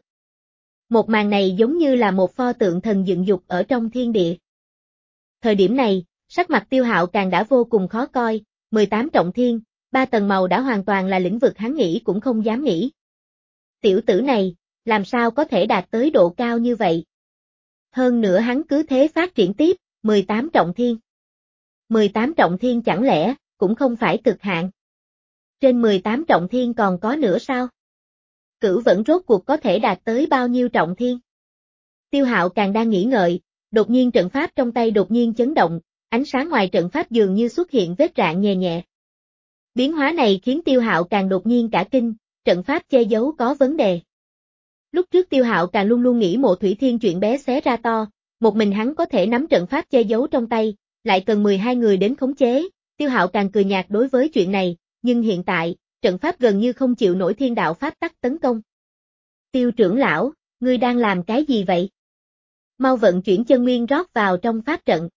Một màn này giống như là một pho tượng thần dựng dục ở trong thiên địa. Thời điểm này, sắc mặt Tiêu Hạo càng đã vô cùng khó coi, mười tám trọng thiên, ba tầng màu đã hoàn toàn là lĩnh vực hắn nghĩ cũng không dám nghĩ. Tiểu tử này, làm sao có thể đạt tới độ cao như vậy? Hơn nữa hắn cứ thế phát triển tiếp, mười tám trọng thiên. mười tám trọng thiên chẳng lẽ, cũng không phải cực hạn. Trên mười tám trọng thiên còn có nữa sao? Cửu Vẫn rốt cuộc có thể đạt tới bao nhiêu trọng thiên? Tiêu Hạo càng đang nghĩ ngợi, đột nhiên trận pháp trong tay đột nhiên chấn động, ánh sáng ngoài trận pháp dường như xuất hiện vết rạn nhẹ nhẹ. Biến hóa này khiến Tiêu Hạo càng đột nhiên cả kinh, trận pháp che giấu có vấn đề. Lúc trước Tiêu Hạo càng luôn luôn nghĩ Mộ Thủy Thiên chuyện bé xé ra to, một mình hắn có thể nắm trận pháp che giấu trong tay, lại cần mười hai người đến khống chế, Tiêu Hạo càng cười nhạt đối với chuyện này, nhưng hiện tại, trận pháp gần như không chịu nổi thiên đạo pháp tắc tấn công. Tiêu trưởng lão, ngươi đang làm cái gì vậy? Mau vận chuyển chân nguyên rót vào trong pháp trận.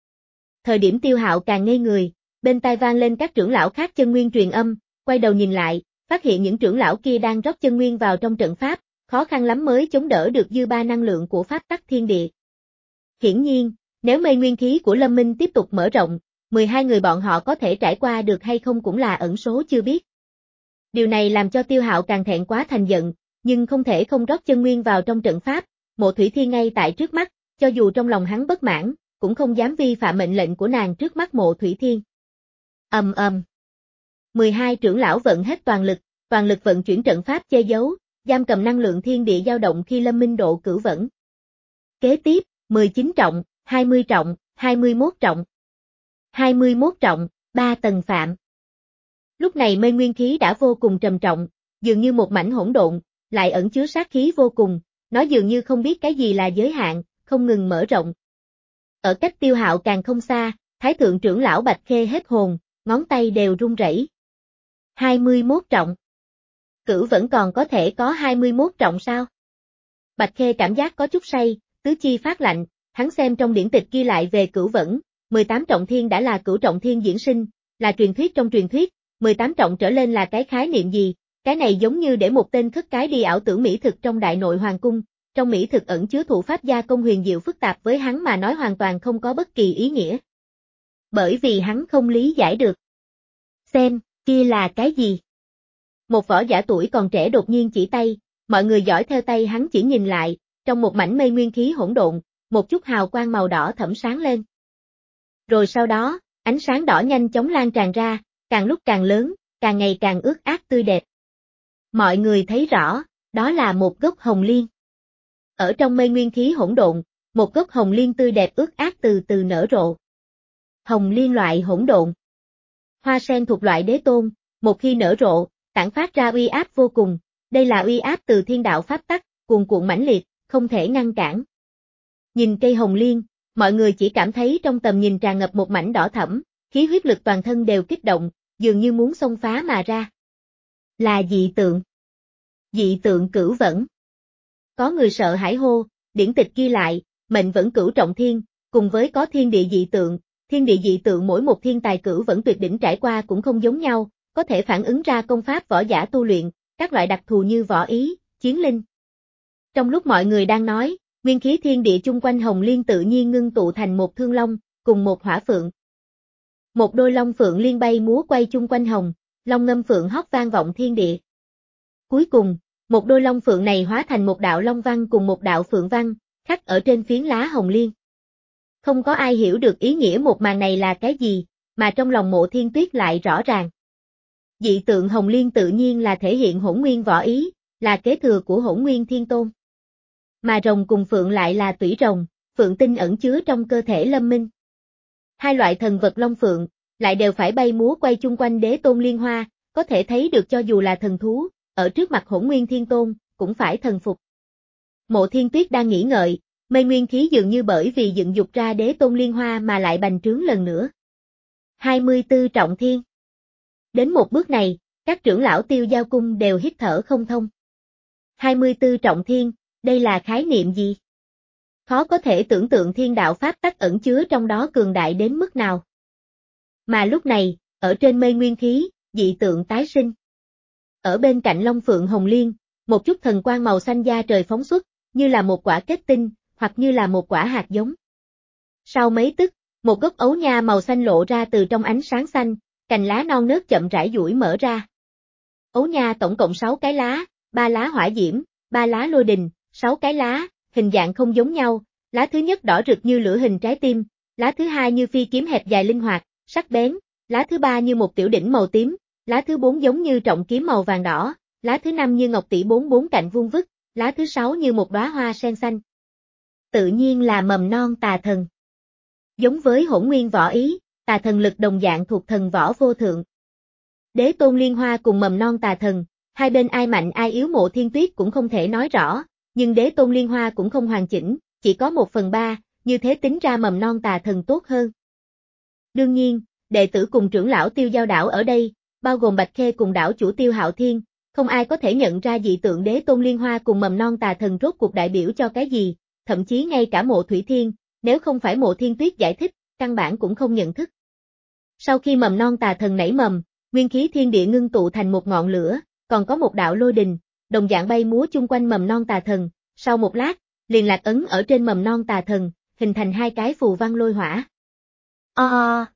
Thời điểm Tiêu Hạo càng ngây người, bên tai vang lên các trưởng lão khác chân nguyên truyền âm, quay đầu nhìn lại, phát hiện những trưởng lão kia đang rót chân nguyên vào trong trận pháp, khó khăn lắm mới chống đỡ được dư ba năng lượng của pháp tắc thiên địa. Hiển nhiên, nếu mây nguyên khí của Lâm Minh tiếp tục mở rộng, mười hai người bọn họ có thể trải qua được hay không cũng là ẩn số chưa biết. Điều này làm cho Tiêu Hạo càng thẹn quá thành giận, nhưng không thể không rót chân nguyên vào trong trận pháp, Mộ Thủy Thiên ngay tại trước mắt, cho dù trong lòng hắn bất mãn, cũng không dám vi phạm mệnh lệnh của nàng trước mắt Mộ Thủy Thiên. Ầm ầm. mười hai trưởng lão vận hết toàn lực, toàn lực vận chuyển trận pháp che giấu, giam cầm năng lượng thiên địa dao động khi Lâm Minh độ Cửu Vẫn. Kế tiếp, mười chín trọng, hai mươi trọng, hai mươi mốt trọng. hai mươi mốt trọng, ba tầng phạm. Lúc này mây nguyên khí đã vô cùng trầm trọng, dường như một mảnh hỗn độn, lại ẩn chứa sát khí vô cùng, nó dường như không biết cái gì là giới hạn, không ngừng mở rộng. Ở cách Tiêu Hạo càng không xa, Thái thượng trưởng lão Bạch Khê hết hồn, ngón tay đều run rẩy. hai mươi mốt trọng. Cửu Vẫn còn có thể có hai mươi mốt trọng sao? Bạch Khê cảm giác có chút say, tứ chi phát lạnh, hắn xem trong điển tịch ghi lại về Cửu Vẫn, mười tám trọng thiên đã là cửu trọng thiên diễn sinh, là truyền thuyết trong truyền thuyết, mười tám trọng trở lên là cái khái niệm gì? Cái này giống như để một tên khất cái đi ảo tưởng mỹ thực trong đại nội hoàng cung, trong mỹ thực ẩn chứa thủ pháp gia công huyền diệu phức tạp với hắn mà nói hoàn toàn không có bất kỳ ý nghĩa. Bởi vì hắn không lý giải được. Xem, kia là cái gì? Một võ giả tuổi còn trẻ đột nhiên chỉ tay, mọi người dõi theo tay hắn chỉ nhìn lại, trong một mảnh mây nguyên khí hỗn độn, một chút hào quang màu đỏ thẫm sáng lên. Rồi sau đó, ánh sáng đỏ nhanh chóng lan tràn ra, càng lúc càng lớn, càng ngày càng ướt át tươi đẹp. Mọi người thấy rõ, đó là một gốc hồng liên. Ở trong mây nguyên khí hỗn độn, một gốc hồng liên tươi đẹp ướt át từ từ nở rộ. Hồng liên loại hỗn độn. Hoa sen thuộc loại đế tôn, một khi nở rộ, tản phát ra uy áp vô cùng, đây là uy áp từ thiên đạo pháp tắc, cuồn cuộn mãnh liệt, không thể ngăn cản. Nhìn cây hồng liên, mọi người chỉ cảm thấy trong tầm nhìn tràn ngập một mảnh đỏ thẫm, khí huyết lực toàn thân đều kích động, dường như muốn xông phá mà ra. Là dị tượng. Dị tượng Cửu Vẫn. Có người sợ hãi hô, điển tịch ghi lại, mệnh vẫn cửu trọng thiên, cùng với có thiên địa dị tượng, thiên địa dị tượng mỗi một thiên tài Cửu Vẫn tuyệt đỉnh trải qua cũng không giống nhau, có thể phản ứng ra công pháp võ giả tu luyện, các loại đặc thù như võ ý, chiến linh. Trong lúc mọi người đang nói, nguyên khí thiên địa chung quanh hồng liên tự nhiên ngưng tụ thành một thương long, cùng một hỏa phượng. Một đôi long phượng liên bay múa quay chung quanh hồng, long ngâm phượng hót vang vọng thiên địa. Cuối cùng, một đôi long phượng này hóa thành một đạo long văn cùng một đạo phượng văn, khắc ở trên phiến lá hồng liên. Không có ai hiểu được ý nghĩa một màn này là cái gì, mà trong lòng Mộ Thiên Tuyết lại rõ ràng. Dị tượng hồng liên tự nhiên là thể hiện hỗn nguyên võ ý, là kế thừa của hỗn nguyên thiên tôn. Mà rồng cùng phượng lại là tủy rồng, phượng tinh ẩn chứa trong cơ thể Lâm Minh. Hai loại thần vật long phượng, lại đều phải bay múa quay chung quanh đế tôn liên hoa, có thể thấy được cho dù là thần thú, ở trước mặt hỗn nguyên thiên tôn, cũng phải thần phục. Mộ Thiên Tuyết đang nghĩ ngợi, mây nguyên khí dường như bởi vì dựng dục ra đế tôn liên hoa mà lại bành trướng lần nữa. hai mươi tư trọng thiên. Đến một bước này, các trưởng lão Tiêu Giao cung đều hít thở không thông. hai mươi tư trọng thiên, đây là khái niệm gì? Khó có thể tưởng tượng thiên đạo pháp tắc ẩn chứa trong đó cường đại đến mức nào. Mà lúc này, ở trên mây nguyên khí, dị tượng tái sinh. Ở bên cạnh Long Phượng Hồng Liên, một chút thần quang màu xanh da trời phóng xuất, như là một quả kết tinh, hoặc như là một quả hạt giống. Sau mấy tức, một gốc ấu nha màu xanh lộ ra từ trong ánh sáng xanh, cành lá non nớt chậm rãi duỗi mở ra. Ấu nha tổng cộng sáu cái lá, ba lá hỏa diễm, ba lá lôi đình, sáu cái lá, hình dạng không giống nhau, lá thứ nhất đỏ rực như lửa hình trái tim, lá thứ hai như phi kiếm hẹp dài linh hoạt, sắc bén, lá thứ ba như một tiểu đỉnh màu tím, lá thứ bốn giống như trọng kiếm màu vàng đỏ, lá thứ năm như ngọc tỷ bốn bốn cạnh vuông vức, lá thứ sáu như một đóa hoa sen xanh. Tự nhiên là mầm non tà thần. Giống với hỗn nguyên võ ý, tà thần lực đồng dạng thuộc thần võ vô thượng. Đế tôn liên hoa cùng mầm non tà thần, hai bên ai mạnh ai yếu Mộ Thiên Tuyết cũng không thể nói rõ, nhưng đế tôn liên hoa cũng không hoàn chỉnh, chỉ có một phần ba, như thế tính ra mầm non tà thần tốt hơn. Đương nhiên, đệ tử cùng trưởng lão Tiêu Giao đảo ở đây, bao gồm Bạch Khê cùng đảo chủ Tiêu Hạo Thiên, không ai có thể nhận ra dị tượng đế tôn liên hoa cùng mầm non tà thần rốt cuộc đại biểu cho cái gì, thậm chí ngay cả Mộ Thủy Thiên, nếu không phải Mộ Thiên Tuyết giải thích, căn bản cũng không nhận thức. Sau khi mầm non tà thần nảy mầm, nguyên khí thiên địa ngưng tụ thành một ngọn lửa, còn có một đạo lôi đình, đồng dạng bay múa chung quanh mầm non tà thần, sau một lát, liền lạc ấn ở trên mầm non tà thần, hình thành hai cái phù văn lôi hỏa. O,